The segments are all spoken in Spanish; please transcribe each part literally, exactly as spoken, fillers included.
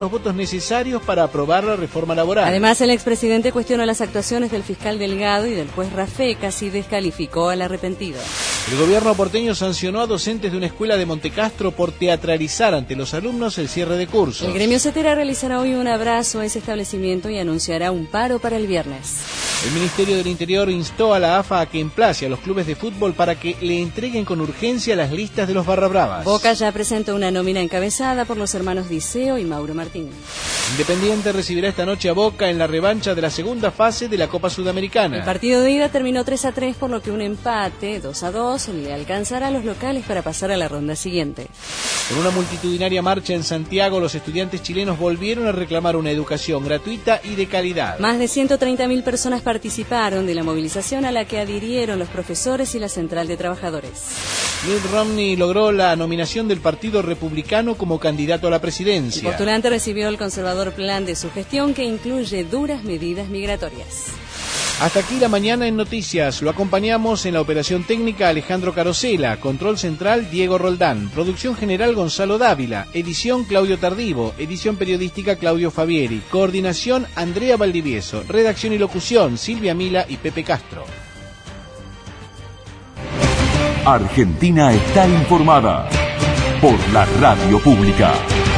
los votos necesarios para aprobar la reforma laboral. Además, el expresidente cuestionó las actuaciones del fiscal Delgado y del juez Rafecas y descalificó al arrepentido. El gobierno porteño sancionó a docentes de una escuela de Montecastro por teatralizar ante los alumnos el cierre de cursos. El gremio Cetera realizará hoy un abrazo a ese establecimiento y anunciará un paro para el viernes. El Ministerio del Interior instó a la A F A a que emplace a los clubes de fútbol para que le entreguen con urgencia las listas de los barra bravas. Boca ya presentó una nómina encabezada por los hermanos Diceo y Mauro Martínez. Independiente recibirá esta noche a Boca en la revancha de la segunda fase de la Copa Sudamericana. El partido de ida terminó tres a tres, por lo que un empate dos a dos le alcanzará a los locales para pasar a la ronda siguiente. Con una multitudinaria marcha en Santiago, los estudiantes chilenos volvieron a reclamar una educación gratuita y de calidad. Más de ciento treinta mil personas participaron de la movilización a la que adhirieron los profesores y la Central de Trabajadores. Mitt Romney logró la nominación del Partido Republicano como candidato a la presidencia. El postulante recibió el conservador plan de su gestión, que incluye duras medidas migratorias. Hasta aquí la mañana en Noticias. Lo acompañamos en la operación técnica Alejandro Carosela, control central Diego Roldán, producción general Gonzalo Dávila, edición Claudio Tardivo, edición periodística Claudio Fabieri, coordinación Andrea Valdivieso, redacción y locución Silvia Mila y Pepe Castro. Argentina está informada por la radio pública.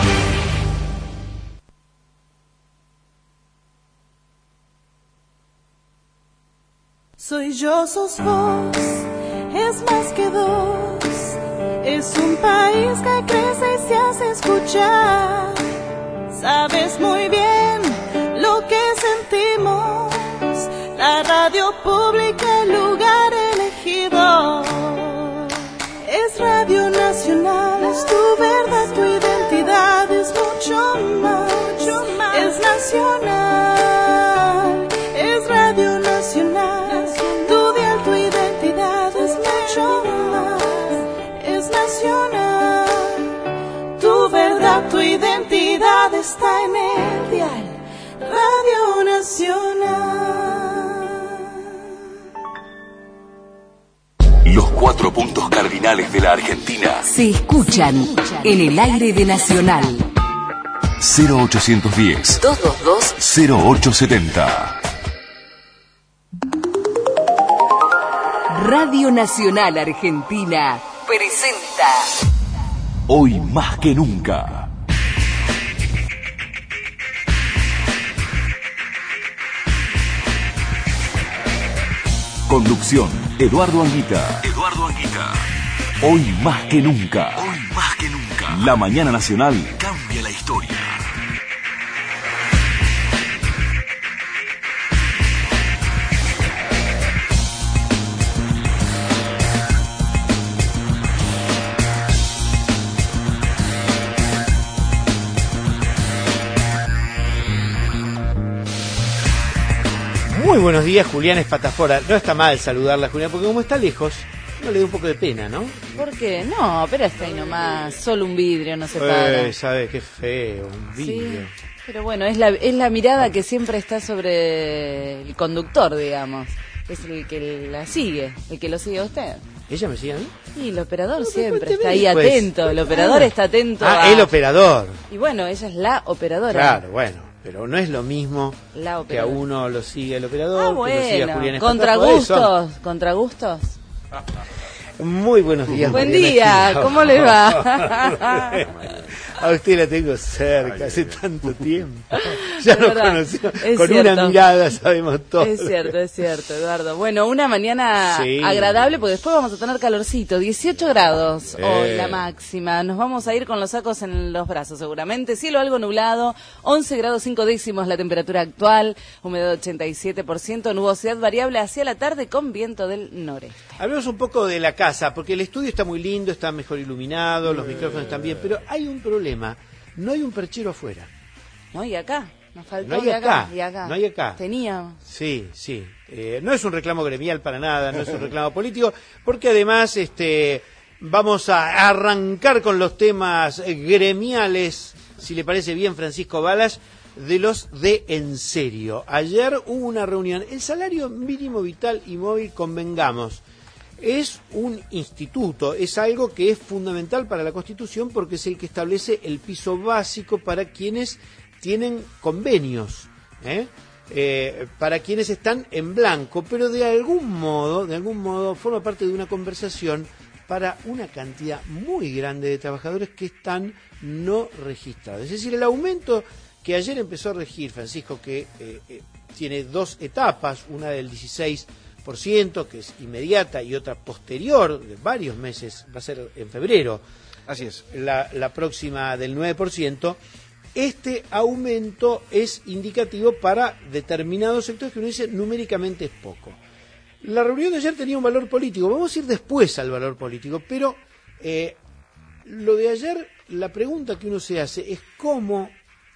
Soy yo, sos vos, es más que dos. Es un país que crece y se hace escuchar. Sabes muy bien lo que sentimos. La radio pública, el lugar elegido. Es Radio Nacional, es tu verdad, tu identidad, es mucho más, mucho más. Es nacional, es Radio Nacional, tu dial, tu identidad, es mucho más. Es nacional, tu verdad, tu identidad está en el dial, Radio Nacional. Los cuatro puntos cardinales de la Argentina se escuchan en el aire de Nacional. cero ochocientos diez, dos dos dos, cero ocho setenta. Radio Nacional Argentina presenta Hoy más que nunca. Conducción, Eduardo Anguita. Eduardo Anguita. Hoy más que nunca. Hoy más que nunca. La mañana nacional cambia la historia. Muy buenos días, Julián Espatafora. No está mal saludarla, Julián, porque como está lejos, no le da un poco de pena, ¿no? ¿Por qué? No, pero está ahí nomás. Solo un vidrio no se para. Eh, ¿sabes qué feo? Un vidrio. Sí, pero bueno, es la, es la mirada que siempre está sobre el conductor, digamos. Es el que la sigue, el que lo sigue a usted. ¿Ella me sigue a mí? Y el operador No, siempre está ves, ahí pues. atento. El operador Ah. está atento. Ah, a... el operador. Y bueno, ella es la operadora. Claro, bueno. Pero no es lo mismo La que a uno lo siga el operador, Ah, que lo siga bueno. Julián Contra Espatafora. gustos, contra gustos. Muy buenos días. Buen Mariana día, Esquina. ¿cómo le va? A usted la tengo cerca, hace tanto tiempo. Ya Es nos verdad, conocimos. es Con cierto. una mirada sabemos todo. Es cierto, es cierto, Eduardo. Bueno, una mañana Sí. agradable, porque después vamos a tener calorcito. dieciocho grados Eh. hoy la máxima. Nos vamos a ir con los sacos en los brazos seguramente. Cielo algo nublado, once grados cinco décimos la temperatura actual, humedad ochenta y siete por ciento, nubosidad variable hacia la tarde con viento del noreste. Hablemos un poco de la casa, porque el estudio está muy lindo, está mejor iluminado, los micrófonos están bien, pero hay un problema. No hay un perchero afuera. No, y acá, nos faltó No hay de acá, y acá. no hay acá. Teníamos. Sí, sí. Eh, no es un reclamo gremial para nada, no es un reclamo político, porque además este, vamos a arrancar con los temas gremiales, si le parece bien, Francisco Balas, de los de En Serio. Ayer hubo una reunión. El salario mínimo vital y móvil, convengamos, es un instituto, es algo que es fundamental para la Constitución porque es el que establece el piso básico para quienes tienen convenios, ¿eh? Eh, para quienes están en blanco, pero de algún modo, de algún modo forma parte de una conversación para una cantidad muy grande de trabajadores que están no registrados. Es decir, el aumento que ayer empezó a regir, Francisco, que eh, eh, tiene dos etapas, una del dieciséis por ciento, que es inmediata, y otra posterior, de varios meses, va a ser en febrero. Así es. La, la próxima del nueve por ciento. Este aumento es indicativo para determinados sectores que uno dice numéricamente es poco. La reunión de ayer tenía un valor político, vamos a ir después al valor político, pero eh, lo de ayer, la pregunta que uno se hace es cómo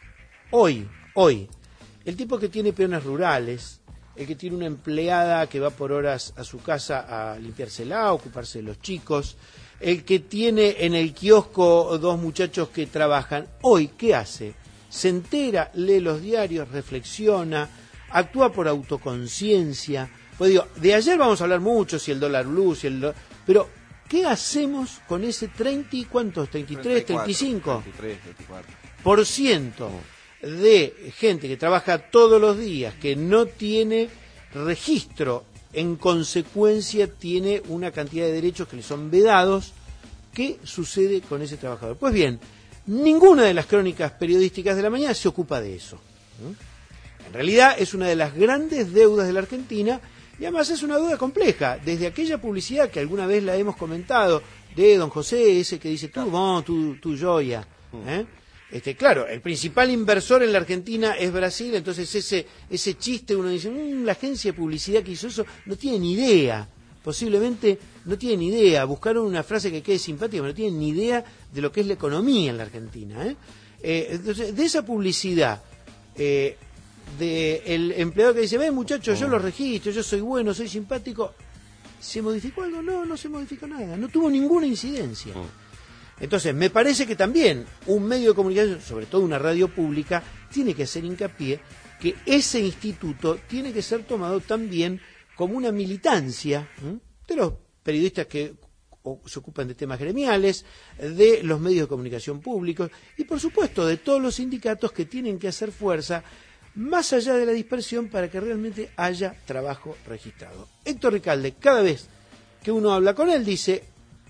hoy, hoy, el tipo que tiene peones rurales, el que tiene una empleada que va por horas a su casa a limpiársela, a ocuparse de los chicos, el que tiene en el kiosco dos muchachos que trabajan, hoy, ¿qué hace? Se entera, lee los diarios, reflexiona, actúa por autoconciencia. Pues digo, de ayer vamos a hablar mucho, si el dólar blue, si el do... pero ¿qué hacemos con ese treinta y cuántos? ¿treinta y tres, treinta y cinco? treinta y tres, treinta y cuatro por ciento de gente que trabaja todos los días, que no tiene registro, en consecuencia tiene una cantidad de derechos que le son vedados. ¿Qué sucede con ese trabajador? Pues bien, ninguna de las crónicas periodísticas de la mañana se ocupa de eso. En realidad es una de las grandes deudas de la Argentina y además es una deuda compleja. Desde aquella publicidad que alguna vez la hemos comentado de don José, ese que dice, tú, bon, tú, tú, joya, ¿eh? Este, claro, el principal inversor en la Argentina es Brasil, entonces ese ese chiste uno dice, mmm, la agencia de publicidad que hizo eso no tiene ni idea, posiblemente no tiene ni idea, buscaron una frase que quede simpática, pero no tienen ni idea de lo que es la economía en la Argentina. ¿eh? Eh, entonces, de esa publicidad, eh, del empleado que dice, ven muchachos, yo los registro, yo soy bueno, soy simpático, ¿se modificó algo? No, no se modificó nada, no tuvo ninguna incidencia. Entonces, me parece que también un medio de comunicación, sobre todo una radio pública, tiene que hacer hincapié que ese instituto tiene que ser tomado también como una militancia, ¿eh? de los periodistas que o, se ocupan de temas gremiales, de los medios de comunicación públicos y, por supuesto, de todos los sindicatos que tienen que hacer fuerza más allá de la dispersión para que realmente haya trabajo registrado. Héctor Ricalde, cada vez que uno habla con él, dice,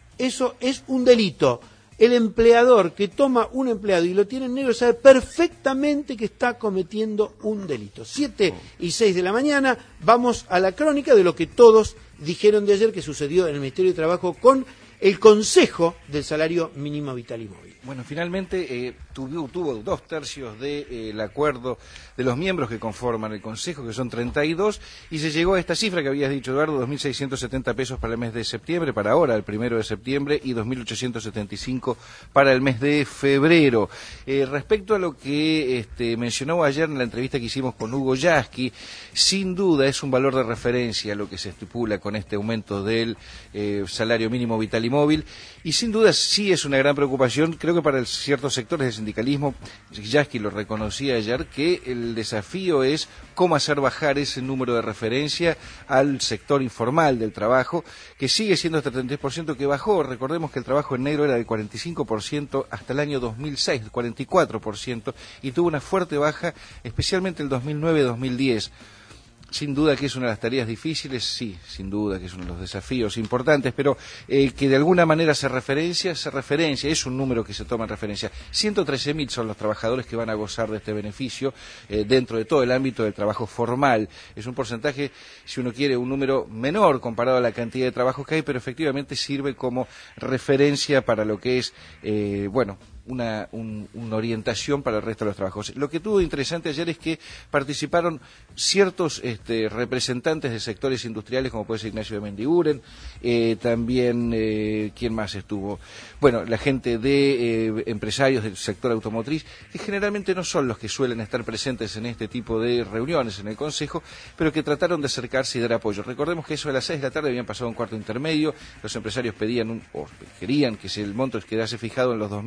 eso es un delito. El empleador que toma un empleado y lo tiene en negro sabe perfectamente que está cometiendo un delito. Siete y seis de la mañana, vamos a la crónica de lo que todos dijeron de ayer que sucedió en el Ministerio de Trabajo con el Consejo del Salario Mínimo Vital y Móvil. Bueno, finalmente eh, tuvo, tuvo dos tercios del de, eh, acuerdo de los miembros que conforman el Consejo, que son treinta y dos, y se llegó a esta cifra que habías dicho, Eduardo, dos mil seiscientos setenta pesos para el mes de septiembre, para ahora, el primero de septiembre, y dos mil ochocientos setenta y cinco para el mes de febrero. Eh, respecto a lo que este, mencionó ayer en la entrevista que hicimos con Hugo Yasky, sin duda es un valor de referencia lo que se estipula con este aumento del eh, salario mínimo vital y móvil, y sin duda sí es una gran preocupación. Creo que para el, ciertos sectores del sindicalismo, Yasky lo reconocía ayer, que el desafío es cómo hacer bajar ese número de referencia al sector informal del trabajo, que sigue siendo hasta el treinta y tres por ciento, que bajó. Recordemos que el trabajo en negro era del cuarenta y cinco por ciento hasta el año dos mil seis, cuarenta y cuatro por ciento, y tuvo una fuerte baja, especialmente el dos mil nueve dos mil diez. Sin duda que es una de las tareas difíciles, sí, sin duda que es uno de los desafíos importantes, pero eh, que de alguna manera se referencia, se referencia, es un número que se toma en referencia. ciento trece mil son los trabajadores que van a gozar de este beneficio eh, dentro de todo el ámbito del trabajo formal. Es un porcentaje, si uno quiere, un número menor comparado a la cantidad de trabajos que hay, pero efectivamente sirve como referencia para lo que es, eh, bueno, Una, un, una orientación para el resto de los trabajos. Lo que tuvo interesante ayer es que participaron ciertos este, representantes de sectores industriales, como puede ser Ignacio de Mendiguren, eh, también, eh, ¿quién más estuvo? Bueno, la gente de eh, empresarios del sector automotriz, que generalmente no son los que suelen estar presentes en este tipo de reuniones en el Consejo, pero que trataron de acercarse y dar apoyo. Recordemos que eso de las seis de la tarde habían pasado un cuarto intermedio, los empresarios pedían, un, o querían que el monto quedase fijado en los dos mil seiscientos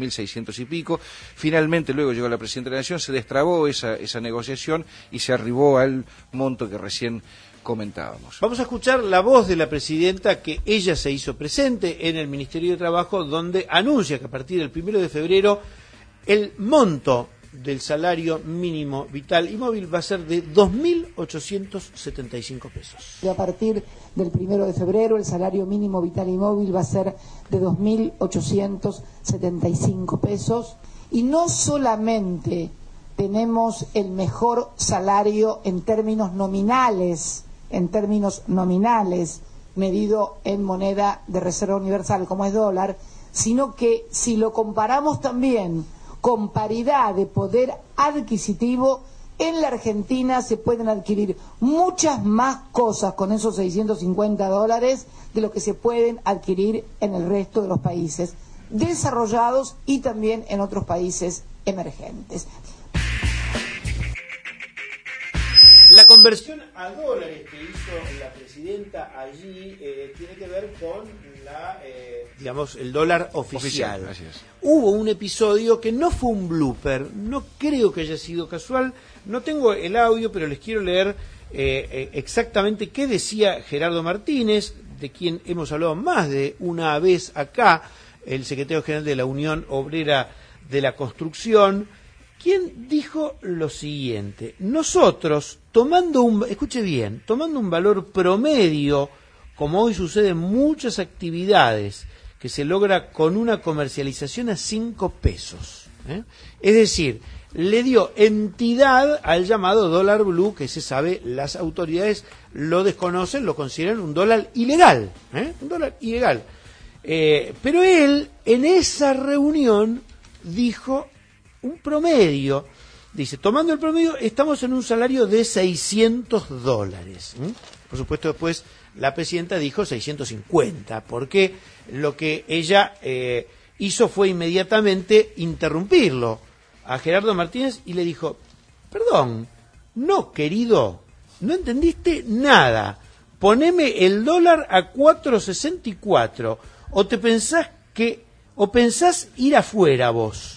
setecientos y pico. Finalmente, luego llegó la Presidenta de la Nación, se destrabó esa, esa negociación y se arribó al monto que recién comentábamos. Vamos a escuchar la voz de la Presidenta, que ella se hizo presente en el Ministerio de Trabajo, donde anuncia que a partir del primero de febrero el monto del salario mínimo vital y móvil va a ser de dos mil ochocientos setenta y cinco pesos. Y a partir del primero de febrero el salario mínimo vital y móvil va a ser de dos mil ochocientos setenta y cinco pesos. Y no solamente tenemos el mejor salario en términos nominales, en términos nominales, medido en moneda de reserva universal como es dólar, sino que si lo comparamos también con paridad de poder adquisitivo, en la Argentina se pueden adquirir muchas más cosas con esos seiscientos cincuenta dólares de lo que se pueden adquirir en el resto de los países desarrollados y también en otros países emergentes. La conversión a dólares que hizo la Presidenta allí eh, tiene que ver con la, eh, digamos, el dólar oficial. Oficial, así es. Hubo un episodio que no fue un blooper, no creo que haya sido casual, no tengo el audio, pero les quiero leer eh, eh, exactamente qué decía Gerardo Martínez, de quien hemos hablado más de una vez acá, el secretario general de la Unión Obrera de la Construcción, quien dijo lo siguiente: nosotros, tomando un, escuche bien, tomando un valor promedio, como hoy sucede en muchas actividades, que se logra con una comercialización a cinco pesos, ¿eh? Es decir, le dio entidad al llamado dólar blue, que se sabe, las autoridades lo desconocen, lo consideran un dólar ilegal, ¿eh? Un dólar ilegal. Eh, pero él, en esa reunión, dijo un promedio, dice, tomando el promedio, estamos en un salario de seiscientos dólares. ¿Mm? Por supuesto, después la Presidenta dijo seiscientos cincuenta, porque lo que ella eh, hizo fue inmediatamente interrumpirlo a Gerardo Martínez y le dijo, perdón, no, querido, no entendiste nada, poneme el dólar a cuatro sesenta y cuatro, o te pensás que, o pensás ir afuera vos.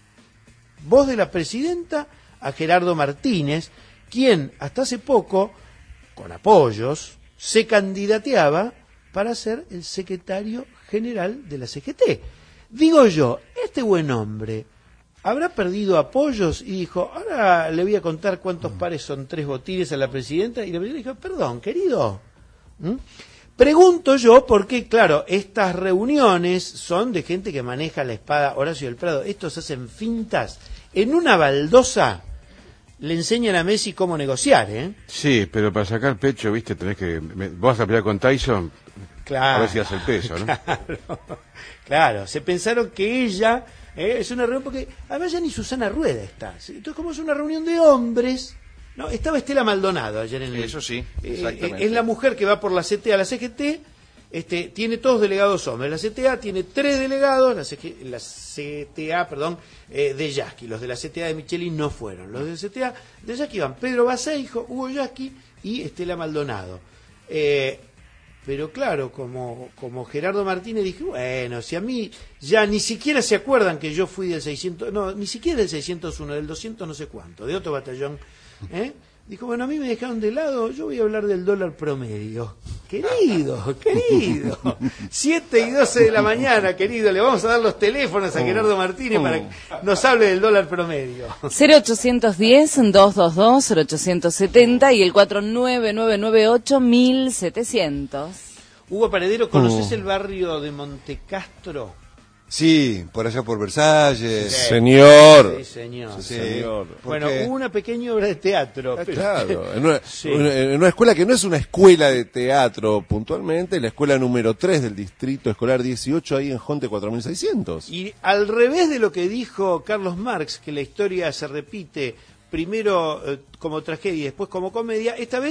Voz de la Presidenta a Gerardo Martínez, quien hasta hace poco, con apoyos, se candidateaba para ser el secretario general de la C G T. Digo yo, este buen hombre habrá perdido apoyos y dijo, ahora le voy a contar cuántos pares son tres botines a la Presidenta, y la Presidenta dijo, perdón, querido. ¿Mm? Pregunto yo porque, claro, estas reuniones son de gente que maneja la espada Horacio del Prado. Estos hacen fintas. En una baldosa le enseñan a Messi cómo negociar, ¿eh? Sí, pero para sacar pecho, viste, tenés que... Me, vos vas a pelear con Tyson, claro, a ver si hace el peso, ¿no? Claro, claro. Se pensaron que ella... ¿eh? Es una reunión porque... Además ya ni Susana Rueda está. Entonces, como es una reunión de hombres... No, estaba Estela Maldonado ayer en el... Eso sí, Eh, exactamente. es la mujer que va por la C T A a la C G T, este, tiene todos delegados hombres. La C T A tiene tres delegados, la, C G, la C T A, perdón, eh, de Yasky. Los de la C T A de Micheli no fueron. Los de la C T A de Yasky van Pedro Baseijo, Hugo Yasky y Estela Maldonado. Eh, pero claro, como, como Gerardo Martínez dije, bueno, si a mí ya ni siquiera se acuerdan que yo fui del seiscientos, no, ni siquiera del seiscientos uno, del doscientos no sé cuánto, de otro batallón, ¿eh? Dijo, bueno, a mí me dejaron de lado, yo voy a hablar del dólar promedio. Querido, querido. siete y doce de la mañana, querido. Le vamos a dar los teléfonos a Gerardo Martínez para que nos hable del dólar promedio. cero ochocientos diez, doscientos veintidós, cero ochocientos setenta y el cuatro nueve nueve nueve ocho mil setecientos. Hugo Paredero, ¿conoces el barrio de Montecastro? Sí, por allá por Versalles. Sí. Señor. Sí, señor. Sí, señor. Bueno, porque... hubo una pequeña obra de teatro. Ah, pero- claro, en una, Sí. una- en una escuela que no es una escuela de teatro puntualmente, la escuela número tres del distrito escolar dieciocho, ahí en Jonte cuatro mil seiscientos. Y al revés de lo que dijo Carlos Marx, que la historia se repite primero eh, como tragedia y después como comedia, esta vez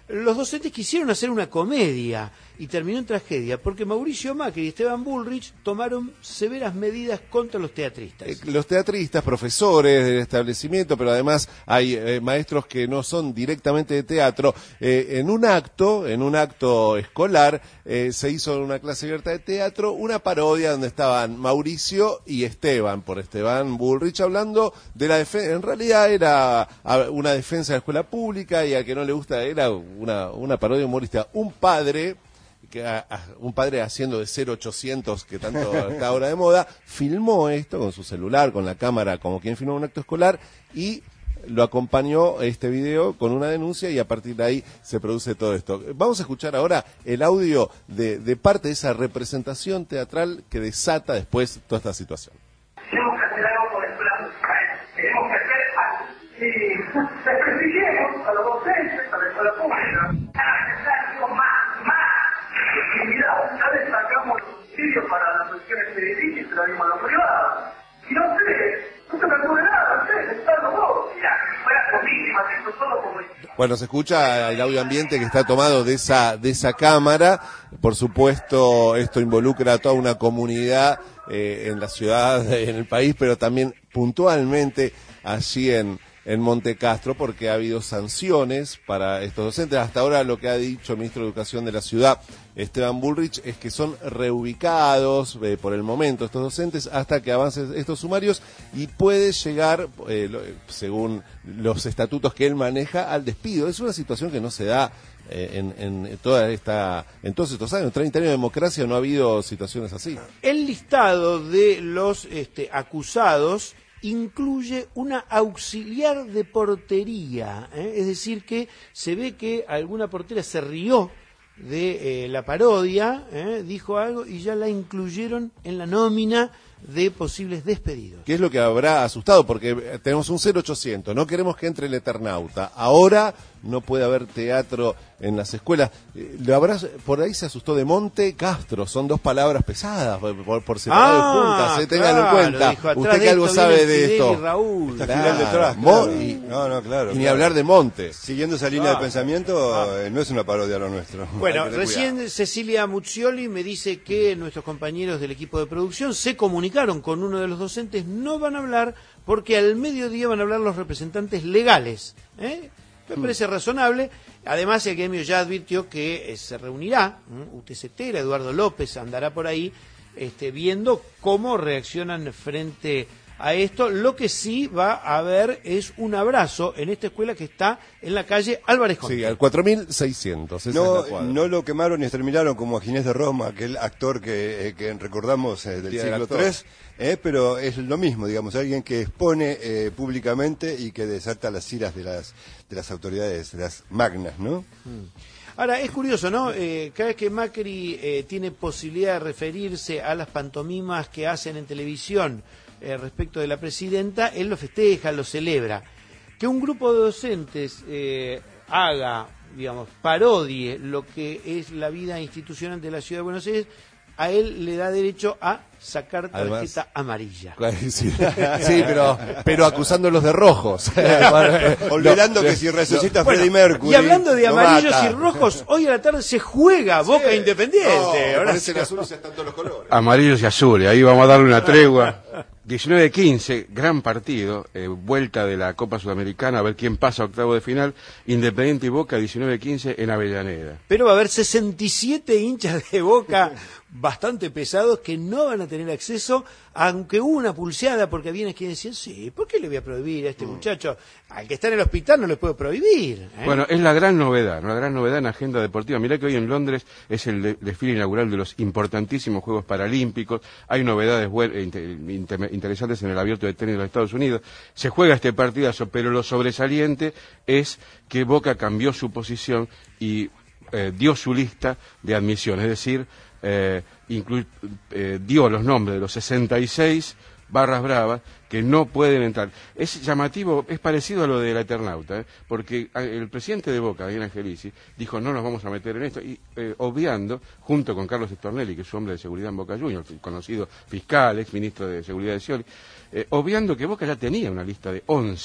los docentes quisieron hacer una comedia y terminó en tragedia porque Mauricio Macri y Esteban Bullrich tomaron severas medidas contra los teatristas. Eh, los teatristas, profesores del establecimiento, pero además hay eh, maestros que no son directamente de teatro. Eh, en un acto, en un acto escolar, eh, se hizo en una clase abierta de teatro una parodia donde estaban Mauricio y Esteban, por Esteban Bullrich, hablando de la defensa. En realidad era una defensa de la escuela pública y al que no le gusta era una, una parodia humorística. Un padre, que, a, a, un padre haciendo de cero ochocientos, que tanto está ahora de moda, filmó esto con su celular, con la cámara, como quien filmó un acto escolar, y lo acompañó este video con una denuncia y a partir de ahí se produce todo esto. Vamos a escuchar ahora el audio de, de parte de esa representación teatral que desata después toda esta situación. Tenemos que hacer algo con la escuela musical. Tenemos que hacer algo. Si desprestigiemos a los docentes, a la escuela pública, es necesario más, más actividad. Ya destacamos los subsidios para las cuestiones periodísticas y se lo dimos a los privados. Y no sé, no se me ocurre nada, no sé, están los dos. Mira, fuera comísimas, esto todo como... Bueno, se escucha el audio ambiente que está tomado de esa, de esa cámara. Por supuesto, esto involucra a toda una comunidad eh, en la ciudad, en el país, pero también puntualmente allí en, en Montecastro, porque ha habido sanciones para estos docentes. Hasta ahora lo que ha dicho el ministro de Educación de la ciudad, Esteban Bullrich, es que son reubicados eh, por el momento estos docentes hasta que avancen estos sumarios y puede llegar, eh, lo, según los estatutos que él maneja, al despido. Es una situación que no se da eh, en, en, toda esta, en todos estos años. treinta años de democracia no ha habido situaciones así. El listado de los este, acusados incluye una auxiliar de portería, ¿eh? Es decir que se ve que alguna portera se rió de eh, la parodia, ¿eh? Dijo algo y ya la incluyeron en la nómina de posibles despedidos. ¿Qué es lo que habrá asustado? Porque tenemos un cero ochocientos, no queremos que entre el Eternauta. Ahora no puede haber teatro en las escuelas. Eh, lo habrás, por ahí se asustó de Montecastro, son dos palabras pesadas, por, por, por separado ah, y juntas, eh, ténganlo claro, en cuenta. Dijo, usted que algo sabe de esto. Y Raúl. Está Claro, detrás, Mo- claro. y, no, no, claro, y ni claro. hablar de Monte. Siguiendo esa línea Ah, de pensamiento, ah. eh, no es una parodia lo nuestro. Bueno, Hay que tener recién cuidado. Cecilia Muccioli me dice que nuestros compañeros del equipo de producción se comunicaron con uno de los docentes, no van a hablar porque al mediodía van a hablar los representantes legales. ¿eh? Me parece razonable. Además, el gremio ya advirtió que eh, se reunirá, ¿eh? U T C T, Eduardo López andará por ahí este, viendo cómo reaccionan frente a esto. Lo que sí va a haber es un abrazo en esta escuela que está en la calle Álvarez Conde. Sí, al cuatro mil seiscientos. Esa No, es la cuadra. no lo quemaron ni exterminaron como a Ginés de Roma, aquel actor que, eh, que recordamos eh, del Día del siglo actor. tres, eh, pero es lo mismo, digamos, alguien que expone eh, públicamente y que desata las iras de las, de las autoridades, de las magnas, ¿no? Mm. Ahora, es curioso, ¿no? Eh, cada vez que Macri eh, tiene posibilidad de referirse a las pantomimas que hacen en televisión eh, respecto de la presidenta, él lo festeja, lo celebra. Que un grupo de docentes eh, haga, digamos, parodie lo que es la vida institucional de la Ciudad de Buenos Aires, a él le da derecho a sacar tarjeta Además, amarilla. Sí, sí, pero, pero acusándolos de rojos. Olvidando No, que si resucita Bueno, Freddie Mercury. y hablando de lo amarillos mata. y rojos, hoy a la tarde se juega Boca Independiente. No, Ahora parecen sí. azules y están todos los colores. Amarillos y azules, ahí vamos a darle una tregua. diecinueve quince, gran partido, eh, vuelta de la Copa Sudamericana, a ver quién pasa a octavo de final. Independiente y Boca, diecinueve quince en Avellaneda. Pero va a haber sesenta y siete hinchas de Boca bastante pesados que no van a tener acceso, aunque hubo una pulseada, porque había quienes decían, sí, ¿por qué le voy a prohibir a este muchacho? Al que está en el hospital no le puedo prohibir. ¿eh? Bueno, es la gran novedad, ¿no? La gran novedad en agenda deportiva. Mirá que hoy en Londres es el de- desfile inaugural de los importantísimos Juegos Paralímpicos. Hay novedades buen- eh, inte- inte- interesantes en el abierto de tenis de los Estados Unidos. Se juega este partidazo, pero lo sobresaliente es que Boca cambió su posición y eh, dio su lista de admisión, es decir, eh, inclu- eh, dio los nombres de los sesenta y seis barras bravas que no pueden entrar. Es llamativo, es parecido a lo de la Eternauta, ¿eh? Porque el presidente de Boca, Daniel Angelici, dijo no nos vamos a meter en esto, y eh, obviando, junto con Carlos Stornelli, que es hombre de seguridad en Boca Juniors, conocido fiscal, ex ministro de Seguridad de Scioli, eh, obviando que Boca ya tenía una lista de once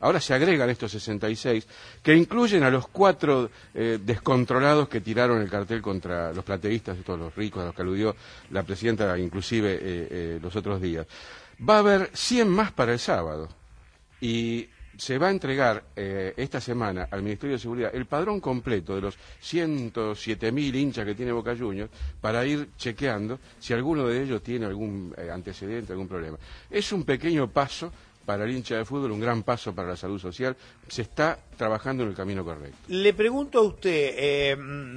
Ahora se agregan estos sesenta y seis, que incluyen a los cuatro eh, descontrolados que tiraron el cartel contra los plateístas, estos los ricos a los que aludió la presidenta inclusive eh, eh, los otros días. Va a haber cien más para el sábado y se va a entregar eh, esta semana al Ministerio de Seguridad el padrón completo de los ciento siete mil hinchas que tiene Boca Juniors para ir chequeando si alguno de ellos tiene algún eh, antecedente, algún problema. Es un pequeño paso para el hincha de fútbol, un gran paso para la salud social. Se está trabajando en el camino correcto. Le pregunto a usted eh,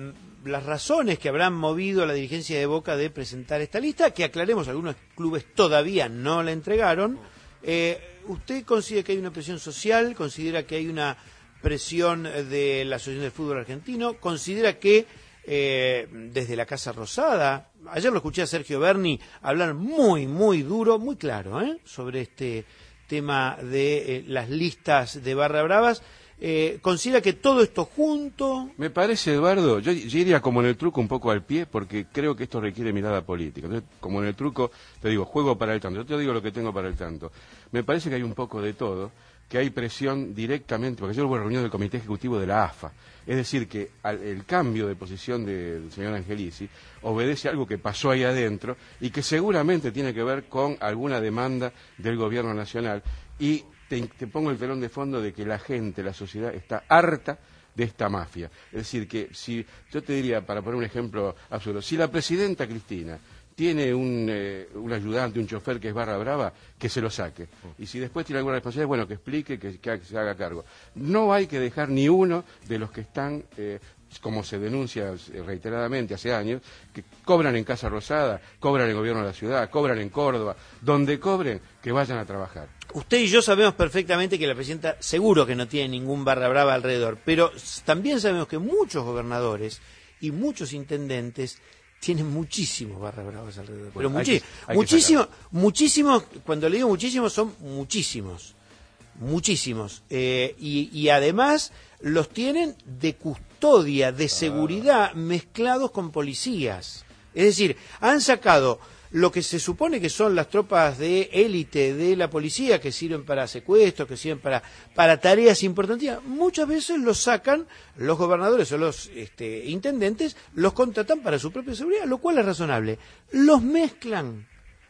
las razones que habrán movido a la dirigencia de Boca de presentar esta lista, que aclaremos, algunos clubes todavía no la entregaron. Eh, ¿Usted considera que hay una presión social? ¿Considera que hay una presión de la Asociación del Fútbol Argentino? ¿Considera que eh, desde la Casa Rosada, ayer lo escuché a Sergio Berni hablar muy, muy duro, muy claro, ¿eh? sobre este tema de eh, las listas de barra bravas, eh, ¿considera que todo esto junto? Me parece, Eduardo, yo, yo iría como en el truco un poco al pie, porque creo que esto requiere mirada política. Entonces, como en el truco, te digo, juego para el tanto. Yo te digo lo que tengo para el tanto. Me parece que hay un poco de todo, que hay presión directamente, porque yo hubo reunión del Comité Ejecutivo de la A F A. Es decir, que al, el cambio de posición del señor Angelici obedece a algo que pasó ahí adentro y que seguramente tiene que ver con alguna demanda del gobierno nacional. Y te, te pongo el telón de fondo de que la gente, la sociedad, está harta de esta mafia. Es decir, que si yo te diría, para poner un ejemplo absurdo, si la presidenta Cristina tiene un, eh, un ayudante, un chofer que es barra brava, que se lo saque. Y si después tiene alguna responsabilidad, bueno, que explique, que, que se haga cargo. No hay que dejar ni uno de los que están, eh, como se denuncia reiteradamente hace años, que cobran en Casa Rosada, cobran en el gobierno de la ciudad, cobran en Córdoba, donde cobren, que vayan a trabajar. Usted y yo sabemos perfectamente que la presidenta seguro que no tiene ningún barra brava alrededor, pero también sabemos que muchos gobernadores y muchos intendentes tienen muchísimos barra bravas alrededor. Pero Bueno, hay muchi- que- hay que muchísimos, muchísimos, cuando le digo muchísimos, son muchísimos, muchísimos. Eh, y, y además los tienen de custodia, de seguridad, mezclados con policías. Es decir, han sacado lo que se supone que son las tropas de élite de la policía, que sirven para secuestros, que sirven para, para tareas importantes, muchas veces los sacan los gobernadores o los este, intendentes, los contratan para su propia seguridad, lo cual es razonable. Los mezclan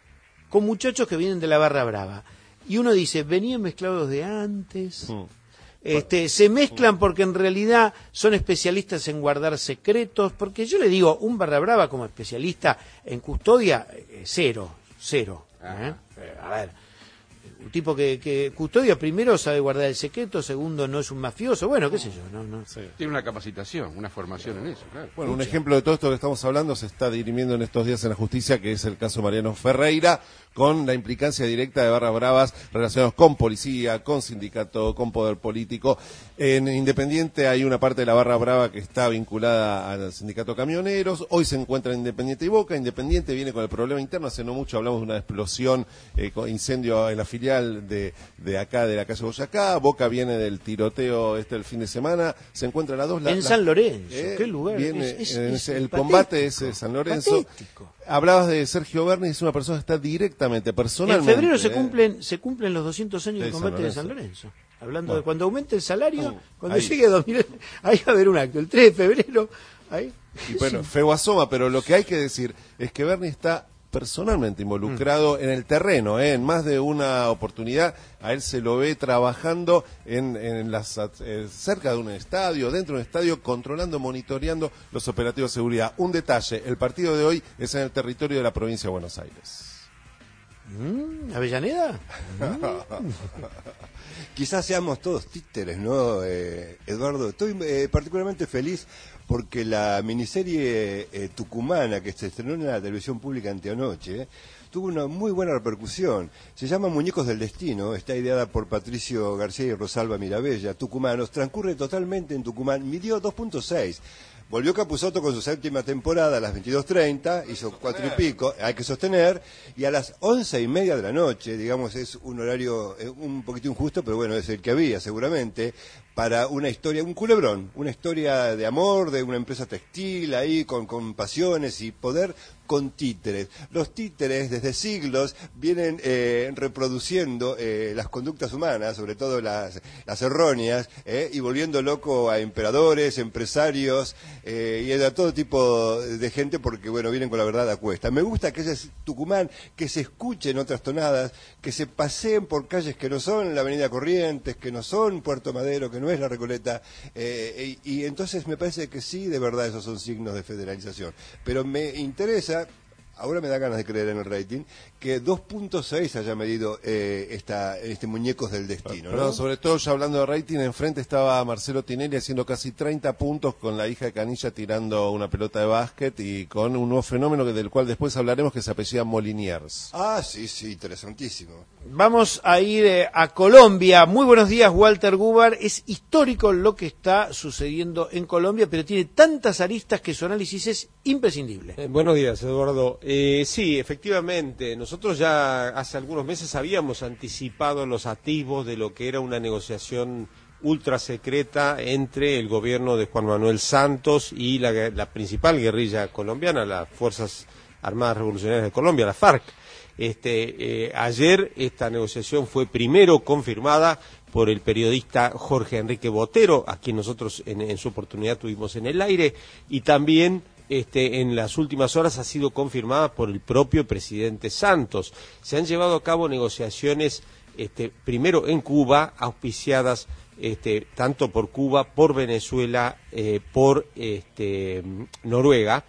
con muchachos que vienen de la barra brava. Y uno dice, venían mezclados de antes... Mm. Este, se mezclan porque en realidad son especialistas en guardar secretos, porque yo le digo, un barra brava como especialista en custodia, eh, cero, cero. ¿eh? A ver, un tipo que, que custodia primero sabe guardar el secreto, segundo no es un mafioso, bueno, qué sé yo. no, no sí. Tiene una capacitación, una formación en eso, claro. Bueno, un ejemplo de todo esto que estamos hablando se está dirimiendo en estos días en la justicia, que es el caso Mariano Ferreira, con la implicancia directa de barras bravas relacionados con policía, con sindicato, con poder político. En Independiente hay una parte de la barra brava que está vinculada al sindicato camioneros. Hoy se encuentra en Independiente y Boca. Independiente viene con el problema interno. Hace no mucho hablamos de una explosión, eh, con incendio en la filial de, de acá, de la calle Boyacá. Boca viene del tiroteo este el fin de semana. Se encuentran las dos. La, en la, San Lorenzo, eh, qué lugar. Viene, es, es, en es el patético, combate es San Lorenzo. Patético. Hablabas de Sergio Berni, es una persona que está directamente, personalmente. En febrero se eh, cumplen se cumplen los doscientos años de del combate San de San Lorenzo. Hablando bueno. de cuando aumente el salario, Uh, cuando ahí. llegue a dos mil, ahí va a haber un acto. El tres de febrero, ahí. Y bueno, feo asoma, pero lo que hay que decir es que Berni está personalmente involucrado mm. en el terreno, ¿eh? En más de una oportunidad. A él se lo ve trabajando en, en las, eh, cerca de un estadio, dentro de un estadio, controlando, monitoreando los operativos de seguridad. Un detalle, el partido de hoy es en el territorio de la provincia de Buenos Aires. Mm, ¿Avellaneda? Mm. Quizás seamos todos títeres, ¿no, eh, Eduardo? Estoy eh, particularmente feliz porque la miniserie eh, tucumana que se estrenó en la televisión pública anteanoche eh, tuvo una muy buena repercusión. Se llama Muñecos del Destino, está ideada por Patricio García y Rosalba Mirabella, tucumanos, transcurre totalmente en Tucumán, midió dos punto seis. Volvió Capusotto con su séptima temporada a las veintidós treinta, hizo cuatro y pico, hay que sostener, y a las once y media de la noche, digamos, es un horario eh, un poquito injusto, pero bueno, es el que había seguramente, para una historia, un culebrón, una historia de amor, de una empresa textil ahí con, con pasiones y poder con títeres. Los títeres desde siglos vienen eh, reproduciendo eh, las conductas humanas, sobre todo las, las erróneas, eh, y volviendo loco a emperadores, empresarios eh, y a todo tipo de gente porque, bueno, vienen con la verdad a cuesta. Me gusta que ese Tucumán, que se escuchen otras tonadas, que se paseen por calles que no son la Avenida Corrientes, que no son Puerto Madero, que no es La Recoleta, eh, y, y entonces me parece que sí, de verdad, esos son signos de federalización. Pero me interesa, ahora me da ganas de creer en el rating, que dos punto seis haya medido eh, esta, este Muñecos del Destino, ¿no? Pero sobre todo, ya hablando de rating, enfrente estaba Marcelo Tinelli haciendo casi treinta puntos con la hija de Canilla tirando una pelota de básquet y con un nuevo fenómeno que, del cual después hablaremos, que se apellida Moliniers. Ah, sí, sí, interesantísimo. Vamos a ir eh, a Colombia. Muy buenos días, Walter Gubar. Es histórico lo que está sucediendo en Colombia, pero tiene tantas aristas que su análisis es imprescindible. Eh, buenos días, Eduardo. Eh, sí, efectivamente, nosotros ya hace algunos meses habíamos anticipado los atisbos de lo que era una negociación ultra secreta entre el gobierno de Juan Manuel Santos y la, la principal guerrilla colombiana, las Fuerzas Armadas Revolucionarias de Colombia, la FARC. Este, eh, ayer esta negociación fue primero confirmada por el periodista Jorge Enrique Botero, a quien nosotros en, en su oportunidad tuvimos en el aire, y también este, en las últimas horas ha sido confirmada por el propio presidente Santos. Se han llevado a cabo negociaciones este, primero en Cuba, auspiciadas este, tanto por Cuba, por Venezuela, eh, por este, Noruega.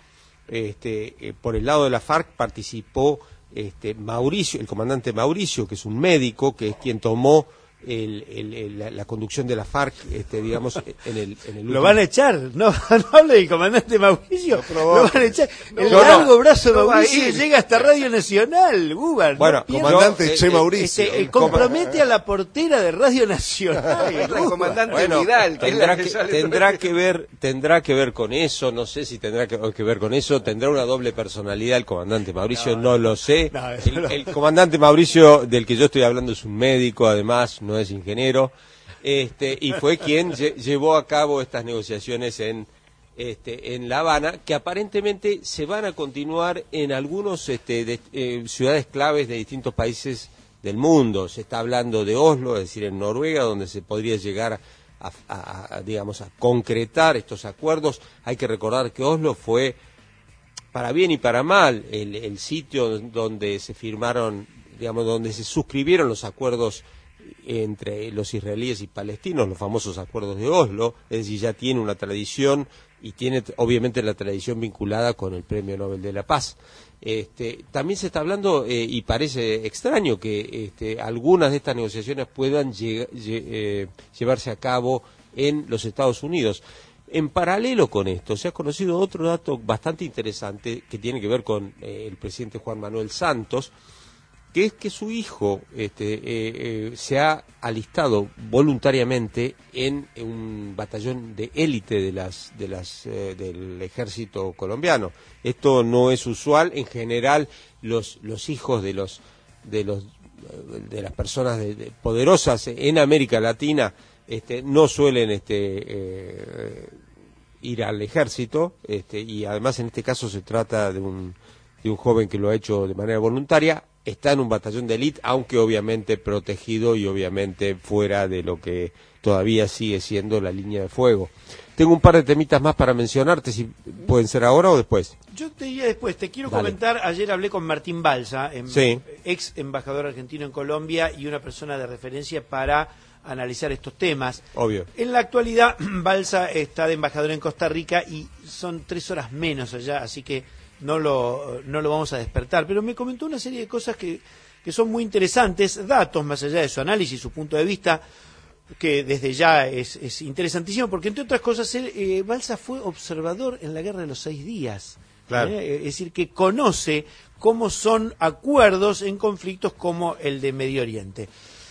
Este, eh, por el lado de la FARC participó Este, Mauricio, el comandante Mauricio, que es un médico, que es quien tomó el, el, el, la, la conducción de la FARC, este, digamos, en el, en el lo van a echar, no, no hable del comandante Mauricio, no, lo van a echar. El no, largo no, brazo de no Mauricio llega hasta Radio Nacional, Gubar. Bueno, no comandante no, Che Mauricio. Este, eh, compromete a la portera de Radio Nacional. El comandante bueno, Vidal, que tendrá, que que, sale tendrá que ver, tendrá que ver con eso, no sé si tendrá que, que ver con eso, tendrá una doble personalidad el comandante Mauricio, no, no lo sé. No, el, no. el comandante Mauricio, del que yo estoy hablando, es un médico, además, no es ingeniero. Este, y fue quien lle llevó a cabo estas negociaciones en, este, en La Habana, que aparentemente se van a continuar en algunos este, de, eh, ciudades claves de distintos países del mundo. Se está hablando de Oslo, es decir, en Noruega, donde se podría llegar a, a, a, digamos, a concretar estos acuerdos. Hay que recordar que Oslo fue, para bien y para mal, el, el sitio donde se firmaron, digamos, donde se suscribieron los acuerdos entre los israelíes y palestinos, los famosos acuerdos de Oslo, es decir, ya tiene una tradición y tiene obviamente la tradición vinculada con el Premio Nobel de la Paz. Este, también se está hablando, eh, y parece extraño, que este, algunas de estas negociaciones puedan lle lle eh, llevarse a cabo en los Estados Unidos. En paralelo con esto, se ha conocido otro dato bastante interesante que tiene que ver con eh, el presidente Juan Manuel Santos, que es que su hijo este, eh, eh, se ha alistado voluntariamente en un batallón de élite de las, de las, eh, del ejército colombiano. Esto no es usual. En general, los, los hijos de los de los de las personas de, de poderosas en América Latina este, no suelen este, eh, ir al ejército, este, y además en este caso se trata de un de un joven que lo ha hecho de manera voluntaria. Está en un batallón de élite, aunque obviamente protegido y obviamente fuera de lo que todavía sigue siendo la línea de fuego. Tengo un par de temitas más para mencionarte, si pueden ser ahora o después. Yo te diría después, te quiero Dale. comentar, ayer hablé con Martín Balsa, en, Sí. ex embajador argentino en Colombia y una persona de referencia para analizar estos temas. Obvio. En la actualidad, Balsa está de embajador en Costa Rica y son tres horas menos allá, así que no lo, no lo vamos a despertar, pero me comentó una serie de cosas que, que son muy interesantes, datos más allá de su análisis, su punto de vista, que desde ya es, es interesantísimo, porque entre otras cosas, él, eh, Balsa fue observador en la Guerra de los Seis Días, Claro. ¿eh? Es decir, que conoce cómo son acuerdos en conflictos como el de Medio Oriente.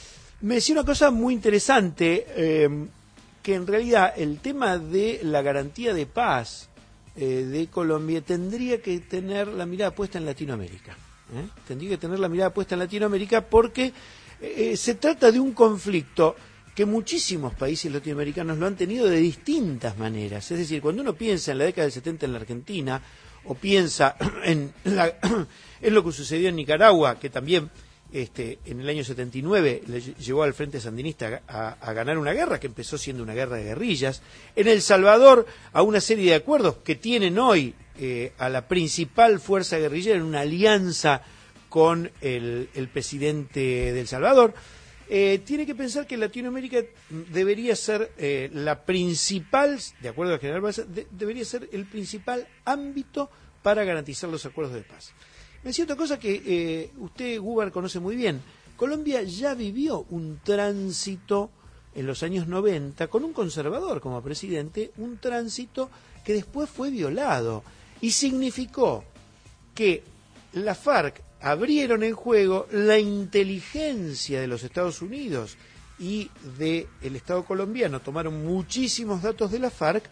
Me decía una cosa muy interesante, eh, que en realidad el tema de la garantía de paz Eh, de Colombia tendría que tener la mirada puesta en Latinoamérica. ¿eh? Tendría que tener la mirada puesta en Latinoamérica porque eh, se trata de un conflicto que muchísimos países latinoamericanos lo han tenido de distintas maneras. Es decir, cuando uno piensa en la década del setenta en la Argentina, o piensa en, la, en lo que sucedió en Nicaragua, que también este, en el año setenta y nueve le llevó al Frente Sandinista a, a ganar una guerra, que empezó siendo una guerra de guerrillas, en El Salvador a una serie de acuerdos que tienen hoy eh, a la principal fuerza guerrillera en una alianza con el, el presidente de El Salvador. Eh, tiene que pensar que Latinoamérica debería ser eh, la principal, de acuerdo a General Balsa, de, debería ser el principal ámbito para garantizar los acuerdos de paz. Me decía otra cosa que eh, usted, Gubar, conoce muy bien. Colombia ya vivió un tránsito en los años noventa con un conservador como presidente, un tránsito que después fue violado y significó que la FARC abrieron en juego la inteligencia de los Estados Unidos y del Estado colombiano. Tomaron muchísimos datos de la FARC.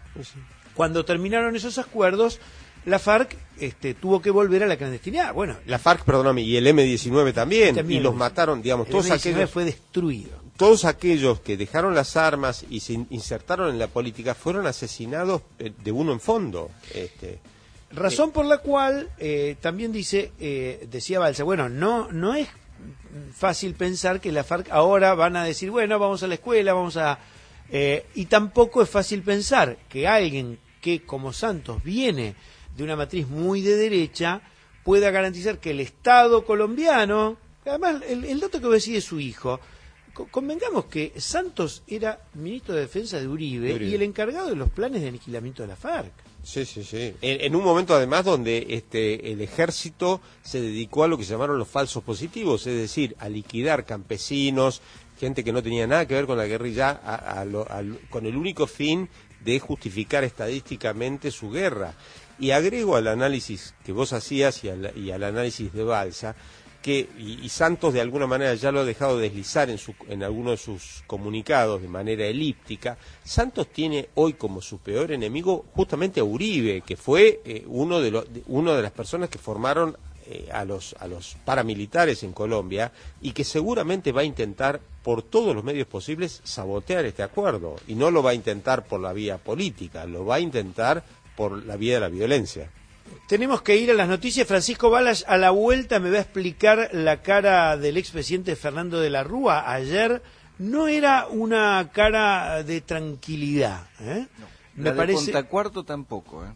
Cuando terminaron esos acuerdos, la FARC este, tuvo que volver a la clandestinidad. Bueno, la FARC, perdóname, y el eme diecinueve también, también y los mataron, digamos, el todos eme diecinueve aquellos... fue destruido. Todos aquellos que dejaron las armas y se insertaron en la política fueron asesinados de uno en fondo. Este... Razón por la cual eh, también dice, eh, decía Balsa, bueno, no, no es fácil pensar que la FARC ahora van a decir, bueno, vamos a la escuela, vamos a... Eh, y tampoco es fácil pensar que alguien que, como Santos, viene de una matriz muy de derecha, pueda garantizar que el Estado colombiano, además el, el dato que voy a decir es su hijo, convengamos que Santos era ministro de Defensa de Uribe, de Uribe y el encargado de los planes de aniquilamiento de la FARC. Sí, sí, sí. En, en un momento además donde este el ejército se dedicó a lo que se llamaron los falsos positivos, es decir, a liquidar campesinos, gente que no tenía nada que ver con la guerrilla, a, a lo, a, con el único fin de justificar estadísticamente su guerra. Y agrego al análisis que vos hacías y al, y al análisis de Balsa, que y, y Santos de alguna manera ya lo ha dejado deslizar en, su, en algunos de sus comunicados de manera elíptica. Santos tiene hoy como su peor enemigo justamente a Uribe, que fue eh, uno de los de, uno de las personas que formaron eh, a los a los paramilitares en Colombia y que seguramente va a intentar por todos los medios posibles sabotear este acuerdo, y no lo va a intentar por la vía política, lo va a intentar por la vía de la violencia. Tenemos que ir a las noticias. Francisco Balas a la vuelta me va a explicar la cara del expresidente Fernando de la Rúa. Ayer no era una cara de tranquilidad, ¿eh? No, me la parece... de Pontacuarto tampoco, ¿eh?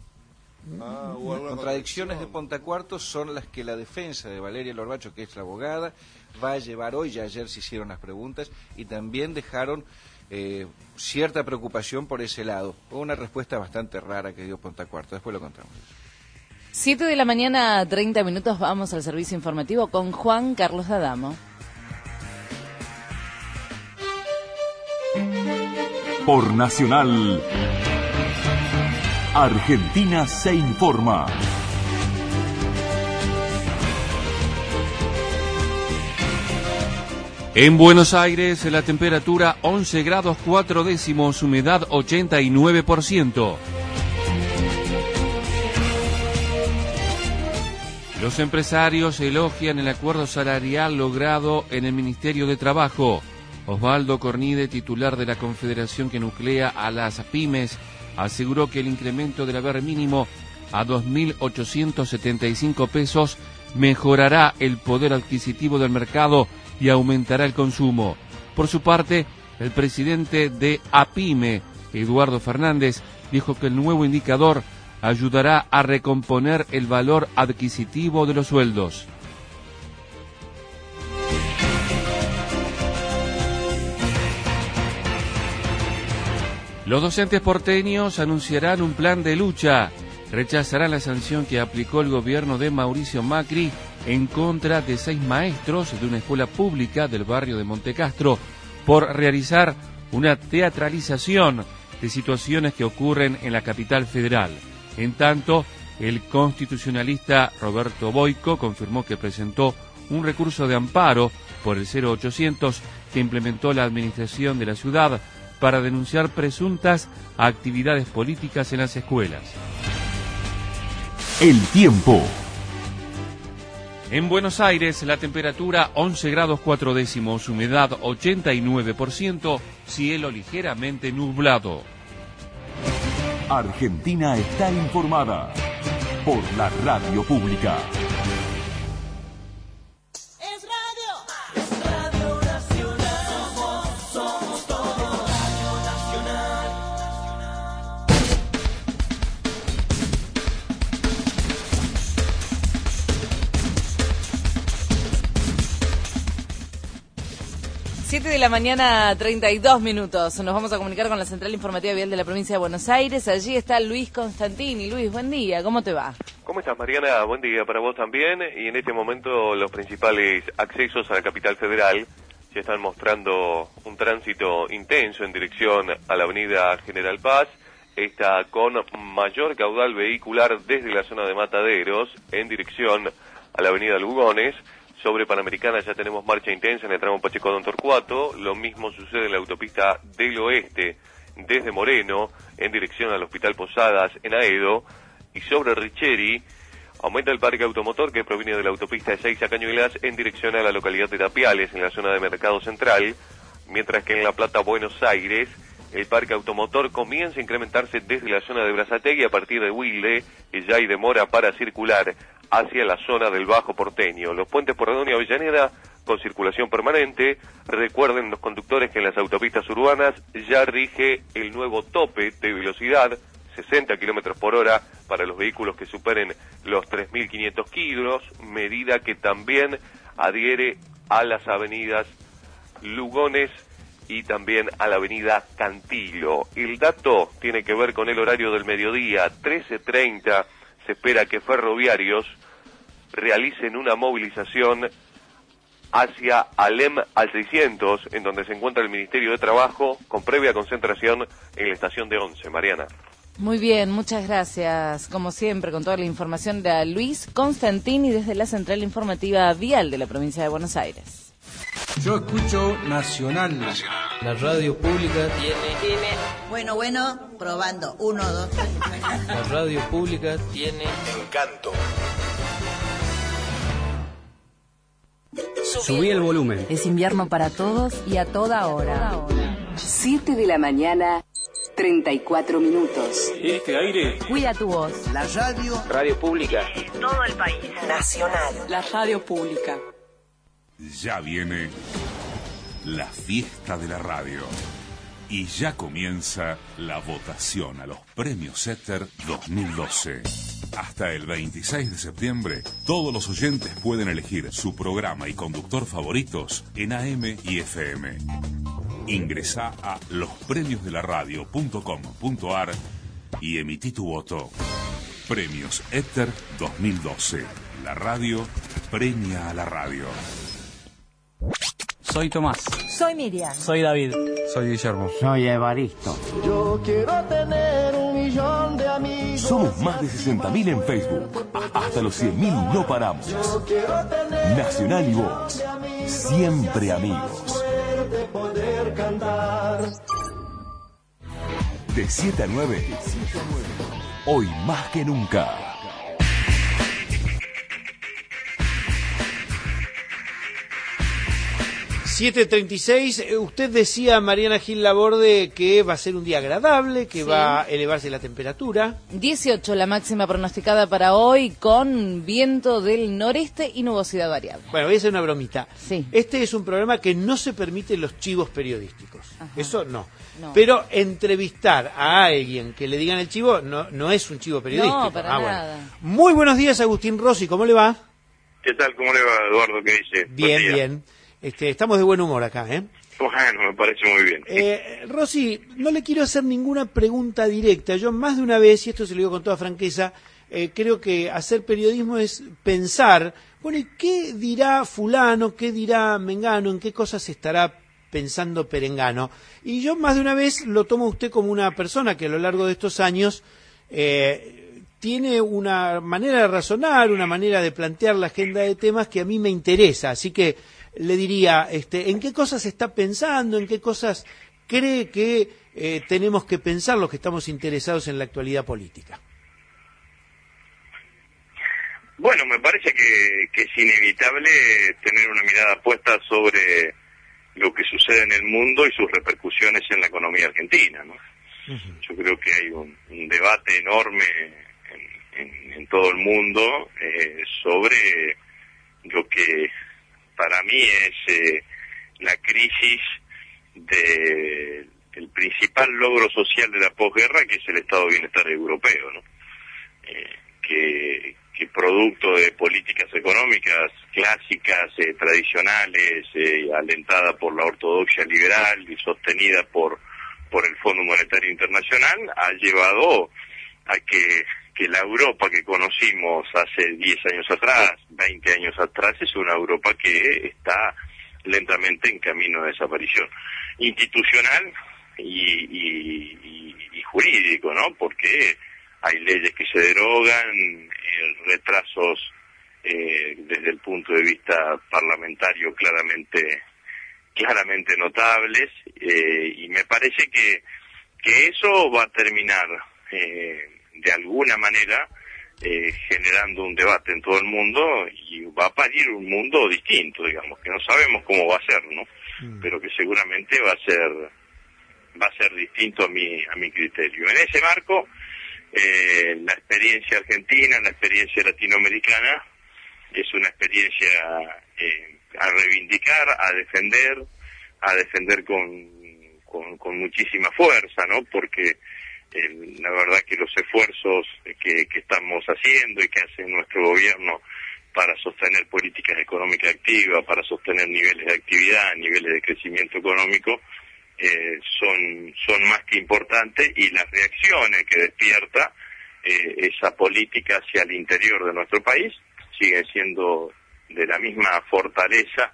Ah, Las contradicciones de Pontacuarto son las que la defensa de Valeria Lorbacho, que es la abogada, va a llevar hoy. Ya ayer se hicieron las preguntas y también dejaron eh, cierta preocupación por ese lado. Una respuesta bastante rara que dio Pontacuarto. Después lo contamos. Siete de la mañana, treinta minutos, vamos al servicio informativo con Juan Carlos D'Adamo. Por Nacional, Argentina se informa. En Buenos Aires, la temperatura once grados cuatro décimos, humedad ochenta y nueve por ciento. Los empresarios elogian el acuerdo salarial logrado en el Ministerio de Trabajo. Osvaldo Cornide, titular de la confederación que nuclea a las pymes, aseguró que el incremento del haber mínimo a dos mil ochocientos setenta y cinco pesos mejorará el poder adquisitivo del mercado y aumentará el consumo. Por su parte, el presidente de APYME, Eduardo Fernández, dijo que el nuevo indicador ayudará a recomponer el valor adquisitivo de los sueldos. Los docentes porteños anunciarán un plan de lucha. Rechazarán la sanción que aplicó el gobierno de Mauricio Macri en contra de seis maestros de una escuela pública del barrio de Montecastro por realizar una teatralización de situaciones que ocurren en la capital federal. En tanto, el constitucionalista Roberto Boico confirmó que presentó un recurso de amparo por el cero ochocientos que implementó la administración de la ciudad para denunciar presuntas actividades políticas en las escuelas. El tiempo. En Buenos Aires, la temperatura once grados cuatro décimos, humedad ochenta y nueve por ciento, cielo ligeramente nublado. Argentina está informada por la radio pública. Es radio, es Radio Nacional. Somos, somos todo Radio Nacional. siete de la mañana, treinta y dos minutos. Nos vamos a comunicar con la Central Informativa Vial de la Provincia de Buenos Aires. Allí está Luis Constantini. Luis, buen día. ¿Cómo te va? ¿Cómo estás, Mariana? Buen día para vos también. Y en este momento los principales accesos a la capital federal ya están mostrando un tránsito intenso en dirección a la avenida General Paz. Está con mayor caudal vehicular desde la zona de Mataderos en dirección a la avenida Lugones. Sobre Panamericana ya tenemos marcha intensa en el tramo Pacheco-Don Torcuato. Lo mismo sucede en la autopista del Oeste, desde Moreno, en dirección al Hospital Posadas, en Aedo. Y sobre Richeri, aumenta el parque automotor que proviene de la autopista de Seiza Cañuelas en dirección a la localidad de Tapiales, en la zona de Mercado Central. Mientras que en La Plata, Buenos Aires, el parque automotor comienza a incrementarse desde la zona de Brazategui a partir de Wilde, y ya hay demora para circular hacia la zona del Bajo Porteño. Los puentes Porredón y Avellaneda con circulación permanente. Recuerden los conductores que en las autopistas urbanas ya rige el nuevo tope de velocidad, sesenta kilómetros por hora para los vehículos que superen los tres mil quinientos kilos, medida que también adhiere a las avenidas Lugones y también a la avenida Cantilo. El dato tiene que ver con el horario del mediodía, trece treinta. Se espera que ferroviarios realicen una movilización hacia Alem al seiscientos, en donde se encuentra el Ministerio de Trabajo, con previa concentración en la estación de Once. Mariana. Muy bien, muchas gracias. Como siempre, con toda la información de Luis Constantini desde la Central Informativa Vial de la Provincia de Buenos Aires. Yo escucho Nacional. La radio pública tiene... Tiene... Bueno, bueno, probando. Uno, dos, tres. La radio pública tiene... Encanto. Subí el volumen. Es invierno para todos y a toda hora. siete de la mañana, treinta y cuatro minutos. Este aire. Cuida tu voz. La radio... Radio pública. Todo el país. Nacional. La radio pública. Ya viene la fiesta de la radio y ya comienza la votación a los premios Éter dos mil doce. Hasta el veintiséis de septiembre, todos los oyentes pueden elegir su programa y conductor favoritos en A M y F M. Ingresá a los premios de la radio punto com punto a r y emití tu voto. Premios Éter dos mil doce. La radio premia a la radio. Soy Tomás. Soy Miriam. Soy David. Soy Guillermo. Soy Evaristo. Yo quiero tener un millón de amigos. Somos más de sesenta mil en Facebook. Hasta los cien mil no paramos. Yo quiero tener Nacional y Voz. Siempre amigos. de poder cantar. De siete a nueve. Hoy más que nunca. siete treinta y seis, usted decía, Mariana Gil Laborde, que va a ser un día agradable, que sí. va a elevarse la temperatura. dieciocho la máxima pronosticada para hoy, con viento del noreste y nubosidad variable. Bueno, voy a hacer una bromita. Sí. Este es un programa que no se permite los chivos periodísticos. Ajá. Eso no. no. Pero entrevistar a alguien que le digan el chivo no, no es un chivo periodístico. No, para ah, nada. Bueno. Muy buenos días, Agustín Rossi, ¿cómo le va? ¿Qué tal? ¿Cómo le va, Eduardo? ¿Qué dice? Bien, bien. Este, estamos de buen humor acá, ¿eh? Bueno, me parece muy bien. Eh, Rossi, no le quiero hacer ninguna pregunta directa. Yo más de una vez, y esto se lo digo con toda franqueza, eh, creo que hacer periodismo es pensar, bueno, ¿y qué dirá fulano, qué dirá mengano, en qué cosas estará pensando perengano? Y yo más de una vez lo tomo a usted como una persona que a lo largo de estos años eh, tiene una manera de razonar, una manera de plantear la agenda de temas que a mí me interesa, así que le diría, este, ¿en qué cosas está pensando? ¿En qué cosas cree que eh, tenemos que pensar los que estamos interesados en la actualidad política? Bueno, me parece que, que es inevitable tener una mirada puesta sobre lo que sucede en el mundo y sus repercusiones en la economía argentina, ¿no? Uh-huh. Yo creo que hay un, un debate enorme en, en, en todo el mundo eh, sobre lo que para mí es eh, la crisis de, del principal logro social de la posguerra, que es el estado de bienestar europeo, ¿no? Eh, que, que producto de políticas económicas clásicas, eh, tradicionales, eh, alentada por la ortodoxia liberal y sostenida por por el Fondo Monetario Internacional, ha llevado a que, que la Europa que conocimos hace diez años atrás, veinte años atrás, es una Europa que está lentamente en camino de desaparición institucional y, y, y, y jurídico, ¿no? Porque hay leyes que se derogan, eh, retrasos eh, desde el punto de vista parlamentario claramente claramente notables, eh, y me parece que, que eso va a terminar eh, de alguna manera eh, generando un debate en todo el mundo y va a parir un mundo distinto, digamos, que no sabemos cómo va a ser, ¿no? Mm. Pero que seguramente va a ser va a ser distinto a mi a mi criterio. En ese marco, eh, la experiencia argentina, la experiencia latinoamericana es una experiencia eh, a reivindicar, a defender, a defender con, con, con muchísima fuerza, ¿no? Porque eh, la verdad que los esfuerzos que, que estamos haciendo y que hace nuestro gobierno para sostener políticas económicas activas, para sostener niveles de actividad, niveles de crecimiento económico, eh, son, son más que importantes, y las reacciones que despierta eh, esa política hacia el interior de nuestro país siguen siendo de la misma fortaleza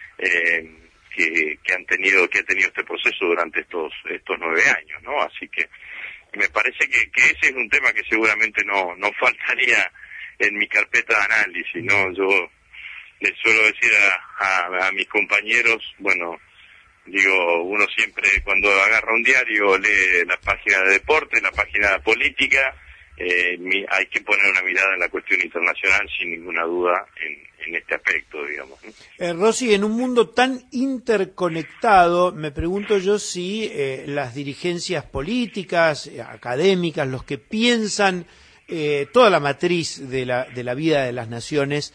eh, que, que han tenido que ha tenido este proceso durante estos estos nueve años, ¿no? Así que me parece que, que ese es un tema que seguramente no no faltaría en mi carpeta de análisis, ¿no? Yo les suelo decir a, a, a mis compañeros, bueno, digo, uno siempre cuando agarra un diario lee la página de deporte, la página de política. Eh, mi, hay que poner una mirada en la cuestión internacional sin ninguna duda en, en este aspecto, digamos. Eh, Rossi, en un mundo tan interconectado, me pregunto yo si eh, las dirigencias políticas, eh, académicas, los que piensan eh, toda la matriz de la, de la vida de las naciones,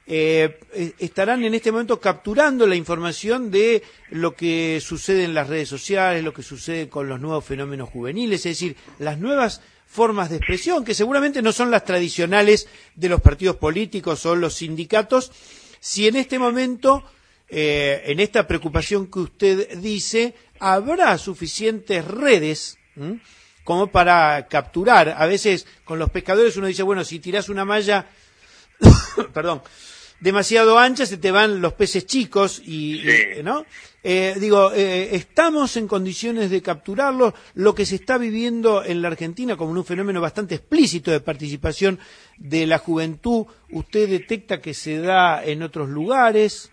eh, estarán en este momento capturando la información de lo que sucede en las redes sociales, lo que sucede con los nuevos fenómenos juveniles, es decir, las nuevas formas de expresión, que seguramente no son las tradicionales de los partidos políticos o los sindicatos, si en este momento, eh, en esta preocupación que usted dice, habrá suficientes redes ¿m? como para capturar. A veces con los pescadores uno dice, bueno, si tirás una malla, perdón, demasiado ancha, se te van los peces chicos, y, sí. y ¿no? Eh, digo, eh, ¿estamos en condiciones de capturarlo? Lo que se está viviendo en la Argentina como un fenómeno bastante explícito de participación de la juventud, ¿usted detecta que se da en otros lugares?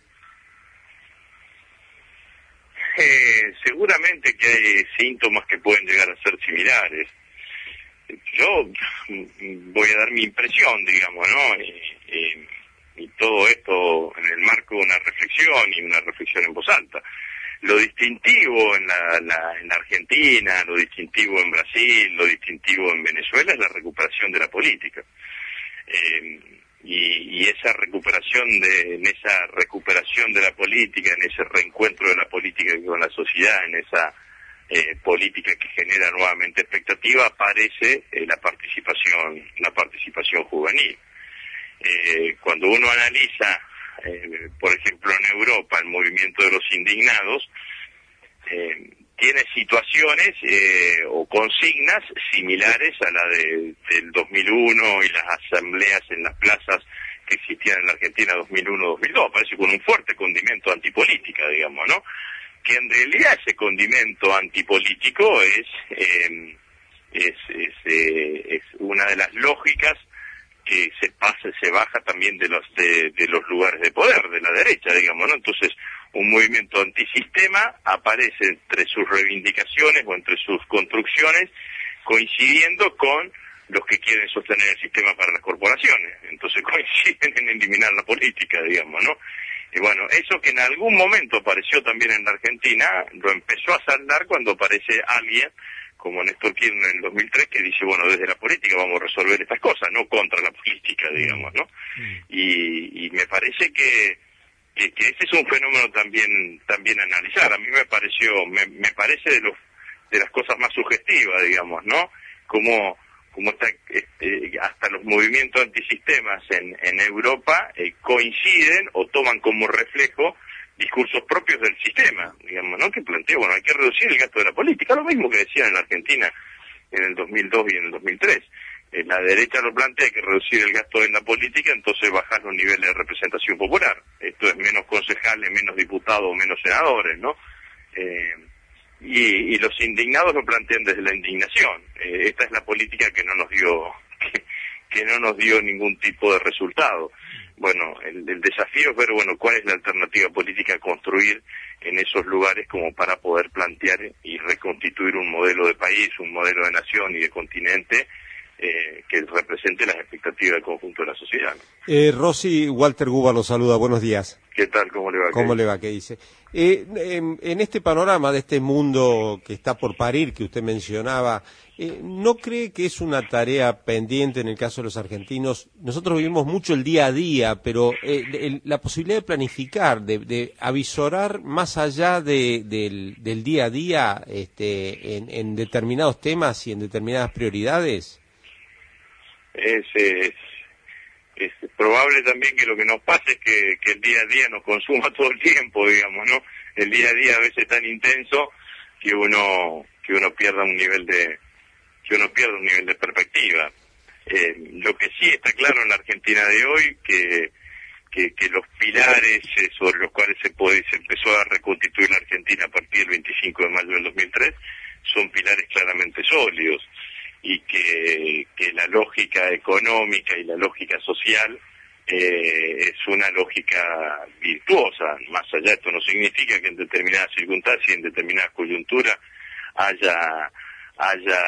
Eh, seguramente que hay síntomas que pueden llegar a ser similares. Yo voy a dar mi impresión, digamos, ¿no? Y, y, y todo esto en el marco de una reflexión y una reflexión en voz alta. Lo distintivo en la, la, en la Argentina, lo distintivo en Brasil, lo distintivo en Venezuela es la recuperación de la política. Eh, y, y esa recuperación de, en esa recuperación de la política, en ese reencuentro de la política con la sociedad, en esa eh, política que genera nuevamente expectativa, aparece eh, la participación, la participación juvenil. Eh, cuando uno analiza, eh, por ejemplo, en Europa, el movimiento de los indignados, eh, tiene situaciones eh, o consignas similares a la de, del dos mil uno y las asambleas en las plazas que existían en la Argentina dos mil uno dos mil dos, aparece con un fuerte condimento antipolítica, digamos, ¿no? Que en realidad ese condimento antipolítico es, eh, es, es, eh, es una de las lógicas que se pasa, se baja también de los de, de los lugares de poder, de la derecha, digamos, ¿no? Entonces, un movimiento antisistema aparece entre sus reivindicaciones o entre sus construcciones, coincidiendo con los que quieren sostener el sistema para las corporaciones. Entonces coinciden en eliminar la política, digamos, ¿no? Y bueno, eso que en algún momento apareció también en la Argentina, lo empezó a saldar cuando aparece alguien como Néstor Kirchner en el dos mil tres, que dice, bueno, desde la política vamos a resolver estas cosas, no contra la política, digamos, ¿no? Y, y me parece que, que, que ese es un fenómeno también también a analizar. A mí me pareció, me, me parece de los de las cosas más sugestivas, digamos, ¿no? Como como está, este, hasta los movimientos antisistemas en, en Europa eh, coinciden o toman como reflejo discursos propios del sistema, digamos, ¿no? Que plantea, bueno, hay que reducir el gasto de la política, lo mismo que decían en la Argentina en el dos mil dos y en el dos mil tres. Eh, la derecha lo plantea, hay que reducir el gasto en la política, entonces bajar los niveles de representación popular. Esto es menos concejales, menos diputados, menos senadores, ¿no? Eh, y, y los indignados lo plantean desde la indignación. Eh, esta es la política que no nos dio, que, que no nos dio ningún tipo de resultado. Bueno, el, el desafío es ver, bueno, cuál es la alternativa política a construir en esos lugares como para poder plantear y reconstituir un modelo de país, un modelo de nación y de continente eh, que represente las expectativas del conjunto de la sociedad. Eh, Rosy, Walter Guba lo saluda, buenos días. ¿Qué tal? ¿Cómo le va? ¿Cómo le va? ¿Qué dice? Eh, en, en este panorama de este mundo que está por parir, que usted mencionaba, eh, ¿no cree que es una tarea pendiente en el caso de los argentinos? Nosotros vivimos mucho el día a día, pero eh, el, la posibilidad de planificar, de, de avisorar más allá de, del, del día a día este, en, en determinados temas y en determinadas prioridades. Es, es, es probable también que lo que nos pase es que, que el día a día nos consuma todo el tiempo, digamos, ¿no? El día a día a veces es tan intenso que uno que uno pierda un nivel de que uno pierda un nivel de perspectiva. Eh, lo que sí está claro en la Argentina de hoy que que, que los pilares eh, sobre los cuales se puede se empezó a reconstituir la Argentina a partir del veinticinco de mayo del dos mil tres son pilares claramente sólidos. Y que, que la lógica económica y la lógica social eh, es una lógica virtuosa. Más allá, esto no significa que en determinadas circunstancias y en determinadas coyunturas haya, haya,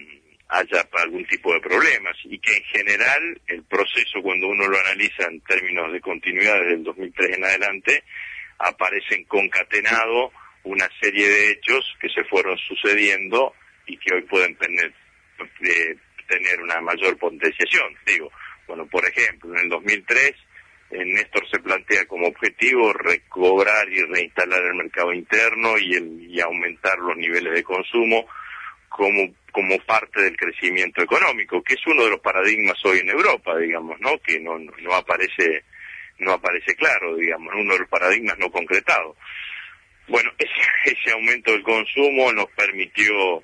haya algún tipo de problemas, y que en general el proceso, cuando uno lo analiza en términos de continuidad desde el dos mil tres en adelante, aparecen concatenados una serie de hechos que se fueron sucediendo y que hoy pueden tener de tener una mayor potenciación. Digo, bueno, por ejemplo, en el dos mil tres, eh, Néstor se plantea como objetivo recobrar y reinstalar el mercado interno y, el, y aumentar los niveles de consumo como como parte del crecimiento económico, que es uno de los paradigmas hoy en Europa, digamos, ¿no? Que no, no aparece no aparece claro, digamos, uno de los paradigmas no concretados. Bueno, ese, ese aumento del consumo nos permitió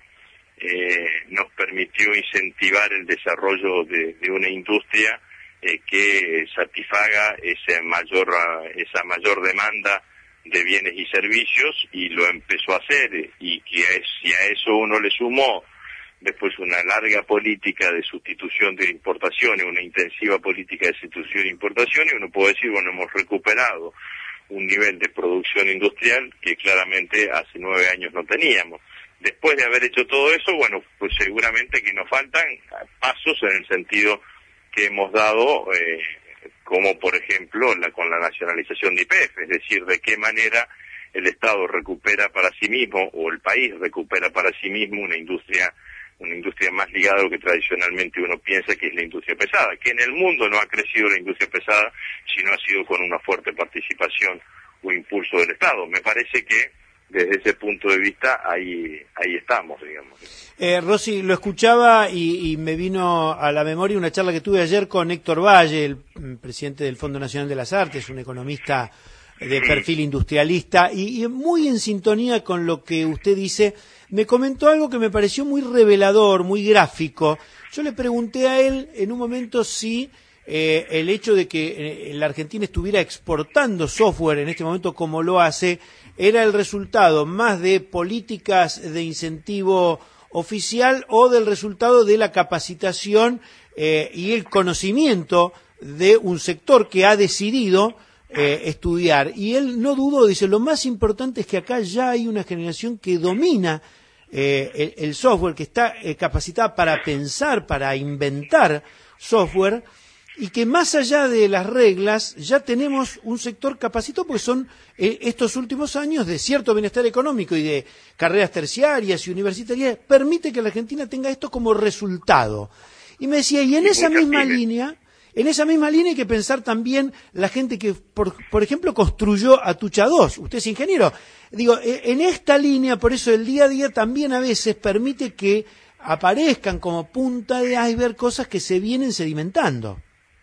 Eh, nos permitió incentivar el desarrollo de, de una industria eh, que satisfaga ese mayor, esa mayor demanda de bienes y servicios, y lo empezó a hacer, y que es, si a eso uno le sumó después una larga política de sustitución de importaciones, una intensiva política de sustitución de importaciones, uno puede decir, bueno, hemos recuperado un nivel de producción industrial que claramente hace nueve años no teníamos. Después de haber hecho todo eso, bueno, pues seguramente que nos faltan pasos en el sentido que hemos dado, eh, como por ejemplo la, con la nacionalización de Y P F, es decir, de qué manera el Estado recupera para sí mismo, o el país recupera para sí mismo una industria, una industria más ligada a lo que tradicionalmente uno piensa que es la industria pesada, que en el mundo no ha crecido la industria pesada, sino ha sido con una fuerte participación o impulso del Estado. Me parece que desde ese punto de vista ahí ahí estamos, digamos. Eh, Rosy, lo escuchaba y, y me vino a la memoria una charla que tuve ayer con Héctor Valle, el presidente del Fondo Nacional de las Artes, un economista de perfil industrialista, y, y muy en sintonía con lo que usted dice. Me comentó algo que me pareció muy revelador, muy gráfico. Yo le pregunté a él en un momento si eh, el hecho de que eh, la Argentina estuviera exportando software en este momento como lo hace era el resultado más de políticas de incentivo oficial o del resultado de la capacitación eh, y el conocimiento de un sector que ha decidido eh, estudiar. Y él no dudó, dice, lo más importante es que acá ya hay una generación que domina eh, el, el software, que está eh, capacitada para pensar, para inventar software, y que más allá de las reglas ya tenemos un sector capacitado, porque son eh, estos últimos años de cierto bienestar económico y de carreras terciarias y universitarias, permite que la Argentina tenga esto como resultado. Y me decía, y en esa misma línea, en esa misma línea hay que pensar también la gente que, por, por ejemplo, construyó Atucha dos. Usted es ingeniero. Digo, en esta línea, por eso el día a día también a veces permite que aparezcan como punta de iceberg cosas que se vienen sedimentando.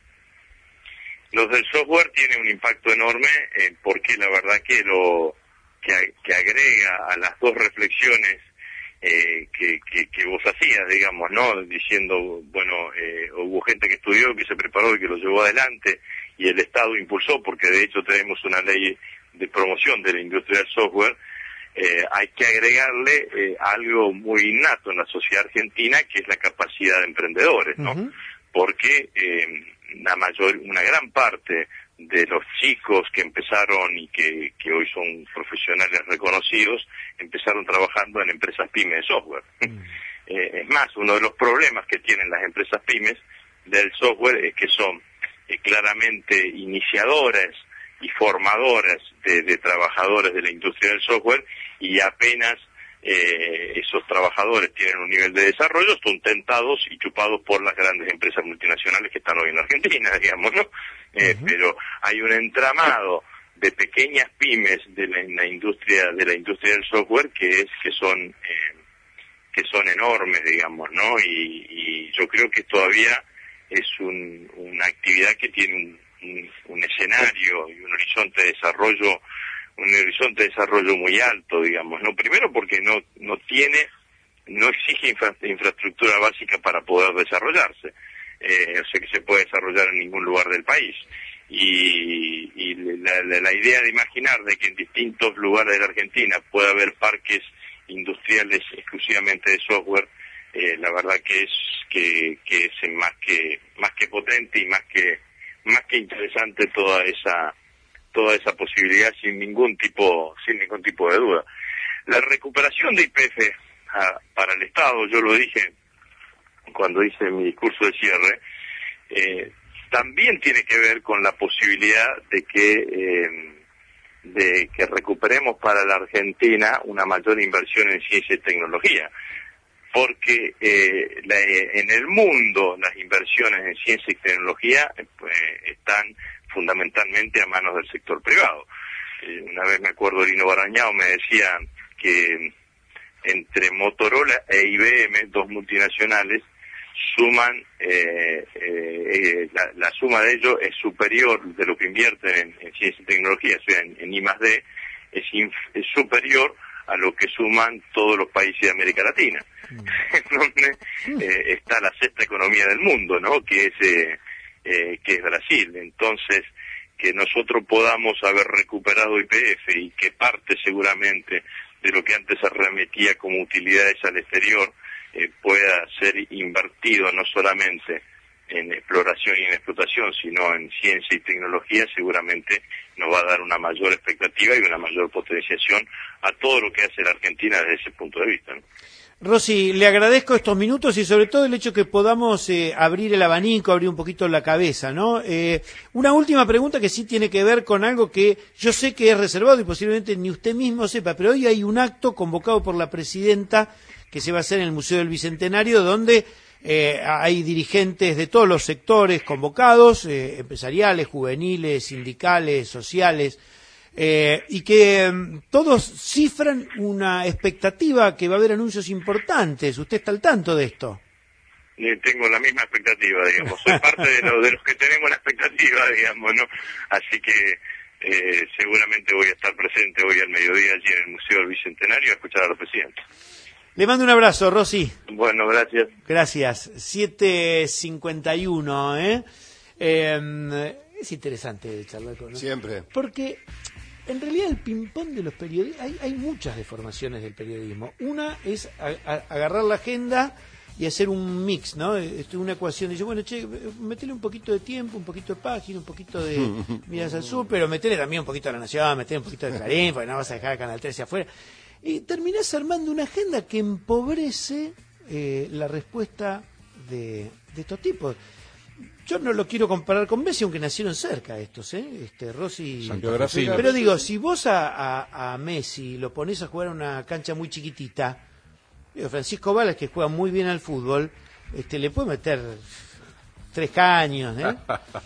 Los del software tienen un impacto enorme eh, porque la verdad que lo que, que agrega a las dos reflexiones eh, que, que, que vos hacías, digamos, ¿no? Diciendo, bueno, eh, hubo gente que estudió, que se preparó y que lo llevó adelante, y el Estado impulsó, porque de hecho tenemos una ley de promoción de la industria del software. Eh, hay que agregarle eh, algo muy innato en la sociedad argentina, que es la capacidad de emprendedores, ¿no? Uh-huh. Porque eh, la mayor, una gran parte de los chicos que empezaron y que, que hoy son profesionales reconocidos, empezaron trabajando en empresas pymes de software. Mm. Eh, es más, uno de los problemas que tienen las empresas pymes del software es que son eh, claramente iniciadoras y formadoras de, de trabajadores de la industria del software, y apenas eh, esos trabajadores tienen un nivel de desarrollo, son tentados y chupados por las grandes empresas multinacionales que están hoy en Argentina, digamos, ¿no? Eh, uh-huh. Pero hay un entramado de pequeñas pymes de la, la industria de la industria del software que es que son eh, que son enormes, digamos, ¿no? Y, y yo creo que todavía es un, una actividad que tiene un, un, un escenario y un horizonte de desarrollo un horizonte de desarrollo muy alto, digamos, ¿no? Primero porque no no tiene, no exige infra, infraestructura básica para poder desarrollarse, eh, o sea que se puede desarrollar en ningún lugar del país. Y, y la, la, la idea de imaginar de que en distintos lugares de la Argentina pueda haber parques industriales exclusivamente de software, eh, la verdad que es que, que es más que más que potente y más que más que interesante toda esa toda esa posibilidad sin ningún tipo sin ningún tipo de duda. La recuperación de Y P F a, para el Estado, yo lo dije cuando hice mi discurso de cierre, eh, también tiene que ver con la posibilidad de que eh, de que recuperemos para la Argentina una mayor inversión en ciencia y tecnología, porque eh, la, en el mundo las inversiones en ciencia y tecnología eh, están fundamentalmente a manos del sector privado. Eh, una vez me acuerdo Lino Barañao me decía que entre Motorola e I B M, dos multinacionales, suman, eh, eh, la, la suma de ellos es superior de lo que invierten en, en ciencia y tecnología, o sea, en, en I más D, es, inf, es superior a lo que suman todos los países de América Latina, mm. donde eh, está la sexta economía del mundo, ¿no? Que es eh, eh, que es Brasil. Entonces, que nosotros podamos haber recuperado Y P F y que parte seguramente de lo que antes se remitía como utilidades al exterior eh, pueda ser invertido no solamente en exploración y en explotación, sino en ciencia y tecnología, seguramente nos va a dar una mayor expectativa y una mayor potenciación a todo lo que hace la Argentina desde ese punto de vista, ¿no? Rossi, le agradezco estos minutos y sobre todo el hecho que podamos eh, abrir el abanico, abrir un poquito la cabeza, ¿no? Eh, una última pregunta que sí tiene que ver con algo que yo sé que es reservado y posiblemente ni usted mismo sepa, pero hoy hay un acto convocado por la presidenta que se va a hacer en el Museo del Bicentenario, donde eh, hay dirigentes de todos los sectores convocados, eh, empresariales, juveniles, sindicales, sociales, Eh, y que eh, todos cifran una expectativa que va a haber anuncios importantes. ¿Usted está al tanto de esto? Eh, tengo la misma expectativa, digamos. Soy parte de, lo, de los que tenemos la expectativa, digamos, ¿no? Así que eh, seguramente voy a estar presente hoy al mediodía allí en el Museo del Bicentenario a escuchar a los presidentes. Le mando un abrazo, Rossi. Bueno, gracias. Gracias. siete cincuenta y uno, ¿eh? eh es interesante charlar con nosotros. Siempre. Porque en realidad el ping-pong de los periodistas, hay, hay muchas deformaciones del periodismo. Una es a, a, agarrar la agenda y hacer un mix, ¿no? Esto es una ecuación. Dice, bueno, che, metele un poquito de tiempo, un poquito de página, un poquito de Miras al Sur, pero metele también un poquito de La Nación, metele un poquito de Clarín, porque no vas a dejar a Canal trece afuera. Y terminás armando una agenda que empobrece eh, la respuesta de, de estos tipos. Yo no lo quiero comparar con Messi, aunque nacieron cerca estos, ¿eh? Este, Rossi. Pero digo, si vos a, a, a Messi lo ponés a jugar en una cancha muy chiquitita, digo, Francisco Balas, que juega muy bien al fútbol, este, le puede meter tres caños, ¿eh?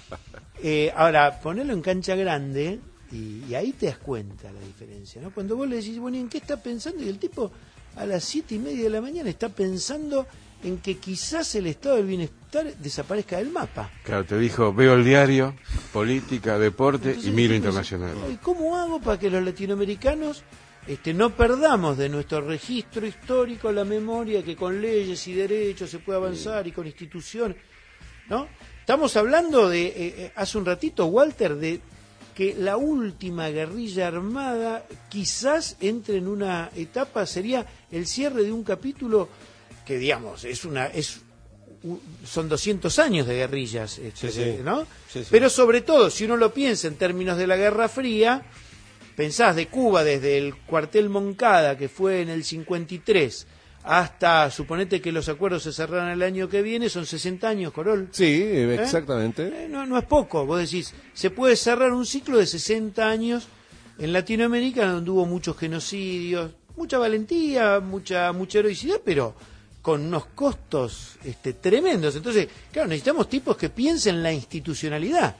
eh, ahora, ponerlo en cancha grande, y, y ahí te das cuenta la diferencia, ¿no? Cuando vos le decís, bueno, ¿en qué está pensando? Y el tipo a las siete y media de la mañana está pensando en que quizás el estado del bienestar desaparezca del mapa. Claro, te dijo, veo el diario, política, deporte. Entonces, y miro internacional. ¿Y cómo hago para que los latinoamericanos este, no perdamos de nuestro registro histórico la memoria que con leyes y derechos se puede avanzar y con instituciones, ¿no? Estamos hablando de, eh, hace un ratito, Walter, de que la última guerrilla armada quizás entre en una etapa, sería el cierre de un capítulo que, digamos, es una es son doscientos años de guerrillas, este, sí, sí. ¿no? Sí, sí. Pero sobre todo, si uno lo piensa en términos de la Guerra Fría, pensás de Cuba desde el cuartel Moncada, que fue en el cincuenta y tres, hasta, suponete que los acuerdos se cerraran el año que viene, son sesenta años, Corol. Sí, exactamente. ¿Eh? Eh, no, no es poco, vos decís, se puede cerrar un ciclo de sesenta años en Latinoamérica, donde hubo muchos genocidios, mucha valentía, mucha, mucha heroicidad, pero con unos costos este, tremendos. Entonces, claro, necesitamos tipos que piensen en la institucionalidad.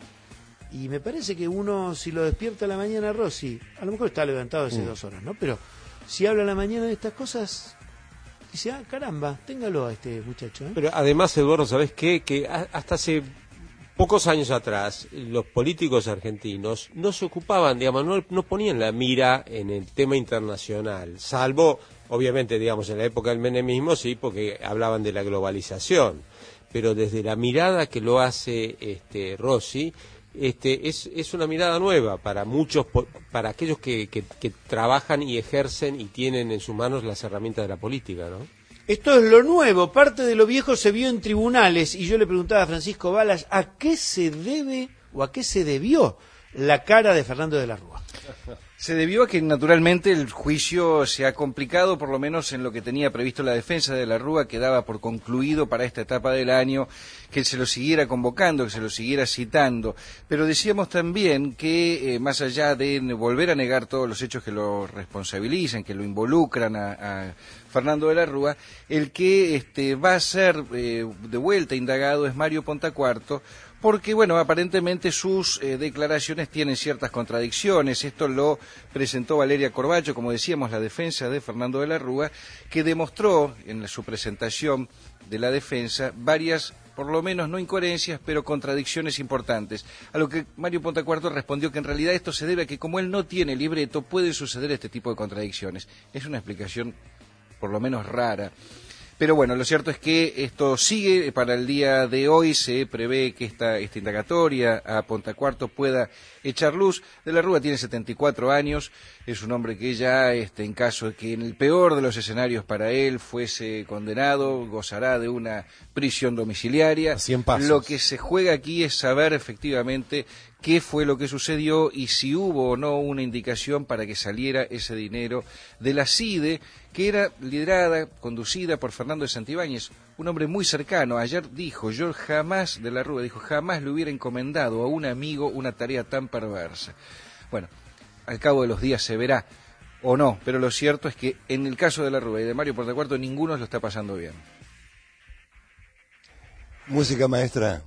Y me parece que uno, si lo despierta a la mañana, Rossi, a lo mejor está levantado hace mm. dos horas, ¿no? Pero si habla a la mañana de estas cosas, dice, ah, caramba, téngalo a este muchacho, ¿eh? Pero además, Eduardo, ¿sabés qué? Que hasta hace pocos años atrás, los políticos argentinos no se ocupaban, digamos, no, no ponían la mira en el tema internacional, salvo, obviamente, digamos, en la época del menemismo, sí, porque hablaban de la globalización, pero desde la mirada que lo hace este Rossi, este es, es una mirada nueva para muchos, para aquellos que, que, que trabajan y ejercen y tienen en sus manos las herramientas de la política, ¿no? Esto es lo nuevo, parte de lo viejo se vio en tribunales, y yo le preguntaba a Francisco Balas a qué se debe o a qué se debió la cara de Fernando de la Rúa. Se debió a que naturalmente el juicio se ha complicado, por lo menos en lo que tenía previsto la defensa de la Rúa, que daba por concluido para esta etapa del año que se lo siguiera convocando, que se lo siguiera citando. Pero decíamos también que, eh, más allá de volver a negar todos los hechos que lo responsabilizan, que lo involucran a, a Fernando de la Rúa, el que este, va a ser eh, de vuelta indagado es Mario Pontacuarto, porque, bueno, aparentemente sus eh, declaraciones tienen ciertas contradicciones. Esto lo presentó Valeria Corbacho, como decíamos, la defensa de Fernando de la Rúa, que demostró en la, su presentación de la defensa varias, por lo menos no incoherencias, pero contradicciones importantes. A lo que Mario Pontacuarto respondió que en realidad esto se debe a que como él no tiene libreto, pueden suceder este tipo de contradicciones. Es una explicación por lo menos rara. Pero bueno, lo cierto es que esto sigue. Para el día de hoy se prevé que esta, esta indagatoria a Pontacuarto pueda echar luz. De la Rúa tiene setenta y cuatro años, es un hombre que ya, este, en caso de que en el peor de los escenarios para él fuese condenado, gozará de una prisión domiciliaria. A cien pasos. Lo que se juega aquí es saber efectivamente qué fue lo que sucedió y si hubo o no una indicación para que saliera ese dinero de la CIDE, que era liderada, conducida por Fernando de Santibáñez, un hombre muy cercano. Ayer dijo, yo jamás, de la Rúa dijo, jamás le hubiera encomendado a un amigo una tarea tan perversa. Bueno, al cabo de los días se verá o no, pero lo cierto es que en el caso de la Rúa y de Mario Pontacuarto ninguno lo está pasando bien. Música, maestra.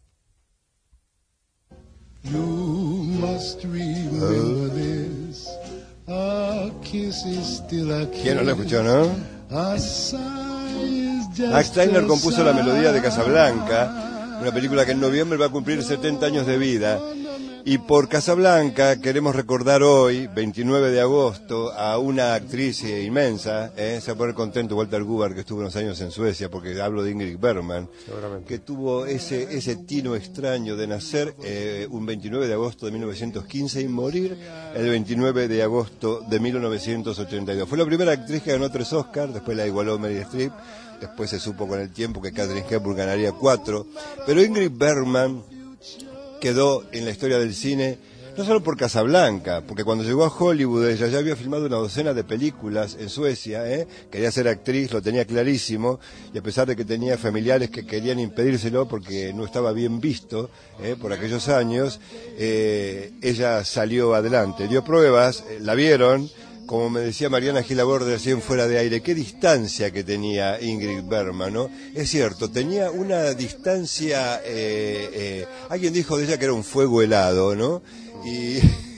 You must remember this. A kiss is still a kiss. ¿Quién no lo escuchó, no? A sigh is just Max Steiner a compuso la melodía de sigh. Casablanca, una película que en noviembre va a cumplir setenta años de vida. Y por Casablanca queremos recordar hoy, veintinueve de agosto, a una actriz inmensa, ¿eh? Se va a poner contento Walter Gubar, que estuvo unos años en Suecia, porque hablo de Ingrid Bergman, que tuvo ese ese tino extraño de nacer eh, un veintinueve de agosto de mil novecientos quince y morir el veintinueve de agosto de mil novecientos ochenta y dos. Fue la primera actriz que ganó tres Oscars, después la igualó Meryl Streep, después se supo con el tiempo que Katharine Hepburn ganaría cuatro, pero Ingrid Bergman quedó en la historia del cine No solo por Casablanca, porque cuando llegó a Hollywood ella ya había filmado una docena de películas en Suecia, ¿eh? Quería ser actriz, lo tenía clarísimo, y a pesar de que tenía familiares que querían impedírselo porque no estaba bien visto ¿eh? por aquellos años, eh, ella salió adelante, dio pruebas, eh, la vieron. Como me decía Mariana Gilaborde recién fuera de aire, qué distancia que tenía Ingrid Bergman, ¿no? Es cierto, tenía una distancia, eh, eh, alguien dijo de ella que era un fuego helado, ¿no? Y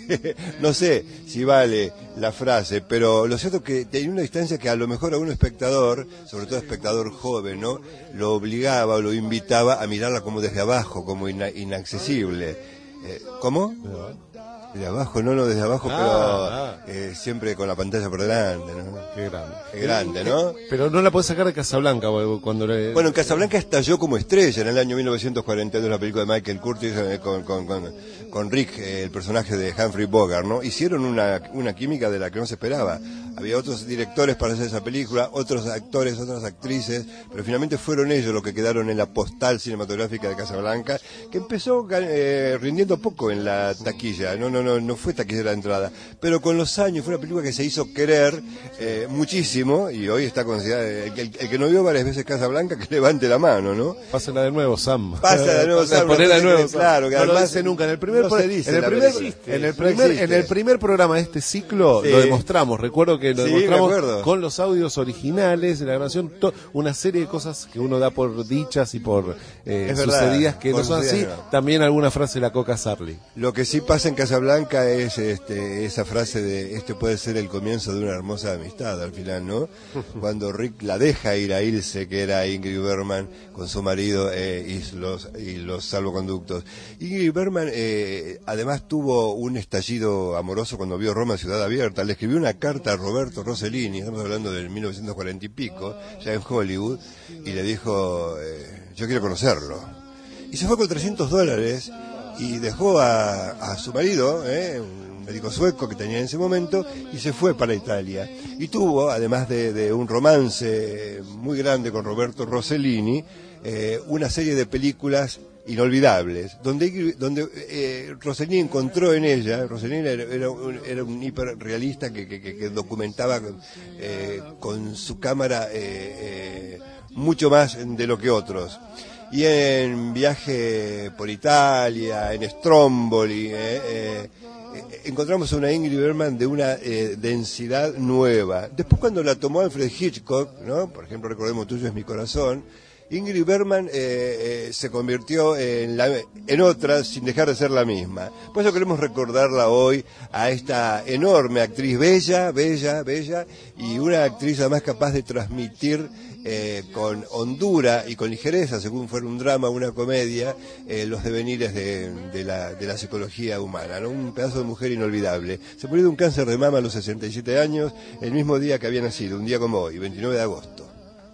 no sé si vale la frase, pero lo cierto es que tenía una distancia que a lo mejor a un espectador, sobre todo espectador joven, ¿no? Lo obligaba o lo invitaba a mirarla como desde abajo, como ina- inaccesible. Eh, ¿Cómo? Desde abajo, no, no, desde abajo, ah, pero ah. Eh, siempre con la pantalla por delante, ¿no? Qué grande. Qué grande, ¿no? Pero no la podés sacar de Casablanca cuando le... Bueno, en Casablanca estalló como estrella en el año mil novecientos cuarenta y dos, la película de Michael Curtis eh, con, con, con, con Rick, eh, el personaje de Humphrey Bogart, ¿no? Hicieron una, una química de la que no se esperaba. Había otros directores para hacer esa película, otros actores, otras actrices, pero finalmente fueron ellos los que quedaron en la postal cinematográfica de Casablanca, que empezó eh, rindiendo poco en la taquilla, no, no, no, no fue taquillera de entrada, pero con los años fue una película que se hizo querer eh, muchísimo, y hoy está considerada, el, el, el que no vio varias veces Casablanca, que levante la mano, ¿no? Pásala de nuevo, Sam. Pasa de nuevo, Sam. Ponela de nuevo, claro, que no además lo dice nunca. En el primer, no se dice en el la primer, existe, en el no primer, existe. en el primer programa de este ciclo Sí. lo demostramos. Recuerdo que lo Sí, demostramos con los audios originales de la grabación, to, una serie de cosas que uno da por dichas y por eh, Es verdad, sucedidas que por no son así. sucedidas, no. También alguna frase de la Coca Sarli. Lo que sí pasa en Casablanca es este, esa frase de este puede ser el comienzo de una hermosa amistad al final, ¿no? Cuando Rick la deja ir a Ilse, que era Ingrid Bergman, con su marido eh, y los y los salvoconductos. Ingrid Bergman eh, además tuvo un estallido amoroso cuando vio Roma Ciudad Abierta. Le escribió una carta a Roberto Rossellini, estamos hablando del mil novecientos cuarenta y pico, ya en Hollywood, y le dijo, eh, yo quiero conocerlo. Y se fue con trescientos dólares y dejó a, a su marido, eh, un médico sueco que tenía en ese momento, y se fue para Italia. Y tuvo, además de, de un romance muy grande con Roberto Rossellini, eh, una serie de películas inolvidables, donde, donde eh, Rossellini encontró en ella, Rossellini era, era, un, era un hiperrealista que, que, que documentaba eh, con su cámara eh, eh, mucho más de lo que otros. Y en Viaje por Italia, en Stromboli, eh, eh, encontramos a una Ingrid Bergman de una eh, densidad nueva. Después cuando la tomó Alfred Hitchcock, ¿no? Por ejemplo, recordemos Tuyo es mi corazón, Ingrid Bergman eh, eh, se convirtió en, la, en otra sin dejar de ser la misma. Por eso queremos recordarla hoy a esta enorme actriz, bella, bella, bella, y una actriz además capaz de transmitir eh, con hondura y con ligereza, según fuera un drama o una comedia, eh, los devenires de, de, la, de la psicología humana, ¿no? Un pedazo de mujer inolvidable. Se murió de un cáncer de mama a los sesenta y siete años, el mismo día que había nacido, un día como hoy, veintinueve de agosto.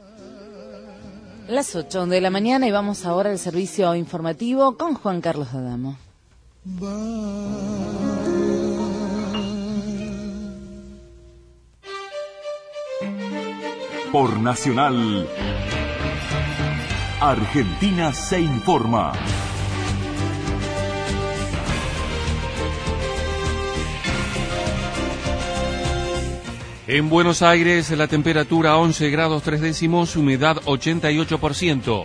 Las ocho de la mañana y vamos ahora al servicio informativo con Juan Carlos Adamo. Por Nacional, Argentina se informa. En Buenos Aires, la temperatura once grados tres décimos, humedad ochenta y ocho por ciento.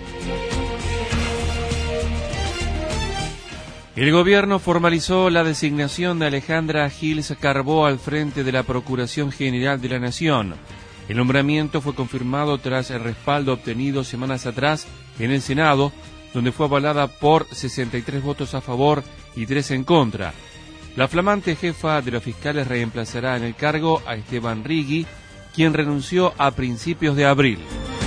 El gobierno formalizó la designación de Alejandra Giles Carbó al frente de la Procuración General de la Nación. El nombramiento fue confirmado tras el respaldo obtenido semanas atrás en el Senado, donde fue avalada por sesenta y tres votos a favor y tres en contra. La flamante jefa de los fiscales reemplazará en el cargo a Esteban Rigui, quien renunció a principios de abril.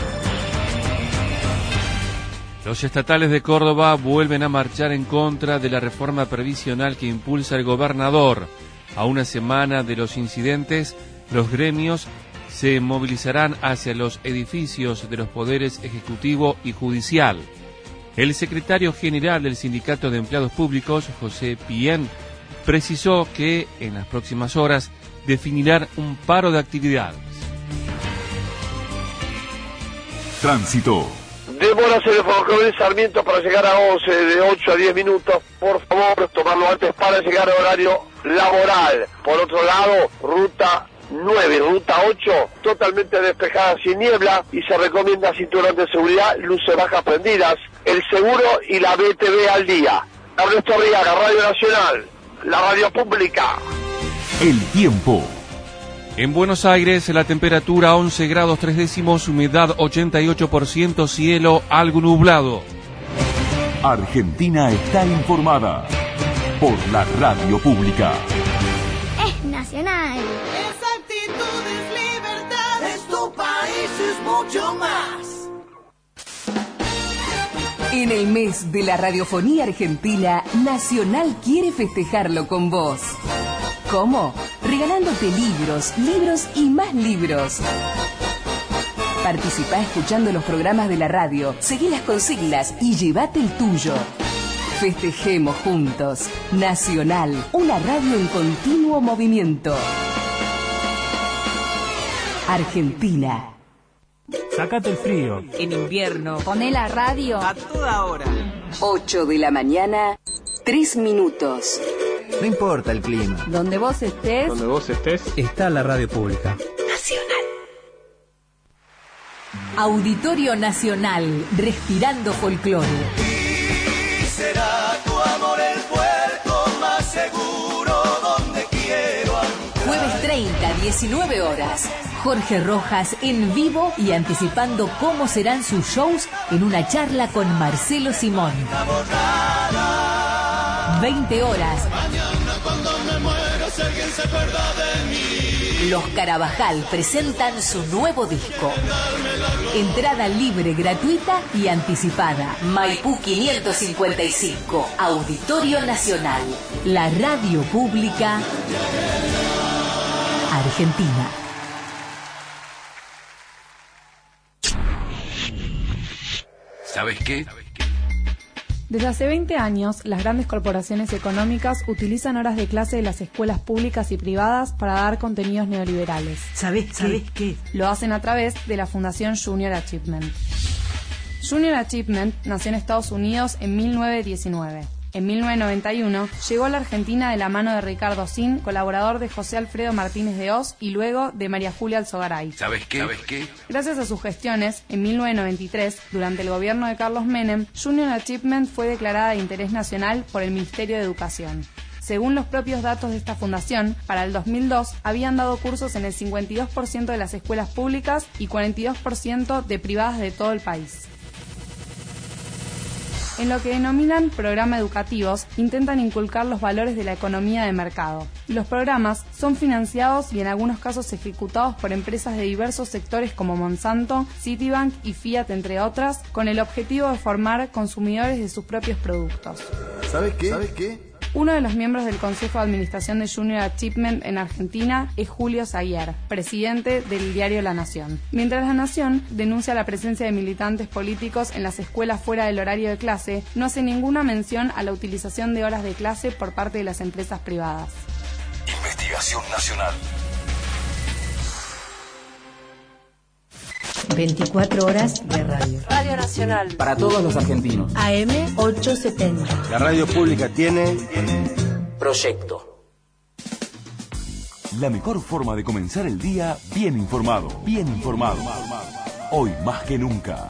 Los estatales de Córdoba vuelven a marchar en contra de la reforma previsional que impulsa el gobernador. A una semana de los incidentes, los gremios se movilizarán hacia los edificios de los poderes ejecutivo y judicial. El secretario general del Sindicato de Empleados Públicos, José Pien, precisó que en las próximas horas definirán un paro de actividades. Tránsito. Demoras en el ferrocarril Sarmiento para llegar a once, de ocho a diez minutos. Por favor, tomarlo antes para llegar a horario laboral. Por otro lado, ruta nueve, ruta ocho, totalmente despejada, sin niebla, y se recomienda cinturón de seguridad, luces bajas prendidas, el seguro y la B T V al día. Ernesto Arriaga, Radio Nacional, la radio pública. El tiempo. En Buenos Aires, la temperatura once grados tres décimos, humedad ochenta y ocho por ciento, cielo algo nublado. Argentina está informada por la radio pública. Es nacional. Esa actitud es libertad. Es tu país, es mucho más. En el mes de la radiofonía argentina, Nacional quiere festejarlo con vos. ¿Cómo? Regalándote libros, libros y más libros. Participá escuchando los programas de la radio, seguí las consignas y llévate el tuyo. Festejemos juntos. Nacional, una radio en continuo movimiento. Argentina. Sácate el frío. En invierno. Poné la radio a toda hora. ocho de la mañana, tres minutos. No importa el clima. Donde vos estés. Donde vos estés. Está la radio pública. Nacional. Auditorio Nacional, respirando folclore. Y será tu amor el puerto más seguro donde quiero habitar. Jueves treinta, diecinueve horas. Jorge Rojas en vivo y anticipando cómo serán sus shows en una charla con Marcelo Simón. veinte horas. Mañana cuando me muera, si alguien se acuerda de mí. Los Carabajal presentan su nuevo disco. Entrada libre, gratuita y anticipada. Maipú quinientos cincuenta y cinco, Auditorio Nacional. La radio pública argentina. ¿Sabes qué? Desde hace veinte años, las grandes corporaciones económicas utilizan horas de clase de las escuelas públicas y privadas para dar contenidos neoliberales. ¿Sabés, ¿Sabés qué? Lo hacen a través de la Fundación Junior Achievement. Junior Achievement nació en Estados Unidos en mil novecientos diecinueve. En mil novecientos noventa y uno llegó a la Argentina de la mano de Ricardo Sin, colaborador de José Alfredo Martínez de Oz y luego de María Julia Alzogaray. ¿Sabes qué? ¿Sabes qué? Gracias a sus gestiones, en mil novecientos noventa y tres, durante el gobierno de Carlos Menem, Junior Achievement fue declarada de interés nacional por el Ministerio de Educación. Según los propios datos de esta fundación, para el dos mil dos habían dado cursos en el cincuenta y dos por ciento de las escuelas públicas y cuarenta y dos por ciento de privadas de todo el país. En lo que denominan programa educativos, intentan inculcar los valores de la economía de mercado. Los programas son financiados y en algunos casos ejecutados por empresas de diversos sectores como Monsanto, Citibank y Fiat, entre otras, con el objetivo de formar consumidores de sus propios productos. ¿Sabes qué? ¿Sabes qué? Uno de los miembros del Consejo de Administración de Junior Achievement en Argentina es Julio Zaguiar, presidente del diario La Nación. Mientras La Nación denuncia la presencia de militantes políticos en las escuelas fuera del horario de clase, no hace ninguna mención a la utilización de horas de clase por parte de las empresas privadas. Investigación Nacional. veinticuatro horas de radio. Radio Nacional. Para todos los argentinos. A M ochocientos setenta. La radio pública tiene proyecto. La mejor forma de comenzar el día bien informado. Bien informado. Hoy más que nunca.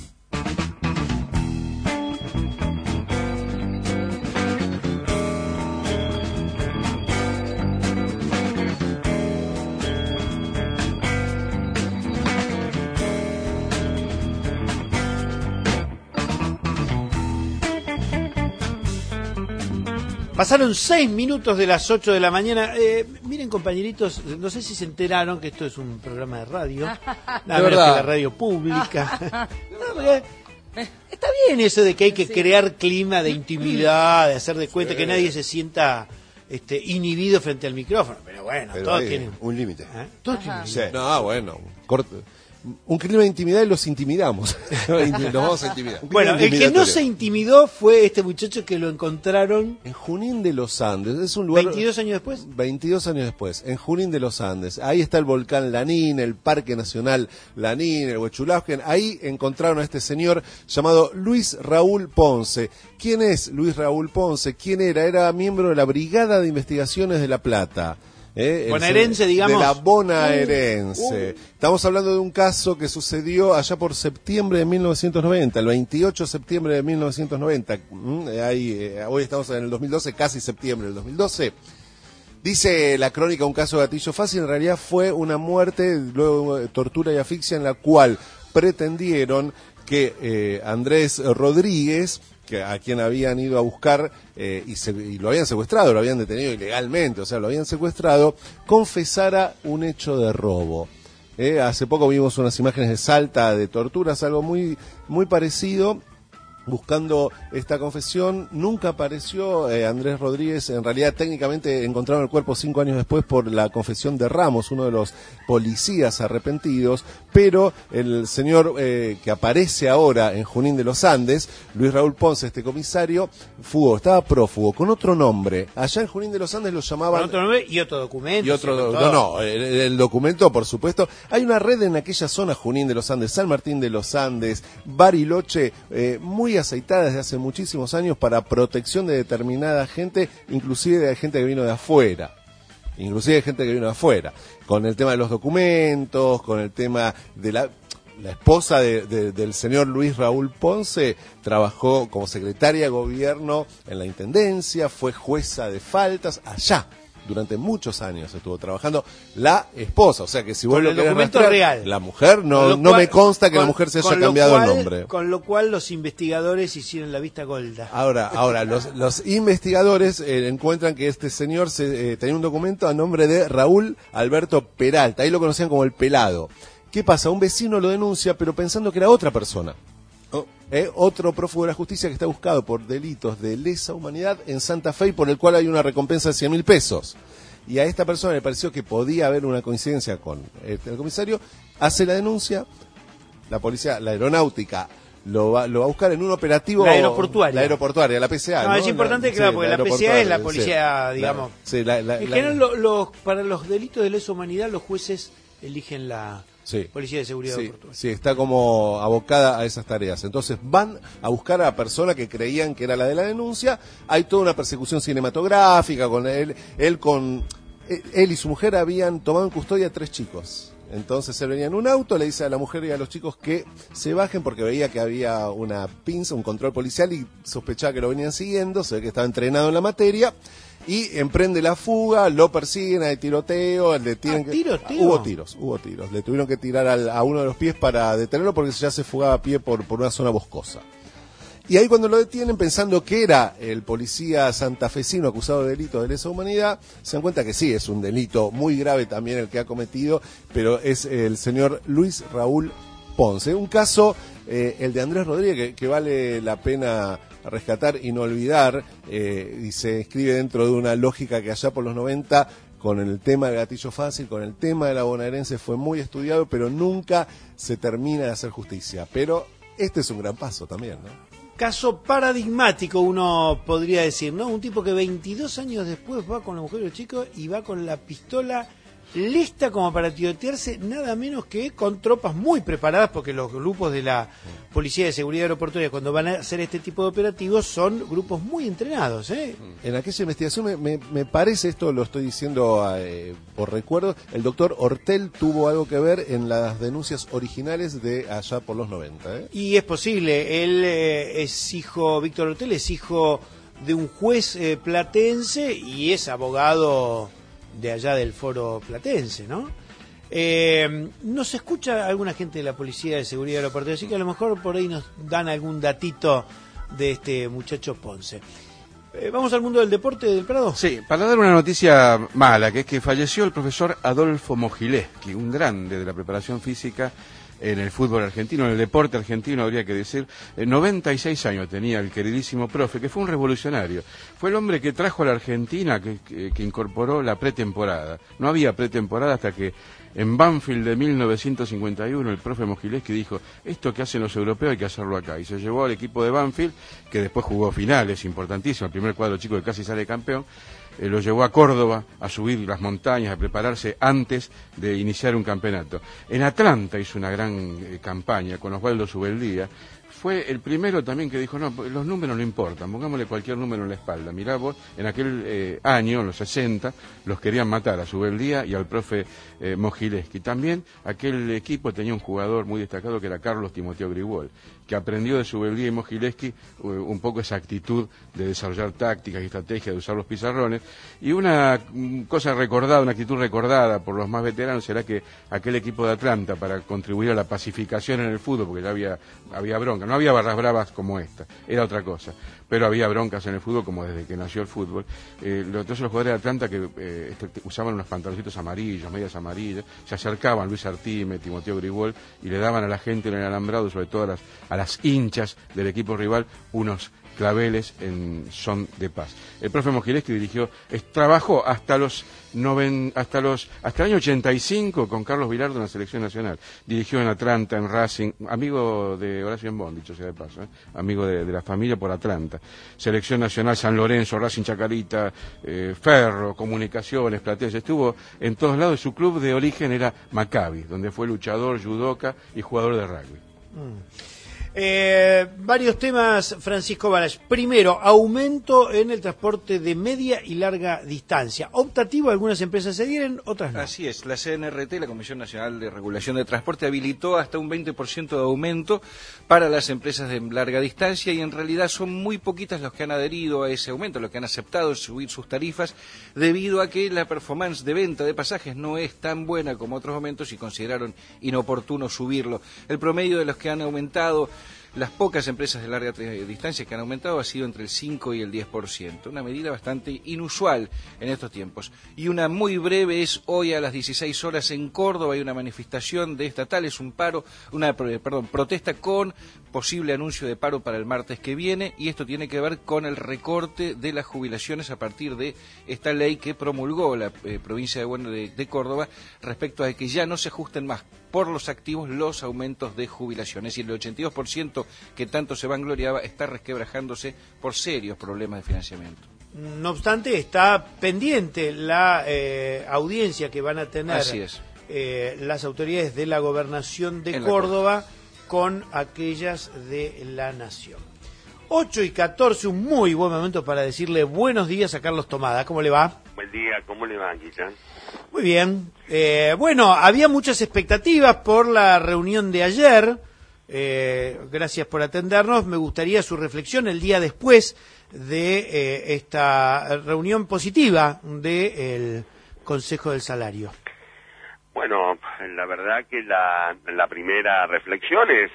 Pasaron seis minutos de las ocho de la mañana. Eh, miren, compañeritos, no sé si se enteraron que esto es un programa de radio. Nada menos que la radio pública. No, porque está bien eso de que hay que sí. crear clima de intimidad, de hacer de cuenta sí. que nadie se sienta este, inhibido frente al micrófono. Pero bueno, Pero todos tienen un límite. ¿Eh? Todos tienen sí. No, bueno, corto. un crimen de intimidad y los intimidamos. Los vamos a intimidar. Bueno, el que no se intimidó fue este muchacho que lo encontraron en Junín de los Andes. Es un lugar veintidós años después. veintidós años después, en Junín de los Andes. Ahí está el volcán Lanín, el Parque Nacional Lanín, el Huechulauquen. Ahí encontraron a este señor llamado Luis Raúl Ponce. ¿Quién es Luis Raúl Ponce? ¿Quién era? Era miembro de la Brigada de Investigaciones de La Plata. Eh, bonaerense, digamos. De la bonaerense. Uh, uh. Estamos hablando de un caso que sucedió allá por septiembre de mil novecientos noventa, el veintiocho de septiembre de mil novecientos noventa. Mm, ahí, eh, hoy estamos en el dos mil doce, casi septiembre del dos mil doce. Dice la crónica, un caso de gatillo fácil, en realidad fue una muerte, luego de tortura y asfixia, en la cual pretendieron que eh, Andrés Rodríguez, que a quien habían ido a buscar eh, y, se, y lo habían secuestrado, lo habían detenido ilegalmente, o sea, lo habían secuestrado, confesara un hecho de robo. Eh, hace poco vimos unas imágenes de Salta de torturas, algo muy, muy parecido. Buscando esta confesión, nunca apareció eh, Andrés Rodríguez. En realidad, técnicamente encontraron el cuerpo cinco años después por la confesión de Ramos, uno de los policías arrepentidos, pero el señor eh, que aparece ahora en Junín de los Andes, Luis Raúl Ponce, este comisario, fugó, estaba prófugo, con otro nombre. Allá en Junín de los Andes lo llamaban... Con otro nombre y otro documento. Y otro, no, no, el, el documento, por supuesto. Hay una red en aquella zona, Junín de los Andes, San Martín de los Andes, Bariloche, eh, muy aceitada desde hace muchísimos años para protección de determinada gente, inclusive de gente que vino de afuera, inclusive de gente que vino de afuera, con el tema de los documentos, con el tema de la... La esposa de, de, del señor Luis Raúl Ponce trabajó como secretaria de gobierno en la Intendencia, fue jueza de faltas allá. Durante muchos años estuvo trabajando la esposa, o sea que si vos con lo el querés documento rastrear, real. La mujer, no, cual, no me consta que con, la mujer se haya lo cambiado cual, el nombre. Con lo cual los investigadores hicieron la vista gorda. Ahora, ahora los, los investigadores eh, encuentran que este señor se, eh, tenía un documento a nombre de Raúl Alberto Peralta, ahí lo conocían como el Pelado. ¿Qué pasa? Un vecino lo denuncia, pero pensando que era otra persona. Oh. Eh, otro prófugo de la justicia que está buscado por delitos de lesa humanidad en Santa Fe y por el cual hay una recompensa de cien mil pesos. Y a esta persona le pareció que podía haber una coincidencia con el, el comisario, hace la denuncia, la policía, la aeronáutica, lo va, lo va a buscar en un operativo... La aeroportuaria. La aeroportuaria, la P C A. No, ¿no? es importante, la, claro, sí, porque la, la P C A es la sí, policía, digamos. La, sí, la, la, en la, general, lo, lo, para los delitos de lesa humanidad, los jueces eligen la... Sí, Policía de Seguridad sí, Portuaria. Sí, está como abocada a esas tareas. Entonces van a buscar a la persona que creían que era la de la denuncia. Hay toda una persecución cinematográfica con él, él con él y su mujer habían tomado en custodia a tres chicos. Entonces él venía en un auto, le dice a la mujer y a los chicos que se bajen porque veía que había una pinza, un control policial y sospechaba que lo venían siguiendo, se ve que estaba entrenado en la materia. Y emprende la fuga, lo persiguen, hay tiroteo, le tienen ah, que... tiroteo. Hubo tiros, hubo tiros. Le tuvieron que tirar al, a uno de los pies para detenerlo porque ya se fugaba a pie por, por una zona boscosa. Y ahí cuando lo detienen, pensando que era el policía santafesino acusado de delito de lesa humanidad, se dan cuenta que sí, es un delito muy grave también el que ha cometido, pero es el señor Luis Raúl Ponce. Un caso, eh, el de Andrés Rodríguez, que, que vale la pena... rescatar y no olvidar, eh, y se escribe dentro de una lógica que allá por los noventa, con el tema del gatillo fácil, con el tema de la bonaerense, fue muy estudiado, pero nunca se termina de hacer justicia. Pero este es un gran paso también, ¿no? Caso paradigmático, uno podría decir, ¿no? Un tipo que veintidós años después va con la mujer y los chicos y va con la pistola lista como para tirotearse, nada menos que con tropas muy preparadas, porque los grupos de la Policía de Seguridad Aeroportuaria, cuando van a hacer este tipo de operativos, son grupos muy entrenados, ¿eh? En aquella investigación me, me, me parece, esto lo estoy diciendo eh, por recuerdo, el doctor Hortel tuvo algo que ver en las denuncias originales de allá por los noventa, ¿eh? Y es posible, él eh, es hijo, Víctor Hortel es hijo de un juez eh, platense y es abogado de allá del foro platense, ¿no? Eh, nos escucha alguna gente de la Policía de Seguridad Aeroportuaria, así que a lo mejor por ahí nos dan algún datito de este muchacho Ponce. Eh, ¿Vamos al mundo del deporte del Prado? Sí, para dar una noticia mala, que es que falleció el profesor Adolfo Mogileski, un grande de la preparación física en el fútbol argentino, en el deporte argentino, habría que decir. Eh, noventa y seis años tenía el queridísimo profe, que fue un revolucionario. Fue el hombre que trajo a la Argentina, que, que, que incorporó la pretemporada. No había pretemporada hasta que en Banfield de mil novecientos cincuenta y uno el profe Mogileski dijo, esto que hacen los europeos hay que hacerlo acá. Y se llevó al equipo de Banfield, que después jugó finales, importantísimo, el primer cuadro chico que casi sale campeón. Eh, lo llevó a Córdoba a subir las montañas, a prepararse antes de iniciar un campeonato. En Atlanta hizo una gran eh, campaña con Osvaldo Subeldía. Fue el primero también que dijo, no, los números no importan, pongámosle cualquier número en la espalda. Mirá vos, en aquel eh, año, en los sesenta, los querían matar a Subeldía y al profe eh, Mogileski. También aquel equipo tenía un jugador muy destacado que era Carlos Timoteo Grigol, que aprendió de Subeldía y Mogileski uh, un poco esa actitud de desarrollar tácticas y estrategias, de usar los pizarrones. Y una um, cosa recordada, una actitud recordada por los más veteranos será que aquel equipo de Atlanta, para contribuir a la pacificación en el fútbol, porque ya había, había bronca, no había barras bravas como esta, era otra cosa, pero había broncas en el fútbol como desde que nació el fútbol. Eh, entonces los jugadores de Atlanta que eh, este, usaban unos pantaloncitos amarillos, medias amarillas, se acercaban Luis Artime, Timoteo Grigol, y le daban a la gente en el alambrado, sobre todo a las, a las hinchas del equipo rival, unos claveles en son de paz. El profe Mogileski dirigió, es, trabajó hasta los noven, hasta los hasta el año ochenta y cinco con Carlos Vilardo en la selección nacional. Dirigió en Atlanta, en Racing, amigo de Horacio Embón, dicho sea de paso, ¿eh? amigo de, de la familia por Atlanta. Selección nacional San Lorenzo, Racing Chacarita, eh, Ferro, Comunicaciones, Platense. Estuvo en todos lados. Su club de origen era Maccabi, donde fue luchador, judoka y jugador de rugby. Mm. Eh, varios temas, Francisco Balas. Primero, aumento en el transporte de media y larga distancia. Optativo, algunas empresas se dieron, otras no. Así es, la C N R T, la Comisión Nacional de Regulación de Transporte, habilitó hasta un veinte por ciento de aumento para las empresas de larga distancia, y en realidad son muy poquitas los que han adherido a ese aumento, los que han aceptado subir sus tarifas, debido a que la performance de venta de pasajes no es tan buena como otros momentos y consideraron inoportuno subirlo. El promedio de los que han aumentado, las pocas empresas de larga distancia que han aumentado, ha sido entre el cinco y el diez por ciento, una medida bastante inusual en estos tiempos. Y una muy breve es hoy a las dieciséis horas en Córdoba, hay una manifestación de estatales, un paro, una perdón, protesta con posible anuncio de paro para el martes que viene, y esto tiene que ver con el recorte de las jubilaciones a partir de esta ley que promulgó la eh, provincia de, bueno, de, de Córdoba, respecto a que ya no se ajusten más por los activos los aumentos de jubilación. Es decir, el ochenta y dos por ciento que tanto se vangloriaba está resquebrajándose por serios problemas de financiamiento. No obstante, está pendiente la eh, audiencia que van a tener Así es. Eh, las autoridades de la Gobernación de En Córdoba con aquellas de la Nación. ocho y catorce, un muy buen momento para decirle buenos días a Carlos Tomada. ¿Cómo le va? Buen día, ¿cómo le va, Guita? Muy bien. Eh, bueno, había muchas expectativas por la reunión de ayer. Eh, gracias por atendernos. Me gustaría su reflexión el día después de eh, esta reunión positiva del Consejo del Salario. Bueno, la verdad que la, la primera reflexión es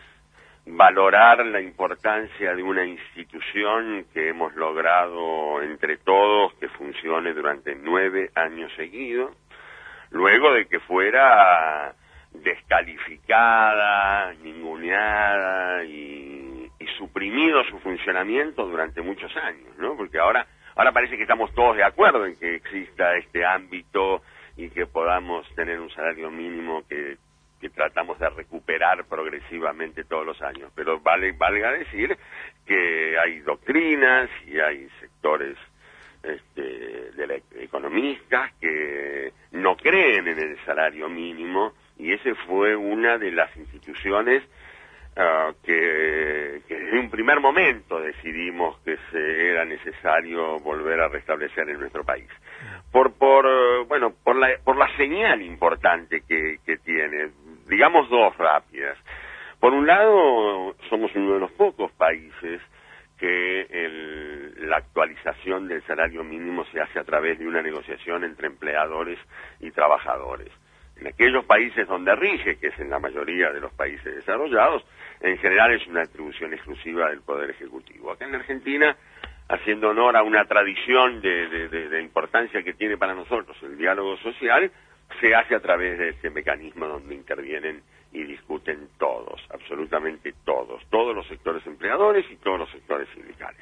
valorar la importancia de una institución que hemos logrado entre todos que funcione durante nueve años seguidos, luego de que fuera descalificada, ninguneada y, y suprimido su funcionamiento durante muchos años, ¿no? Porque ahora, ahora parece que estamos todos de acuerdo en que exista este ámbito y que podamos tener un salario mínimo que que tratamos de recuperar progresivamente todos los años, pero vale, valga decir que hay doctrinas y hay sectores este, de la, economistas que no creen en el salario mínimo, y ese fue una de las instituciones uh, que, que desde un primer momento decidimos que se era necesario volver a restablecer en nuestro país. Por, por, bueno, por la, por la señal importante que, que tiene. Digamos dos rápidas. Por un lado, somos uno de los pocos países que el, la actualización del salario mínimo se hace a través de una negociación entre empleadores y trabajadores. En aquellos países donde rige, que es en la mayoría de los países desarrollados, en general es una atribución exclusiva del Poder Ejecutivo. Acá en la Argentina, haciendo honor a una tradición de, de, de, de importancia que tiene para nosotros el diálogo social, se hace a través de este mecanismo donde intervienen y discuten todos, absolutamente todos, todos los sectores empleadores y todos los sectores sindicales.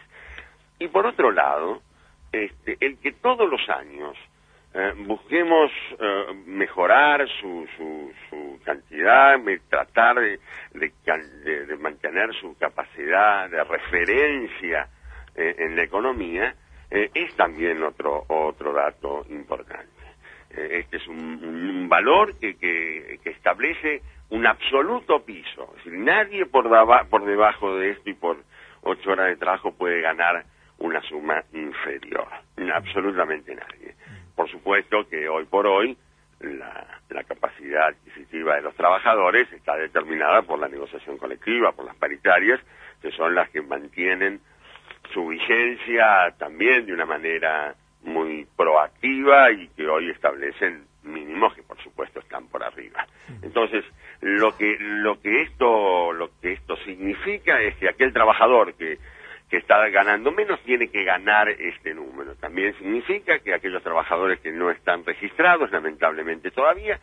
Y por otro lado, este, el que todos los años eh, busquemos eh, mejorar su, su, su cantidad, me, tratar de, de, de, de mantener su capacidad de referencia eh, en la economía, eh, es también otro, otro dato importante. Eh, este es un, un valor que, que, que establece un absoluto piso. Es decir, nadie por, daba, por debajo de esto y por ocho horas de trabajo puede ganar una suma inferior. Absolutamente nadie. Por supuesto que hoy por hoy la, la capacidad adquisitiva de los trabajadores está determinada por la negociación colectiva, por las paritarias, que son las que mantienen su vigencia también de una manera muy proactiva y que hoy establecen mínimos que por supuesto están por arriba. Entonces, lo que lo que esto lo que esto significa es que aquel trabajador que que está ganando menos tiene que ganar este número. También significa que aquellos trabajadores que no están registrados, lamentablemente todavía,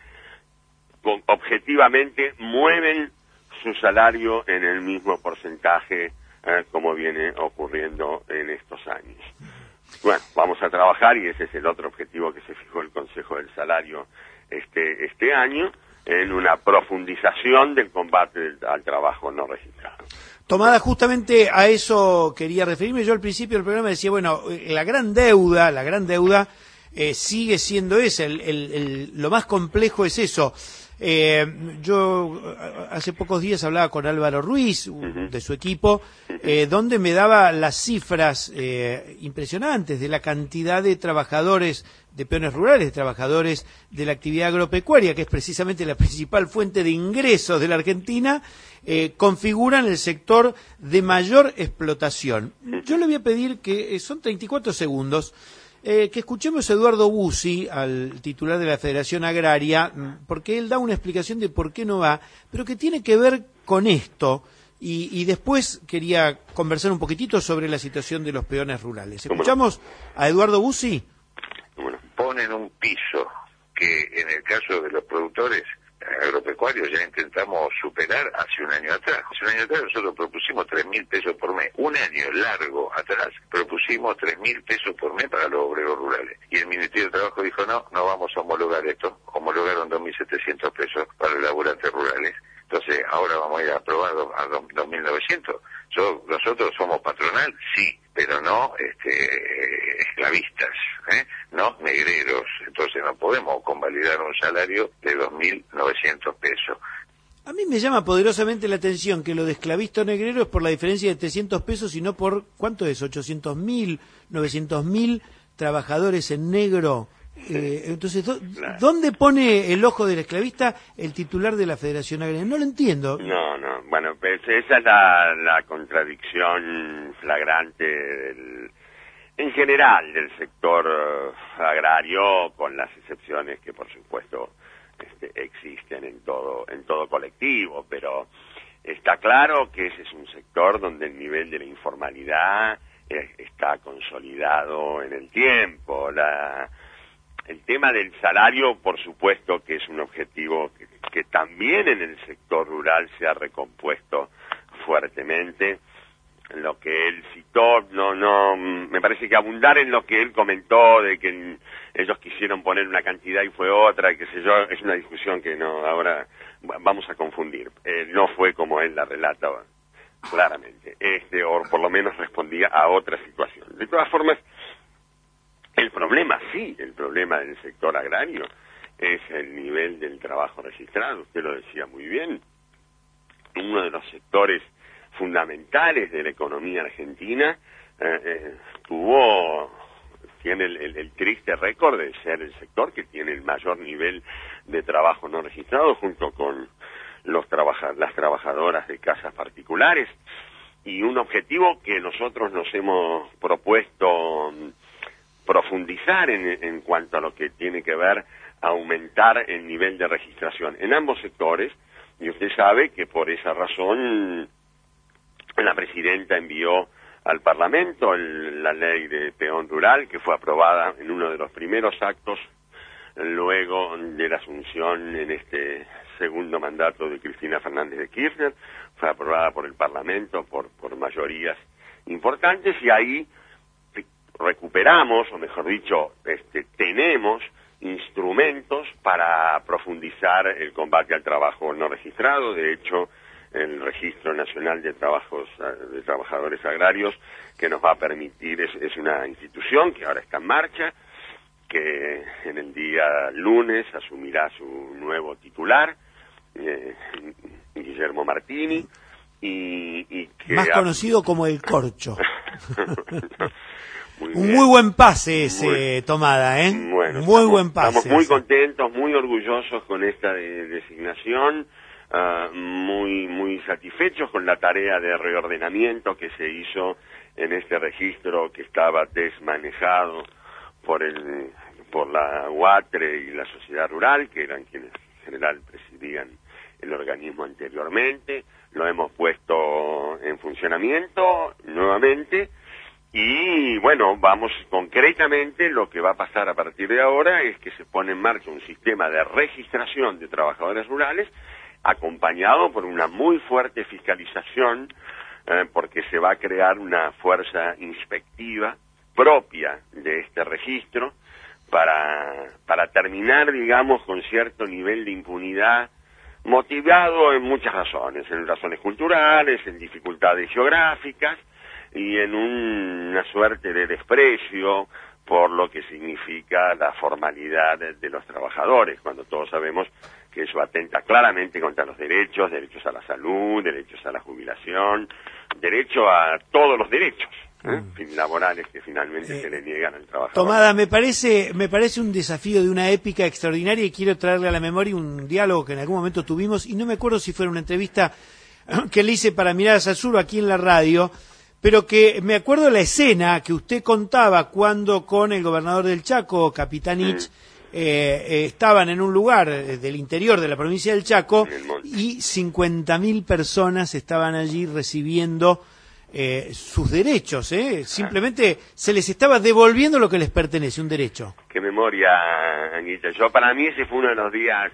con, objetivamente mueven su salario en el mismo porcentaje eh, como viene ocurriendo en estos años. Bueno, vamos a trabajar y ese es el otro objetivo que se fijó el Consejo del Salario este este año, en una profundización del combate al trabajo no registrado. Tomada, justamente a eso quería referirme. Yo al principio del programa decía, bueno, la gran deuda, la gran deuda eh, sigue siendo esa, el, el, el, lo más complejo es eso. Eh, yo hace pocos días hablaba con Álvaro Ruiz, uh-huh. de su equipo, eh, donde me daba las cifras eh, impresionantes de la cantidad de trabajadores de peones rurales, de trabajadores de la actividad agropecuaria, que es precisamente la principal fuente de ingresos de la Argentina, eh, configuran el sector de mayor explotación. Yo le voy a pedir que, eh, son treinta y cuatro segundos, Eh, que escuchemos a Eduardo Bussi, al titular de la Federación Agraria, porque él da una explicación de por qué no va, pero que tiene que ver con esto, y, y después quería conversar un poquitito sobre la situación de los peones rurales. ¿Escuchamos a Eduardo Bussi? Bueno, ponen un piso que en el caso de los productores agropecuarios ya intentamos superar hace un año atrás. Hace un año atrás nosotros propusimos tres mil pesos por mes. Un año largo atrás propusimos tres mil pesos por mes para los obreros rurales. Y el Ministerio de Trabajo dijo, no, no vamos a homologar esto. Homologaron dos mil setecientos pesos para los laburantes rurales. Entonces, ahora vamos a ir a aprobar a dos mil novecientos. Yo, nosotros somos patronal, sí, pero no este, esclavistas, ¿eh? no negreros. Entonces no podemos convalidar un salario de dos mil novecientos pesos. A mí me llama poderosamente la atención que lo de esclavista o negrero es por la diferencia de trescientos pesos y no por, ¿cuánto es? ochocientos mil, novecientos mil trabajadores en negro. Eh, entonces, ¿dó, ¿dónde pone el ojo del esclavista el titular de la Federación Agraria? No lo entiendo. No, no, bueno, pues esa es la, la contradicción flagrante del, en general del sector uh, agrario, con las excepciones que por supuesto este, existen en todo, en todo colectivo, pero está claro que ese es un sector donde el nivel de la informalidad eh, está consolidado en el tiempo. La El tema del salario, por supuesto que es un objetivo que, que también en el sector rural se ha recompuesto fuertemente. Lo que él citó, no, no, me parece que abundar en lo que él comentó, de que ellos quisieron poner una cantidad y fue otra, qué sé yo, es una discusión que no, ahora vamos a confundir. Eh, no fue como él la relata claramente, este, o por lo menos respondía a otra situación. De todas formas, el problema, sí, el problema del sector agrario es el nivel del trabajo registrado, usted lo decía muy bien. Uno de los sectores fundamentales de la economía argentina eh, eh, tuvo, tiene el, el, el triste récord de ser el sector que tiene el mayor nivel de trabajo no registrado, junto con los trabaja, las trabajadoras de casas particulares, y un objetivo que nosotros nos hemos propuesto profundizar en, en cuanto a lo que tiene que ver aumentar el nivel de registración en ambos sectores, y usted sabe que por esa razón la presidenta envió al Parlamento el, la ley de peón rural, que fue aprobada en uno de los primeros actos luego de la asunción en este segundo mandato de Cristina Fernández de Kirchner, fue aprobada por el Parlamento por, por mayorías importantes, y ahí recuperamos, o mejor dicho, este, tenemos instrumentos para profundizar el combate al trabajo no registrado. De hecho, el Registro Nacional de Trabajos de Trabajadores Agrarios, que nos va a permitir, es, es una institución que ahora está en marcha, que en el día lunes asumirá su nuevo titular, eh, Guillermo Martini, y, y que más ha... conocido como el Corcho. Muy Un bien. muy buen pase ese, Muy, Tomada, ¿eh? Bueno, muy estamos, buen pase. Estamos muy ese. contentos, muy orgullosos con esta de, designación, uh, muy muy satisfechos con la tarea de reordenamiento que se hizo en este registro que estaba desmanejado por el por la UATRE y la Sociedad Rural, que eran quienes en general presidían el organismo anteriormente. Lo hemos puesto en funcionamiento nuevamente. Y bueno, vamos concretamente, lo que va a pasar a partir de ahora es que se pone en marcha un sistema de registración de trabajadores rurales acompañado por una muy fuerte fiscalización, eh, porque se va a crear una fuerza inspectiva propia de este registro para, para terminar, digamos, con cierto nivel de impunidad motivado en muchas razones, en razones culturales, en dificultades geográficas, y en un, una suerte de desprecio por lo que significa la formalidad de, de los trabajadores, cuando todos sabemos que eso atenta claramente contra los derechos, derechos a la salud, derechos a la jubilación, derecho a todos los derechos, ¿eh? mm. laborales que finalmente eh, se le niegan al trabajador. Tomada, me parece, me parece un desafío de una épica extraordinaria, y quiero traerle a la memoria un diálogo que en algún momento tuvimos, y no me acuerdo si fue una entrevista que le hice para Miradas al Sur aquí en la radio, pero que me acuerdo de la escena que usted contaba cuando con el gobernador del Chaco, Capitanich, mm. eh, eh, estaban en un lugar del interior de la provincia del Chaco y cincuenta mil personas estaban allí recibiendo eh, sus derechos, ¿eh? Simplemente se les estaba devolviendo lo que les pertenece, un derecho. Qué memoria, Anguita. Yo, para mí ese fue uno de los días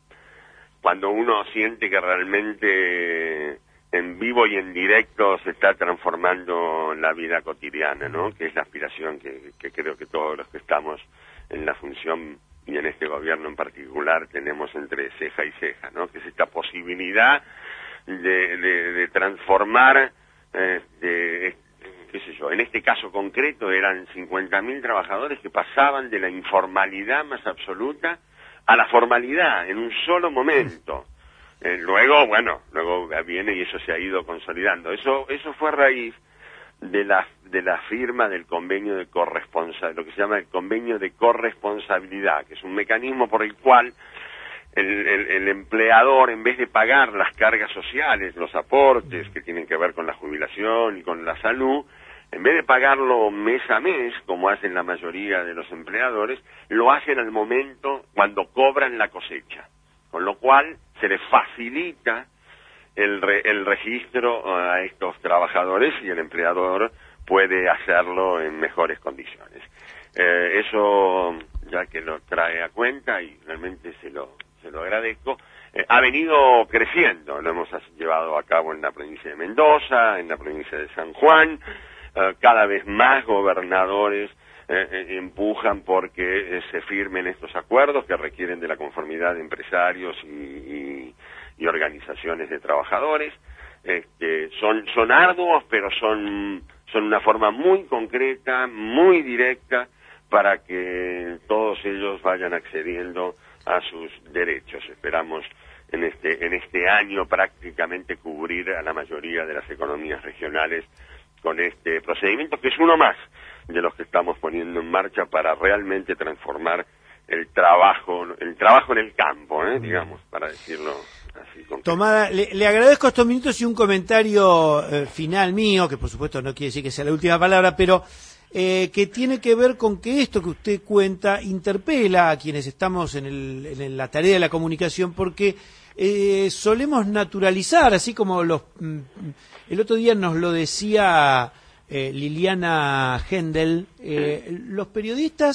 cuando uno siente que realmente en vivo y en directo se está transformando la vida cotidiana, ¿no? Que es la aspiración que, que creo que todos los que estamos en la función y en este gobierno en particular tenemos entre ceja y ceja, ¿no? Que es esta posibilidad de, de, de transformar, eh, de, qué sé yo, en este caso concreto eran cincuenta mil trabajadores que pasaban de la informalidad más absoluta a la formalidad en un solo momento. Eh, luego, bueno, luego viene y eso se ha ido consolidando. Eso eso fue a raíz de la de la firma del convenio de corresponsabilidad, lo que se llama el convenio de corresponsabilidad, que es un mecanismo por el cual el, el, el empleador, en vez de pagar las cargas sociales, los aportes que tienen que ver con la jubilación y con la salud, en vez de pagarlo mes a mes, como hacen la mayoría de los empleadores, lo hacen al momento cuando cobran la cosecha. Con lo cual se les facilita el, re, el registro a estos trabajadores y el empleador puede hacerlo en mejores condiciones. Eh, eso, ya que lo trae a cuenta, y realmente se lo, se lo agradezco, eh, ha venido creciendo. Lo hemos llevado a cabo en la provincia de Mendoza, en la provincia de San Juan, eh, cada vez más gobernadores Eh, eh, empujan porque eh, se firmen estos acuerdos que requieren de la conformidad de empresarios y, y, y organizaciones de trabajadores. Este, son son arduos, pero son son una forma muy concreta, muy directa, para que todos ellos vayan accediendo a sus derechos. Esperamos en este en este año prácticamente cubrir a la mayoría de las economías regionales con este procedimiento, que es uno más de los que estamos poniendo en marcha para realmente transformar el trabajo, el trabajo en el campo, ¿eh? digamos, para decirlo así. Tomada, le, le agradezco estos minutos y un comentario eh, final mío, que por supuesto no quiere decir que sea la última palabra, pero eh, que tiene que ver con que esto que usted cuenta interpela a quienes estamos en, el, en la tarea de la comunicación, porque eh, solemos naturalizar, así como los mm, el otro día nos lo decía eh, Liliana Hendel, eh, los periodistas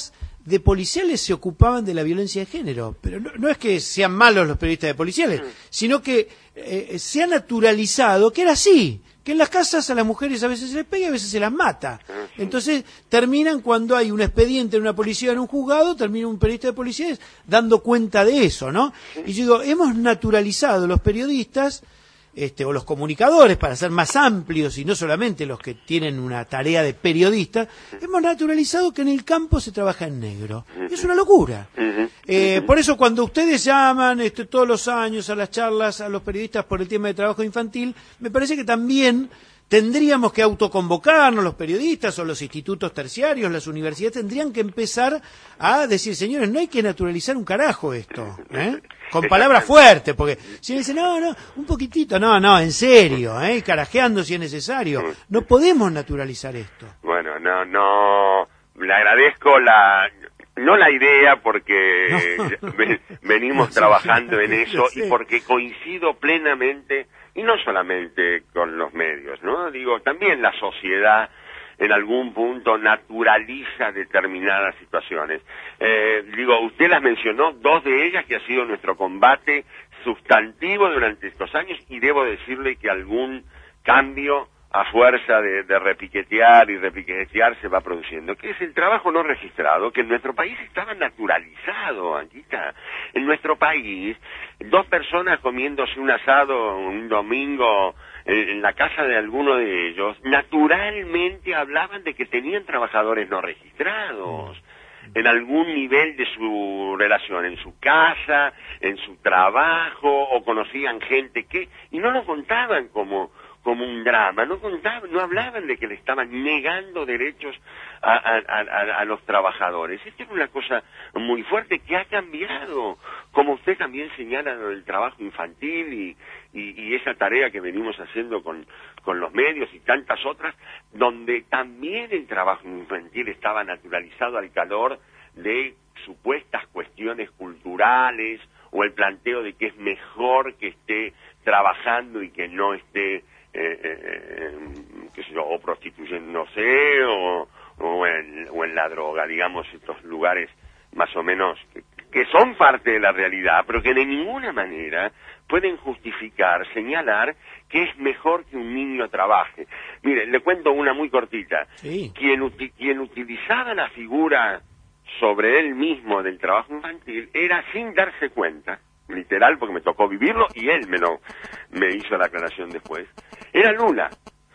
de policiales se ocupaban de la violencia de género. Pero no, no es que sean malos los periodistas de policiales, sino que eh, se ha naturalizado que era así, que en las casas a las mujeres a veces se les pega y a veces se las mata. Entonces terminan, cuando hay un expediente en una policía, en un juzgado, termina un periodista de policía dando cuenta de eso, ¿no? Y yo digo, hemos naturalizado los periodistas, este, o los comunicadores, para ser más amplios y no solamente los que tienen una tarea de periodista, hemos naturalizado que en el campo se trabaja en negro. Es una locura. Eh, por eso cuando ustedes llaman este, todos los años a las charlas a los periodistas por el tema de trabajo infantil, me parece que también tendríamos que autoconvocarnos los periodistas o los institutos terciarios, las universidades, tendrían que empezar a decir, señores, no hay que naturalizar un carajo esto, ¿eh? Con palabras fuertes, porque si me dicen, no, no, un poquitito, no, no, en serio, ¿eh? Carajeando si es necesario, no podemos naturalizar esto. Bueno, no, no, le agradezco la... No la idea, porque no. venimos no, trabajando en eso, y porque coincido plenamente, y no solamente con los medios, ¿no? Digo, también la sociedad en algún punto naturaliza determinadas situaciones. Eh, digo, usted las mencionó, dos de ellas, que ha sido nuestro combate sustantivo durante estos años, y debo decirle que algún cambio a fuerza de, de repiquetear y repiquetear se va produciendo, que es el trabajo no registrado, que en nuestro país estaba naturalizado, Anquita. En nuestro país, dos personas comiéndose un asado un domingo en, en la casa de alguno de ellos, naturalmente hablaban de que tenían trabajadores no registrados en algún nivel de su relación, en su casa, en su trabajo, o conocían gente que, y no lo contaban como como un drama, no contaban, no hablaban de que le estaban negando derechos a, a, a, a los trabajadores. Esta es una cosa muy fuerte que ha cambiado, como usted también señala el trabajo infantil y, y, y esa tarea que venimos haciendo con, con los medios y tantas otras, donde también el trabajo infantil estaba naturalizado al calor de supuestas cuestiones culturales, o el planteo de que es mejor que esté trabajando y que no esté Eh, eh, qué sé yo, o prostituyéndose o, o, en, o en la droga, digamos, estos lugares más o menos que, que son parte de la realidad, pero que de ninguna manera pueden justificar, señalar que es mejor que un niño trabaje. Mire, le cuento una muy cortita. Sí. Quien, uti- quien utilizaba la figura sobre él mismo del trabajo infantil era sin darse cuenta, literal, porque me tocó vivirlo y él me lo me hizo la aclaración después, era Lula.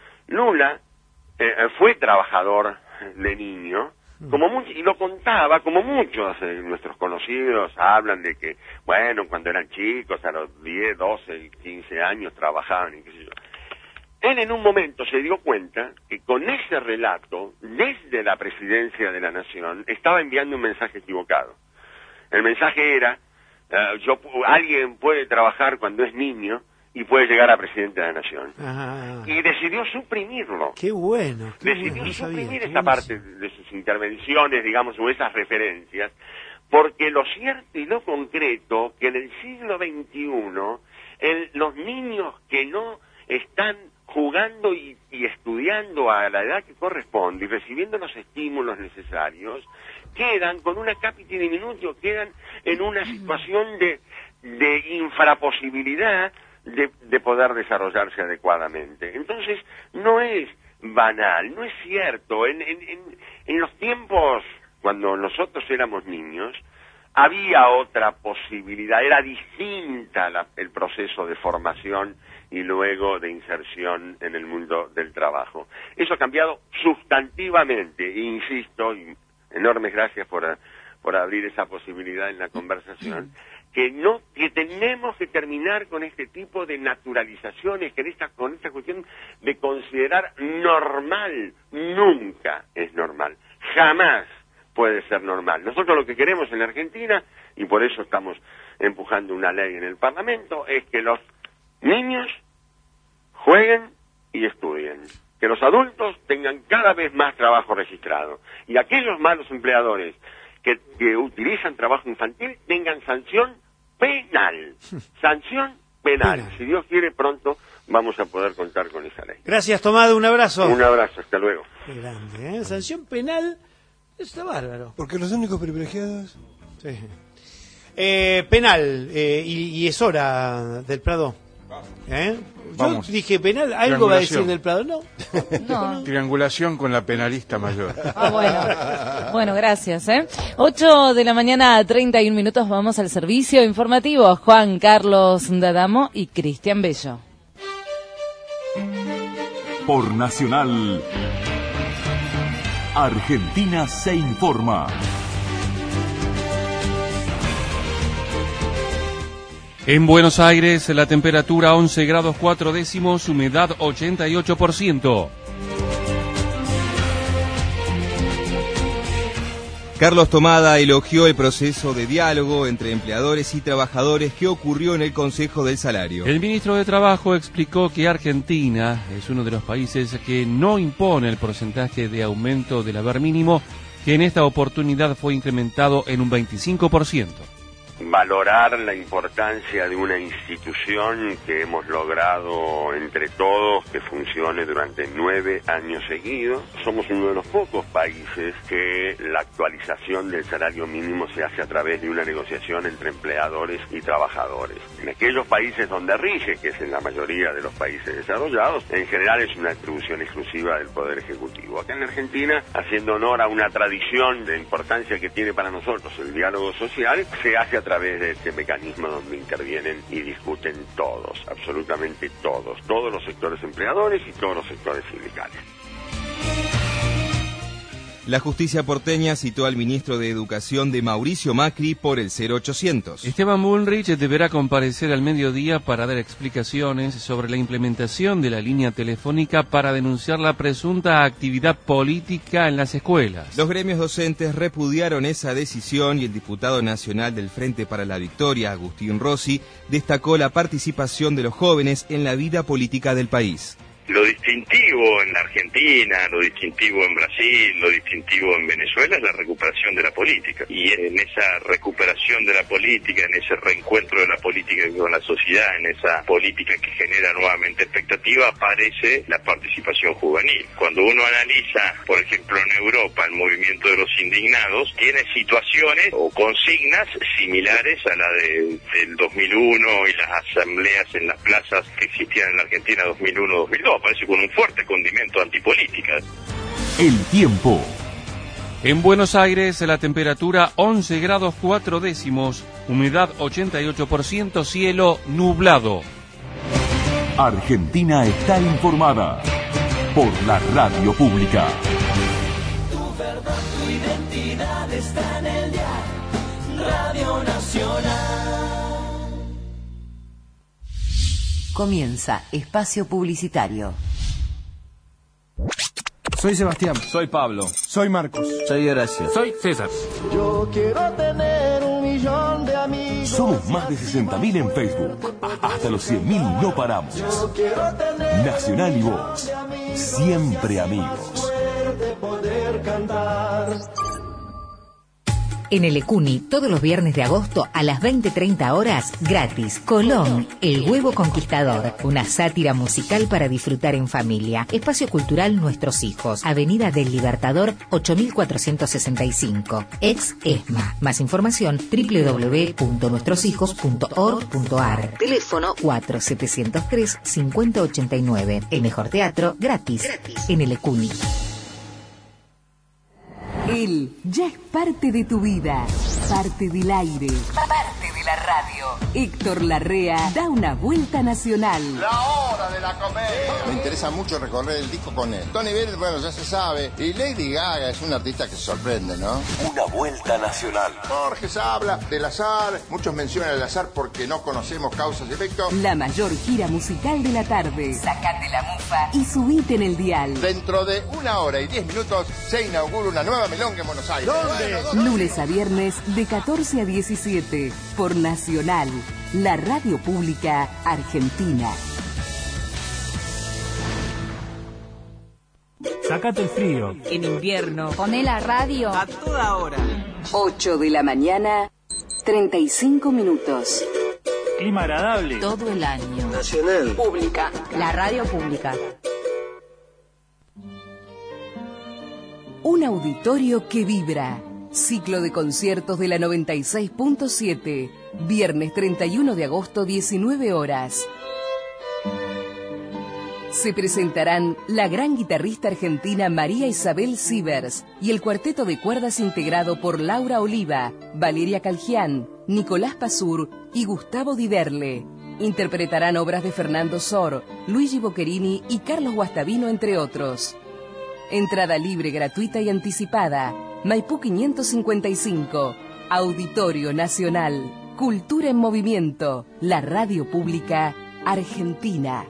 Lula eh, fue trabajador de niño, como mucho, y lo contaba, como muchos de nuestros conocidos hablan de que, bueno, cuando eran chicos, a los diez, doce, quince años trabajaban y qué sé yo. Él en un momento se dio cuenta que con ese relato, desde la presidencia de la Nación, estaba enviando un mensaje equivocado. El mensaje era, Uh, yo, alguien puede trabajar cuando es niño y puede llegar a presidente de la Nación. Ajá. Y decidió suprimirlo. Qué bueno. Qué decidió bueno, suprimir sabía, esa parte de sus intervenciones, digamos, o esas referencias, porque lo cierto y lo concreto, que en el siglo veintiuno, el, los niños que no están jugando y, y estudiando a la edad que corresponde y recibiendo los estímulos necesarios, quedan con una capiti diminutio, quedan en una situación de, de infraposibilidad de, de poder desarrollarse adecuadamente. Entonces, no es banal, no es cierto. En, en, en, en los tiempos, cuando nosotros éramos niños, había otra posibilidad, era distinta la, el proceso de formación y luego de inserción en el mundo del trabajo. Eso ha cambiado sustantivamente, e insisto, y enormes gracias por, por abrir esa posibilidad en la conversación, que no que tenemos que terminar con este tipo de naturalizaciones, que en esta, con esta cuestión de considerar normal, nunca es normal, jamás puede ser normal. Nosotros lo que queremos en la Argentina, y por eso estamos empujando una ley en el Parlamento, es que los niños jueguen y estudien, que los adultos tengan cada vez más trabajo registrado, y aquellos malos empleadores que, que utilizan trabajo infantil tengan sanción penal, sanción penal. penal. Si Dios quiere, pronto vamos a poder contar con esa ley. Gracias, Tomado, un abrazo. Un abrazo, hasta luego. Qué grande, ¿eh? Sanción penal Eso está bárbaro. Porque los únicos privilegiados... Sí. Eh, penal, eh, y, y es hora del Prado. ¿Eh? Yo Vamos. dije penal, algo va a decir del Prado, ¿no? No. Triangulación con la penalista mayor. Ah, bueno. Bueno, gracias, ¿eh? ocho de la mañana, treinta y un minutos, vamos al servicio informativo. Juan Carlos D'Adamo y Cristian Bello. Por Nacional, Argentina se informa. En Buenos Aires, la temperatura once grados cuatro décimos, humedad ochenta y ocho por ciento. Carlos Tomada elogió el proceso de diálogo entre empleadores y trabajadores que ocurrió en el Consejo del Salario. El ministro de Trabajo explicó que Argentina es uno de los países que no impone el porcentaje de aumento del haber mínimo, que en esta oportunidad fue incrementado en un veinticinco por ciento. Valorar la importancia de una institución que hemos logrado entre todos que funcione durante nueve años seguidos. Somos uno de los pocos países que la actualización del salario mínimo se hace a través de una negociación entre empleadores y trabajadores. En aquellos países donde rige, que es en la mayoría de los países desarrollados, en general es una atribución exclusiva del Poder Ejecutivo. Acá en Argentina, haciendo honor a una tradición de importancia que tiene para nosotros el diálogo social, se hace a través de este mecanismo donde intervienen y discuten todos, absolutamente todos, todos los sectores empleadores y todos los sectores sindicales. La justicia porteña citó al ministro de Educación de Mauricio Macri por el cero ochocientos. Esteban Bullrich deberá comparecer al mediodía para dar explicaciones sobre la implementación de la línea telefónica para denunciar la presunta actividad política en las escuelas. Los gremios docentes repudiaron esa decisión y el diputado nacional del Frente para la Victoria, Agustín Rossi, destacó la participación de los jóvenes en la vida política del país. Lo distintivo en la Argentina, lo distintivo en Brasil, lo distintivo en Venezuela es la recuperación de la política. Y en esa recuperación de la política, en ese reencuentro de la política con la sociedad, en esa política que genera nuevamente expectativa, aparece la participación juvenil. Cuando uno analiza, por ejemplo, en Europa, el movimiento de los indignados, tiene situaciones o consignas similares a la de, del dos mil uno y las asambleas en las plazas que existían en la Argentina dos mil uno dos mil dos. Aparece con un fuerte condimento antipolítica. El tiempo. En Buenos Aires, la temperatura once grados cuatro décimos, humedad ochenta y ocho por ciento, cielo nublado. Argentina está informada por la radio pública. Tu verdad, tu identidad está en el dial Radio Nacional. Comienza Espacio Publicitario. Soy Sebastián. Soy Pablo. Soy Marcos. Soy Horacio. Soy César. Yo quiero tener un millón de amigos. Somos más de sesenta mil en Facebook. Hasta los cien mil no paramos. Yo quiero tener Nacional y vos, siempre amigos. suerte poder cantar. En el Ecuni, todos los viernes de agosto a las veinte treinta horas, gratis. Colón, El Huevo Conquistador. Una sátira musical para disfrutar en familia. Espacio Cultural Nuestros Hijos. Avenida del Libertador, ocho mil cuatrocientos sesenta y cinco. Ex ESMA. Más información, doble u doble u doble u punto nuestros hijos punto org punto a r. Teléfono cuatro siete cero tres cinco cero ocho nueve. El mejor teatro, gratis. gratis. En el Ecuni. Él ya es parte de tu vida, parte del aire, parte de la radio. Héctor Larrea da una vuelta nacional. La hora de la comedia. Me interesa mucho recorrer el disco con él. Tony Bennett, bueno, ya se sabe. Y Lady Gaga es una artista que sorprende, ¿no? Una vuelta nacional. Borges habla del azar. Muchos mencionan el azar porque no conocemos causas y efectos. La mayor gira musical de la tarde. Sacate la mufa y subite en el dial. Dentro de una hora y diez minutos se inaugura una nueva milonga en Buenos Aires. ¿Dónde? Bueno, ¿dónde? Lunes a viernes de catorce a diecisiete por Nacional, la radio pública argentina. Sacate el frío. En invierno, Poné la radio a toda hora. ocho de la mañana, treinta y cinco minutos. Clima agradable. Todo el año. Nacional. Pública, la radio pública. Un auditorio que vibra. Ciclo de conciertos de la noventa y seis punto siete. Viernes treinta y uno de agosto, diecinueve horas. Se presentarán la gran guitarrista argentina María Isabel Sivers y el cuarteto de cuerdas integrado por Laura Oliva, Valeria Calgián, Nicolás Pazur y Gustavo Diderle. Interpretarán obras de Fernando Sor, Luigi Boccherini y Carlos Guastavino, entre otros. Entrada libre, gratuita y anticipada. Maipú quinientos cincuenta y cinco. Auditorio Nacional. Cultura en Movimiento. La radio pública argentina.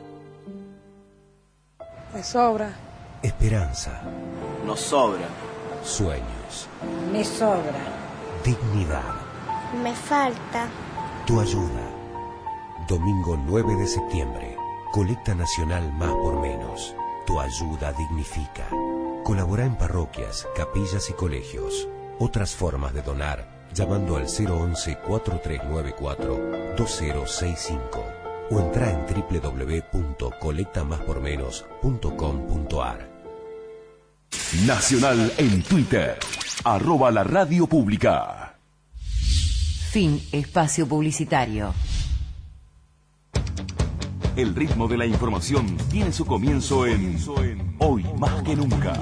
Me sobra. Esperanza. Nos sobra. Sueños. Me sobra. Dignidad. Me falta. Tu ayuda. Domingo nueve de septiembre. Colecta nacional Más por Menos. Tu ayuda dignifica. Colabora en parroquias, capillas y colegios. Otras formas de donar llamando al cero once, cuatro tres nueve cuatro, dos cero seis cinco o entra en doble u doble u doble u punto colecta más por menos punto com punto a r. Nacional en Twitter, arroba la radio pública. Fin espacio publicitario. El ritmo de la información tiene su comienzo en Hoy Más que Nunca.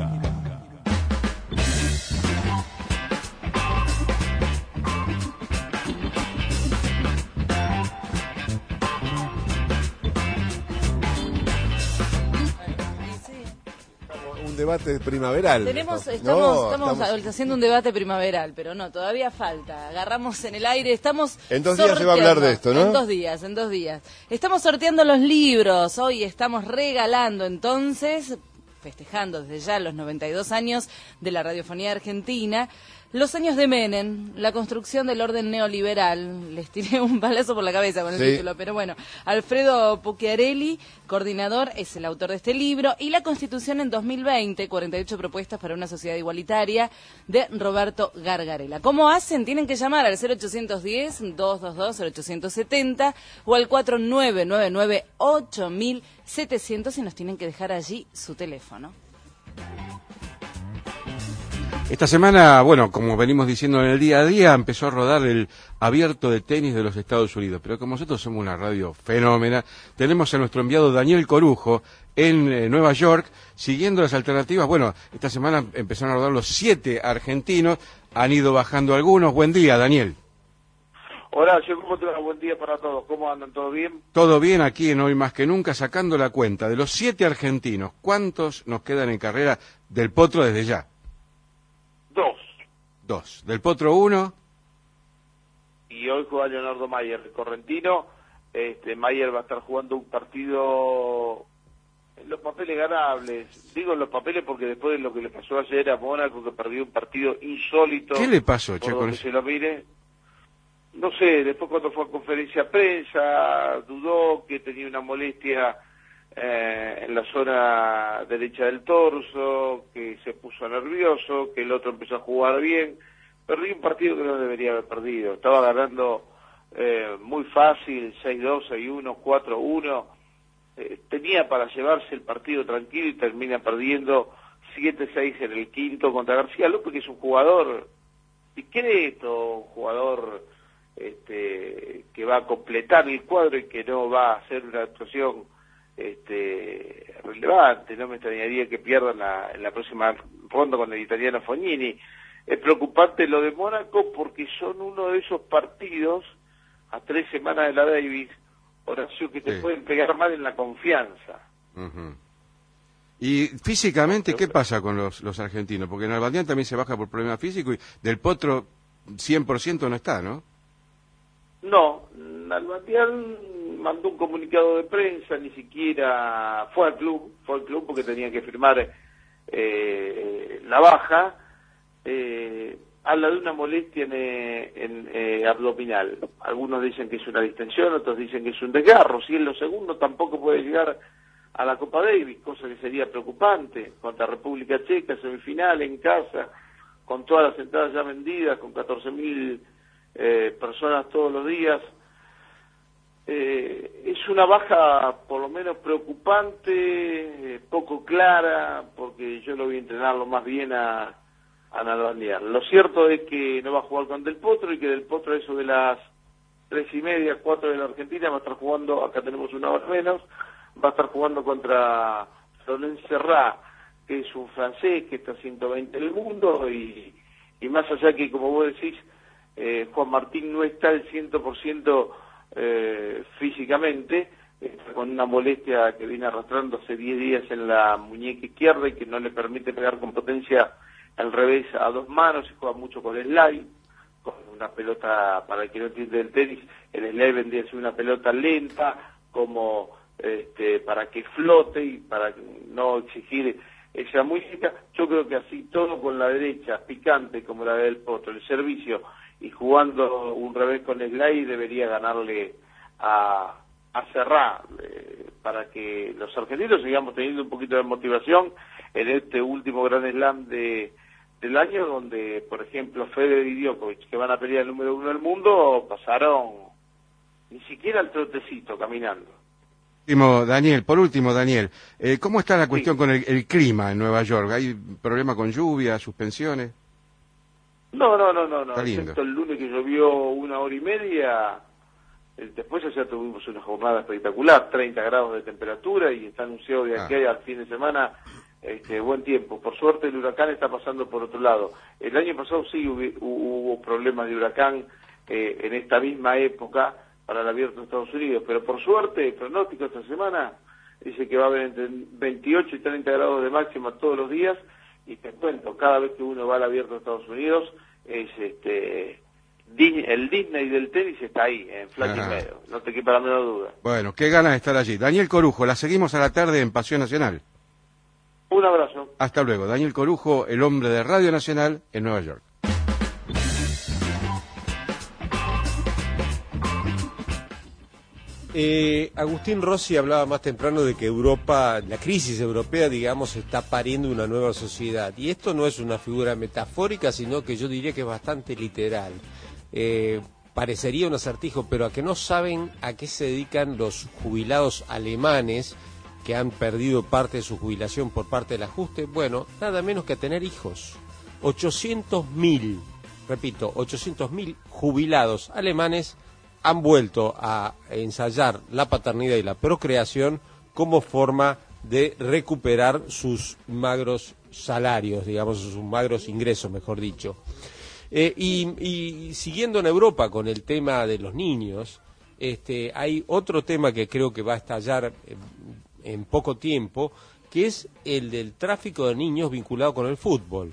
Un debate primaveral. Tenemos, ¿no? estamos, No, estamos, estamos haciendo un debate primaveral, pero no, todavía falta. Agarramos en el aire, estamos En dos días se va a hablar de esto, ¿no? En dos días, en dos días. Estamos sorteando los libros, hoy estamos regalando entonces, festejando desde ya los noventa y dos años de la radiofonía argentina, los años de Menem, la construcción del orden neoliberal. Les tiré un balazo por la cabeza con el Sí. título, pero bueno. Alfredo Pucchiarelli, coordinador, es el autor de este libro. Y la Constitución en dos mil veinte, cuarenta y ocho propuestas para una sociedad igualitaria, de Roberto Gargarella. ¿Cómo hacen? Tienen que llamar al cero ochocientos diez, doscientos veintidós, cero ochocientos setenta o al cuatro nueve nueve nueve, ocho mil setecientos y nos tienen que dejar allí su teléfono. Esta semana, bueno, como venimos diciendo en el día a día, empezó a rodar el abierto de tenis de los Estados Unidos. Pero como nosotros somos una radio fenómena, tenemos a nuestro enviado Daniel Corujo en eh, Nueva York, siguiendo las alternativas. Bueno, esta semana empezaron a rodar los siete argentinos, han ido bajando algunos. Buen día, Daniel. Horacio, ¿cómo te va? Buen día para todos. ¿Cómo andan? ¿Todo bien? Todo bien aquí en Hoy Más que Nunca, sacando la cuenta de los siete argentinos. ¿Cuántos nos quedan en carrera del Potro desde ya? Dos. Dos. Del Potro uno. Y hoy juega Leonardo Mayer, el correntino. Este, Mayer va a estar jugando un partido en los papeles ganables. Digo en los papeles porque después de lo que le pasó ayer a Mónaco, que perdió un partido insólito. ¿Qué le pasó, che, por con donde eso? se lo mire. No sé, después cuando fue a conferencia de prensa, dudó que tenía una molestia eh, en la zona derecha del torso, que se puso nervioso, que el otro empezó a jugar bien. Perdió un partido que no debería haber perdido. Estaba ganando eh, muy fácil, seis dos, seis uno, cuatro uno. Eh, tenía para llevarse el partido tranquilo y termina perdiendo siete seis en el quinto contra García López, que es un jugador discreto, un jugador este, que va a completar el cuadro y que no va a hacer una actuación este, relevante. No me extrañaría que pierdan la, en la próxima ronda con el italiano Fognini. Es preocupante lo de Mónaco porque son uno de esos partidos a tres semanas de la Davis, Horacio, que te Sí. pueden pegar mal en la confianza. Ujú. Y físicamente, ¿qué pasa con los, los argentinos? Porque Nalbandián también se baja por problemas físicos y del Potro cien por ciento no está, ¿no? No, Nalbandián mandó un comunicado de prensa, ni siquiera fue al club, fue al club porque tenía que firmar eh, la baja. Eh, habla de una molestia en, eh, en eh, abdominal. Algunos dicen que es una distensión, otros dicen que es un desgarro. Si es lo segundo, tampoco puede llegar a la Copa Davis, cosa que sería preocupante, contra República Checa, semifinal en casa, con todas las entradas ya vendidas, con catorce mil eh, personas todos los días. Eh, es una baja por lo menos preocupante, eh, poco clara, porque eh, yo lo voy a entrenar lo más bien a, a Nalbandián. Lo cierto es que no va a jugar con Del Potro y que Del Potro, eso de las tres y media, cuatro de la Argentina, va a estar jugando, acá tenemos una hora menos, va a estar jugando contra Laurent Serrat, que es un francés que está ciento veinte en el mundo, y, y más allá que, como vos decís, eh, Juan Martín no está al cien por ciento eh, físicamente, está con una molestia que viene arrastrando hace diez días en la muñeca izquierda y que no le permite pegar con potencia al revés a dos manos, y juega mucho con el slide, con una pelota, para el que no entiende el tenis, el slide vendría a ser una pelota lenta, como este, para que flote y para no exigir esa muñeca. Yo creo que así todo con la derecha, picante como la del Potro, el servicio, y jugando un revés con el slide, debería ganarle a, a Serrat, eh, para que los argentinos sigamos teniendo un poquito de motivación en este último Grand Slam de, del año, donde, por ejemplo, Federer y Djokovic, que van a pelear el número uno del mundo, pasaron ni siquiera el trotecito caminando. Último, Daniel, por último, Daniel, eh, ¿cómo está la cuestión sí. con el, el clima en Nueva York? ¿Hay problema con lluvia, suspensiones? No, no, no, no, no. Excepto el lunes que llovió una hora y media, eh, después ya tuvimos una jornada espectacular, treinta grados de temperatura, y está anunciado de aquí ah. al fin de semana este, buen tiempo. Por suerte el huracán está pasando por otro lado. El año pasado sí hubo, hubo problemas de huracán eh, en esta misma época para el abierto de Estados Unidos, pero por suerte el pronóstico esta semana dice que va a haber entre veintiocho y treinta grados de máxima todos los días, y te cuento, cada vez que uno va al abierto de Estados Unidos, es este el Disney del tenis está ahí, en Flushing Meadows, no te quepa la menor duda. Bueno, qué ganas de estar allí. Daniel Corujo, la seguimos a la tarde en Pasión Nacional. Un abrazo. Hasta luego. Daniel Corujo, el hombre de Radio Nacional en Nueva York. Eh, Agustín Rossi hablaba más temprano de que Europa, la crisis europea, digamos, está pariendo una nueva sociedad. Y esto no es una figura metafórica, sino que yo diría que es bastante literal. Eh, parecería un acertijo, pero a que no saben a qué se dedican los jubilados alemanes que han perdido parte de su jubilación por parte del ajuste, bueno, nada menos que a tener hijos. ochocientos mil, repito, ochocientos mil jubilados alemanes han vuelto a ensayar la paternidad y la procreación como forma de recuperar sus magros salarios, digamos, sus magros ingresos, mejor dicho. Eh, y, y siguiendo en Europa con el tema de los niños, este, hay otro tema que creo que va a estallar en, en poco tiempo, que es el del tráfico de niños vinculado con el fútbol.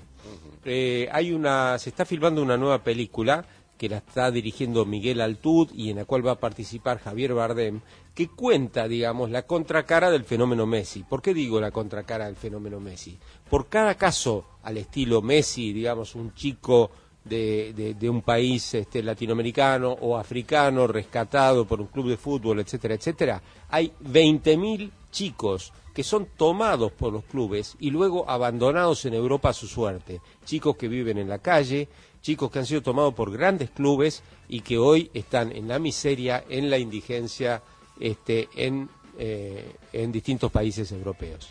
Eh, hay una, se está filmando una nueva película que la está dirigiendo Miguel Altud y en la cual va a participar Javier Bardem, que cuenta, digamos, la contracara del fenómeno Messi. ¿Por qué digo la contracara del fenómeno Messi? Por cada caso al estilo Messi, digamos, un chico de, de, de un país este, latinoamericano o africano rescatado por un club de fútbol, etcétera, etcétera, hay veinte mil chicos que son tomados por los clubes y luego abandonados en Europa a su suerte. Chicos que viven en la calle, chicos que han sido tomados por grandes clubes y que hoy están en la miseria, en la indigencia, este, en, eh, en distintos países europeos.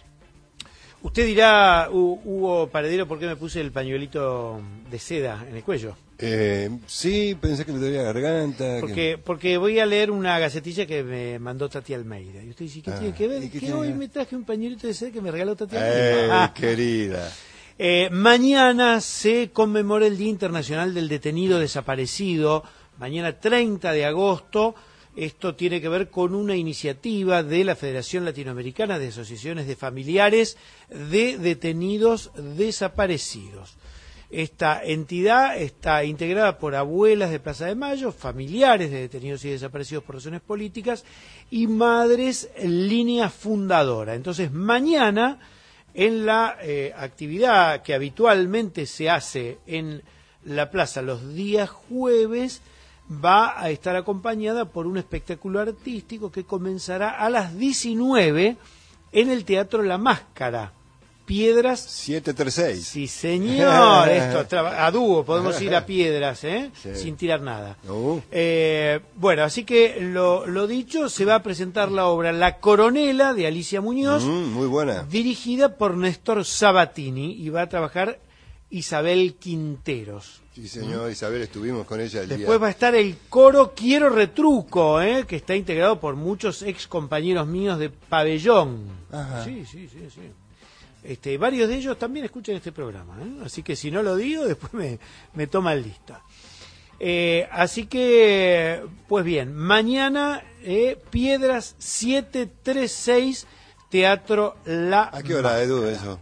Usted dirá, Hugo Paredero, ¿por qué me puse el pañuelito de seda en el cuello? Eh, sí, pensé que le debía garganta. Porque, que... porque voy a leer una gacetilla que me mandó Tati Almeida. Y usted dice, ¿qué ah, tiene que ver? Que tiene... hoy me traje un pañuelito de seda que me regaló Tati Almeida. ¡Eh, ah. querida! Eh, mañana se conmemora el Día Internacional del Detenido Desaparecido, mañana treinta de agosto. Esto tiene que ver con una iniciativa de la Federación Latinoamericana de Asociaciones de Familiares de Detenidos Desaparecidos. Esta entidad está integrada por abuelas de Plaza de Mayo, familiares de detenidos y desaparecidos por razones políticas y madres línea fundadora. Entonces, mañana, en la eh, actividad que habitualmente se hace en la plaza los días jueves, va a estar acompañada por un espectáculo artístico que comenzará a las diecinueve en el Teatro La Máscara. Piedras siete tres seis. Sí, señor. Esto a dúo podemos ir a Piedras, ¿eh? Sí. Sin tirar nada. Uh. Eh, bueno, así que lo, lo dicho, se va a presentar la obra La Coronela de Alicia Muñoz, Mm, muy buena. dirigida por Néstor Sabatini, y va a trabajar Isabel Quinteros. Sí, señor, Isabel, estuvimos con ella el día. Después va a estar el coro Quiero Retruco, ¿eh? Que está integrado por muchos ex compañeros míos de Pabellón. Ajá. Sí, sí, sí, sí. Este, varios de ellos también escuchan este programa, ¿eh? Así que si no lo digo, después me, me toman lista. Eh, así que, pues bien, mañana eh, Piedras siete tres seis, Teatro La ¿A qué hora, Edu, eso?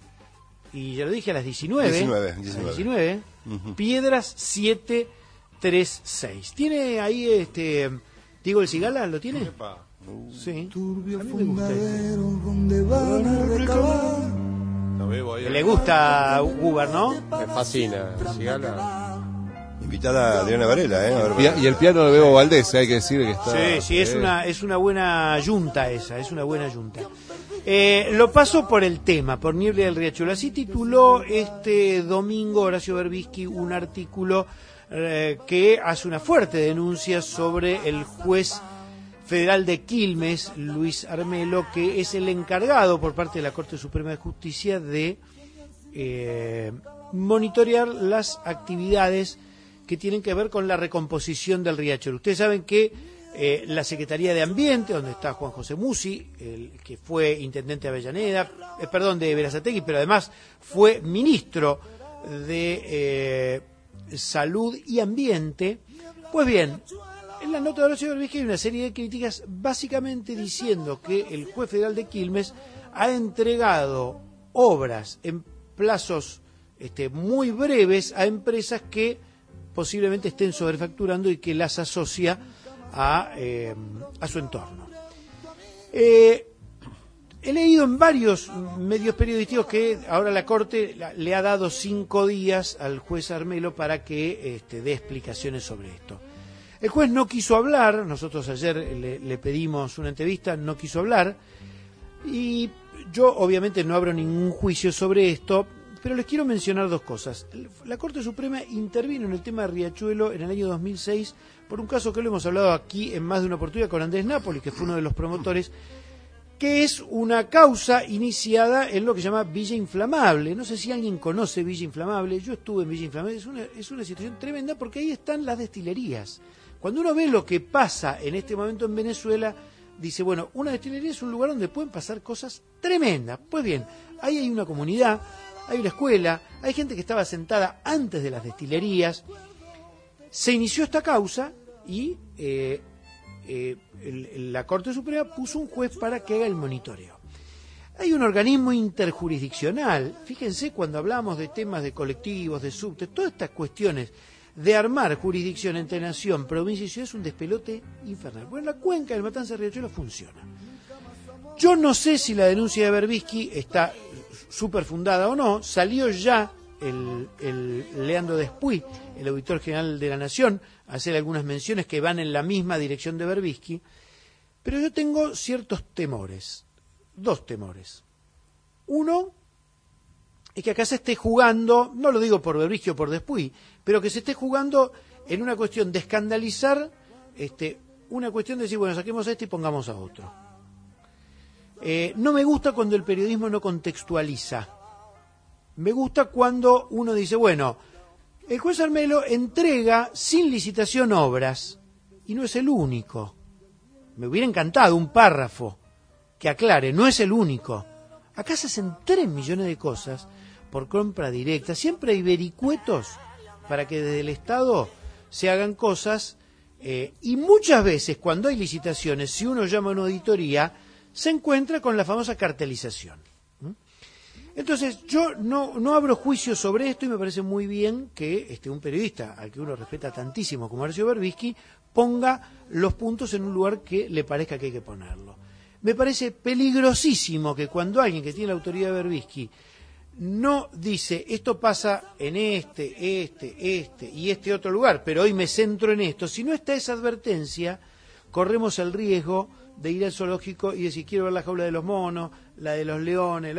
Y ya lo dije, a las diecinueve. diecinueve, A diecinueve. las diecinueve. Uh-huh. Piedras siete tres seis. ¿Tiene ahí este Diego El Cigala? ¿Lo tiene? Uh. Sí. A mí me gusta este. Donde van a recabar. Lo veo ahí. Le gusta Huber, ¿no? Me fascina. Cigala. Invitada Adriana Varela, ¿eh? Ahora- Pia- Y el piano de Bebo Valdés, hay que decir que está... Sí, sí, es eh, una, es una buena yunta esa, es una buena yunta. Eh, lo paso por el tema, por Niebla del Riachuelo. Así tituló este domingo Horacio Berbisky un artículo eh, que hace una fuerte denuncia sobre el juez federal de Quilmes, Luis Armelo, que es el encargado por parte de la Corte Suprema de Justicia de eh, monitorear las actividades que tienen que ver con la recomposición del riachuelo. Ustedes saben que eh, la Secretaría de Ambiente, donde está Juan José Musi, el que fue intendente de Avellaneda, eh, perdón, de Berazategui, pero además fue ministro de eh, Salud y Ambiente, pues bien, en la nota de Horacio Berbisky hay una serie de críticas básicamente diciendo que el juez federal de Quilmes ha entregado obras en plazos este, muy breves a empresas que posiblemente estén sobrefacturando y que las asocia a, eh, a su entorno. Eh, he leído en varios medios periodísticos que ahora la Corte la, le ha dado cinco días al juez Armelo para que este, dé explicaciones sobre esto. El juez no quiso hablar, nosotros ayer le, le pedimos una entrevista, no quiso hablar, y yo obviamente no abro ningún juicio sobre esto, pero les quiero mencionar dos cosas. La Corte Suprema intervino en el tema de Riachuelo en el año dos mil seis por un caso que lo hemos hablado aquí en más de una oportunidad con Andrés Napoli, que fue uno de los promotores, que es una causa iniciada en lo que se llama Villa Inflamable. No sé si alguien conoce Villa Inflamable, yo estuve en Villa Inflamable, es una, es una situación tremenda porque ahí están las destilerías. Cuando uno ve lo que pasa en este momento en Venezuela, dice, bueno, una destilería es un lugar donde pueden pasar cosas tremendas. Pues bien, ahí hay una comunidad, hay una escuela, hay gente que estaba sentada antes de las destilerías. Se inició esta causa y eh, eh, el, la Corte Suprema puso un juez para que haga el monitoreo. Hay un organismo interjurisdiccional, fíjense cuando hablamos de temas de colectivos, de subtes, todas estas cuestiones de armar jurisdicción entre nación, provincia y ciudad es un despelote infernal. Bueno, la cuenca del Matanza Riachuelo funciona. Yo no sé si la denuncia de Berbisky está súper fundada o no, salió ya el, el Leandro Despuy, el auditor general de la Nación, a hacer algunas menciones que van en la misma dirección de Berbisky, pero yo tengo ciertos temores, dos temores. Uno es que acá se esté jugando, no lo digo por Berbisky o por Despuy, pero que se esté jugando en una cuestión de escandalizar, este, una cuestión de decir, bueno, saquemos a este y pongamos a otro. Eh, no me gusta cuando el periodismo no contextualiza. Me gusta cuando uno dice, bueno, el juez Armelo entrega sin licitación obras, y no es el único. Me hubiera encantado un párrafo que aclare, no es el único. Acá se hacen tres millones de cosas por compra directa. Siempre hay vericuetos para que desde el Estado se hagan cosas, eh, y muchas veces cuando hay licitaciones, si uno llama a una auditoría, se encuentra con la famosa cartelización. ¿Mm? Entonces, yo no, no abro juicio sobre esto y me parece muy bien que este, un periodista, al que uno respeta tantísimo como Horacio Berbisky, ponga los puntos en un lugar que le parezca que hay que ponerlo. Me parece peligrosísimo que cuando alguien que tiene la autoridad de Berbisky no dice, esto pasa en este, este, este y este otro lugar, pero hoy me centro en esto, si no está esa advertencia, corremos el riesgo de ir al zoológico y decir, quiero ver la jaula de los monos, la de los leones, ¿eh?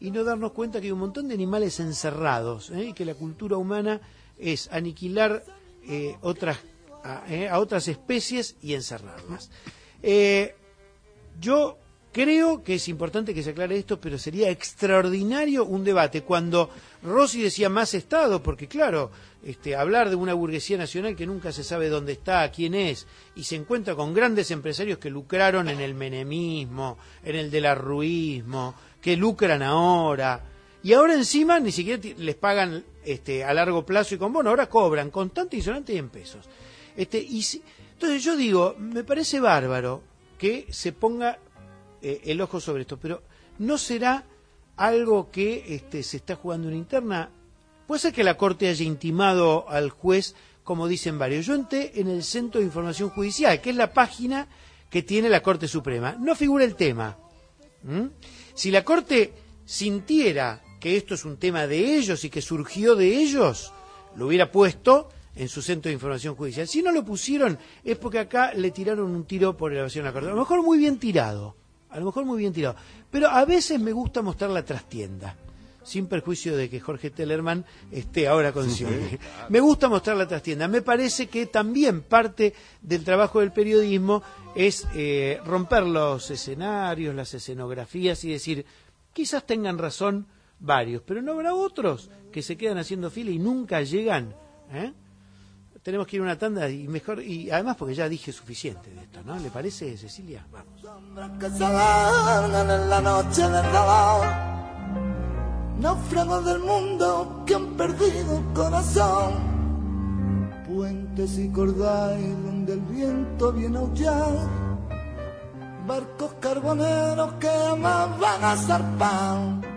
y no darnos cuenta que hay un montón de animales encerrados, ¿eh? y que la cultura humana es aniquilar eh, otras, a, eh, a otras especies y encerrarlas. Eh, yo creo que es importante que se aclare esto, pero sería extraordinario un debate cuando Rossi decía más Estado, porque claro, este, hablar de una burguesía nacional que nunca se sabe dónde está, quién es, y se encuentra con grandes empresarios que lucraron en el menemismo, en el delarruismo, que lucran ahora, y ahora encima ni siquiera les pagan este, a largo plazo y con bono, ahora cobran contante y sonante y en pesos. Este, y si, entonces yo digo, me parece bárbaro que se ponga eh, el ojo sobre esto, pero ¿no será algo que este, se está jugando en interna? Puede ser que la Corte haya intimado al juez, como dicen varios. Yo entré en el Centro de Información Judicial, que es la página que tiene la Corte Suprema. No figura el tema. ¿Mm? Si la Corte sintiera que esto es un tema de ellos y que surgió de ellos, lo hubiera puesto en su Centro de Información Judicial. Si no lo pusieron, es porque acá le tiraron un tiro por elevación a la Corte. A lo mejor muy bien tirado, a lo mejor muy bien tirado. Pero a veces me gusta mostrar la trastienda, sin perjuicio de que Jorge Tellerman esté ahora con Scioli. Me gusta mostrar la trastienda. Me parece que también parte del trabajo del periodismo es eh, romper los escenarios, las escenografías y decir, quizás tengan razón varios, pero no habrá otros que se quedan haciendo fila y nunca llegan. ¿eh? Tenemos que ir a una tanda y mejor, y además porque ya dije suficiente de esto, ¿no? ¿Le parece, Cecilia? Vamos. Que se alargan en la noche del dolor, náufragos del mundo que han perdido el corazón, puentes y cordales donde el viento viene a aullar, barcos carboneros que jamás van a zarpar.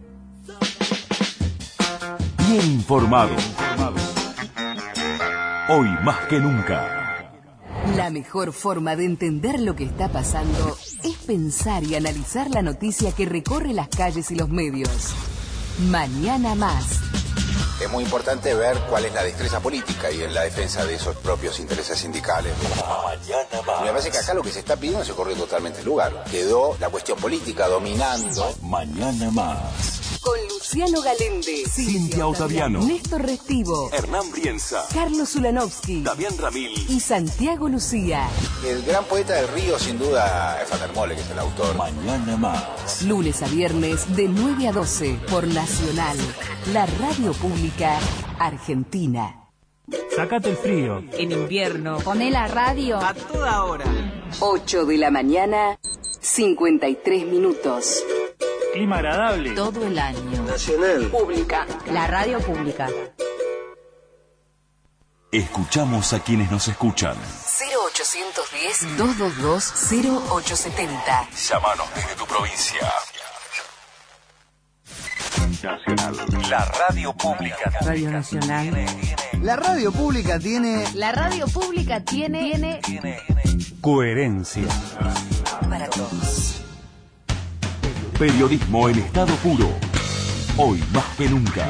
Bien informado. Hoy más que nunca. La mejor forma de entender lo que está pasando es pensar y analizar la noticia que recorre las calles y los medios. Mañana más. Es muy importante ver cuál es la destreza política y en la defensa de esos propios intereses sindicales. Mañana más. Me parece que acá lo que se está pidiendo se corrió totalmente el lugar. Quedó la cuestión política dominando. Mañana más. Con Luciano Galende, Cintia Ottaviano, Néstor Restivo, Hernán Brienza, Carlos Zulanovsky, Damián Ramil y Santiago Lucía. El gran poeta del río, sin duda, es Van der Molle, que es el autor. Mañana más. Lunes a viernes de nueve a doce por Nacional, la radio pública argentina. Sácate el frío. En invierno, poné la radio a toda hora. ocho de la mañana, cincuenta y tres minutos. Clima agradable. Todo el año. Nacional. Pública. La radio pública. Escuchamos a quienes nos escuchan. cero ochocientos diez, doscientos veintidós, cero ochocientos setenta. Llámanos desde tu provincia. Nacional. La radio pública. Radio Nacional. La radio pública tiene... La radio pública tiene... tiene... Coherencia. Para todos. Periodismo en estado puro. Hoy más que nunca.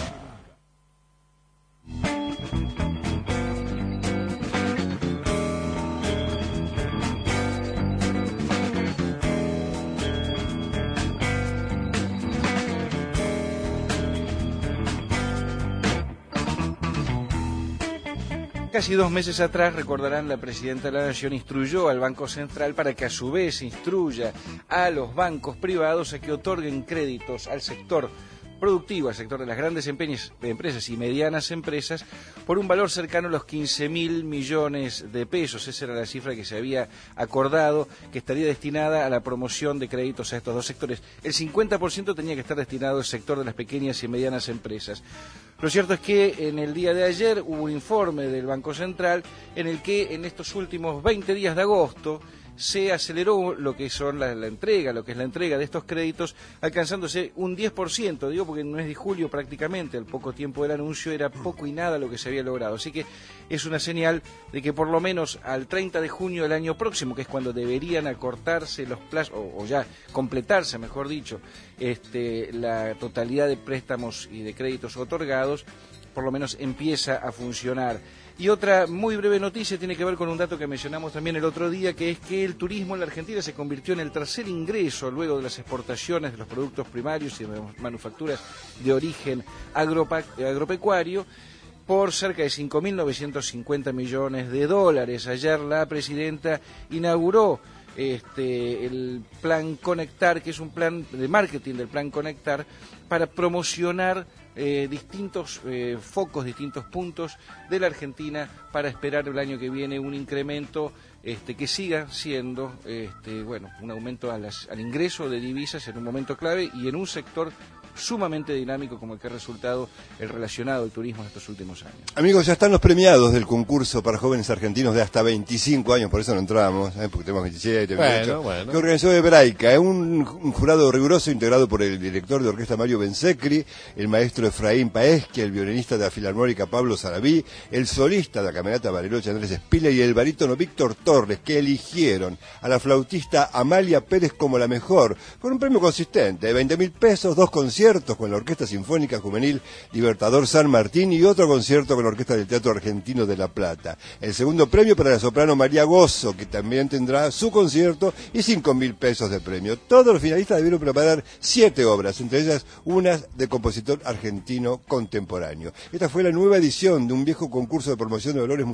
Casi dos meses atrás, recordarán, la Presidenta de la Nación instruyó al Banco Central para que a su vez instruya a los bancos privados a que otorguen créditos al sector productivo, al sector de las grandes empresas y medianas empresas, por un valor cercano a los quince mil millones de pesos. Esa era la cifra que se había acordado, que estaría destinada a la promoción de créditos a estos dos sectores. El cincuenta por ciento tenía que estar destinado al sector de las pequeñas y medianas empresas. Lo cierto es que en el día de ayer hubo un informe del Banco Central en el que en estos últimos veinte días de agosto se aceleró lo que son la, la entrega, lo que es la entrega de estos créditos, alcanzándose un diez por ciento, digo porque en el mes de julio prácticamente, al poco tiempo del anuncio, era poco y nada lo que se había logrado. Así que es una señal de que por lo menos al treinta de junio del año próximo, que es cuando deberían acortarse los plazos, o, o ya completarse, mejor dicho, este, la totalidad de préstamos y de créditos otorgados, por lo menos empieza a funcionar. Y otra muy breve noticia tiene que ver con un dato que mencionamos también el otro día, que es que el turismo en la Argentina se convirtió en el tercer ingreso luego de las exportaciones de los productos primarios y de manufacturas de origen agropa- agropecuario por cerca de cinco mil novecientos cincuenta millones de dólares. Ayer la presidenta inauguró este, el Plan Conectar, que es un plan de marketing del Plan Conectar para promocionar Eh, distintos eh, focos, distintos puntos de la Argentina para esperar el año que viene un incremento este, que siga siendo este, bueno, un aumento a las, al ingreso de divisas en un momento clave y en un sector sumamente dinámico como el que ha resultado el relacionado al turismo en estos últimos años. Amigos, ya están los premiados del concurso para jóvenes argentinos de hasta veinticinco años, por eso no entramos, ¿eh? Porque tenemos veintisiete, veintiocho, bueno, bueno. que organizó Hebraica, ¿eh? un, un jurado riguroso integrado por el director de orquesta Mario Bensecri, el maestro Efraín Paeschi, el violinista de la Filarmónica Pablo Sarabí, el solista de la Camerata Bariloche Andrés Espila y el barítono Víctor Torres, que eligieron a la flautista Amalia Pérez como la mejor, con un premio consistente de veinte mil pesos, dos conciertos con la Orquesta Sinfónica Juvenil Libertador San Martín y otro concierto con la Orquesta del Teatro Argentino de La Plata. El segundo premio para la soprano María Gozo, que también tendrá su concierto, y cinco mil pesos de premio. Todos los finalistas debieron preparar siete obras, entre ellas unas de compositor argentino contemporáneo. Esta fue la nueva edición de un viejo concurso de promoción de valores musicales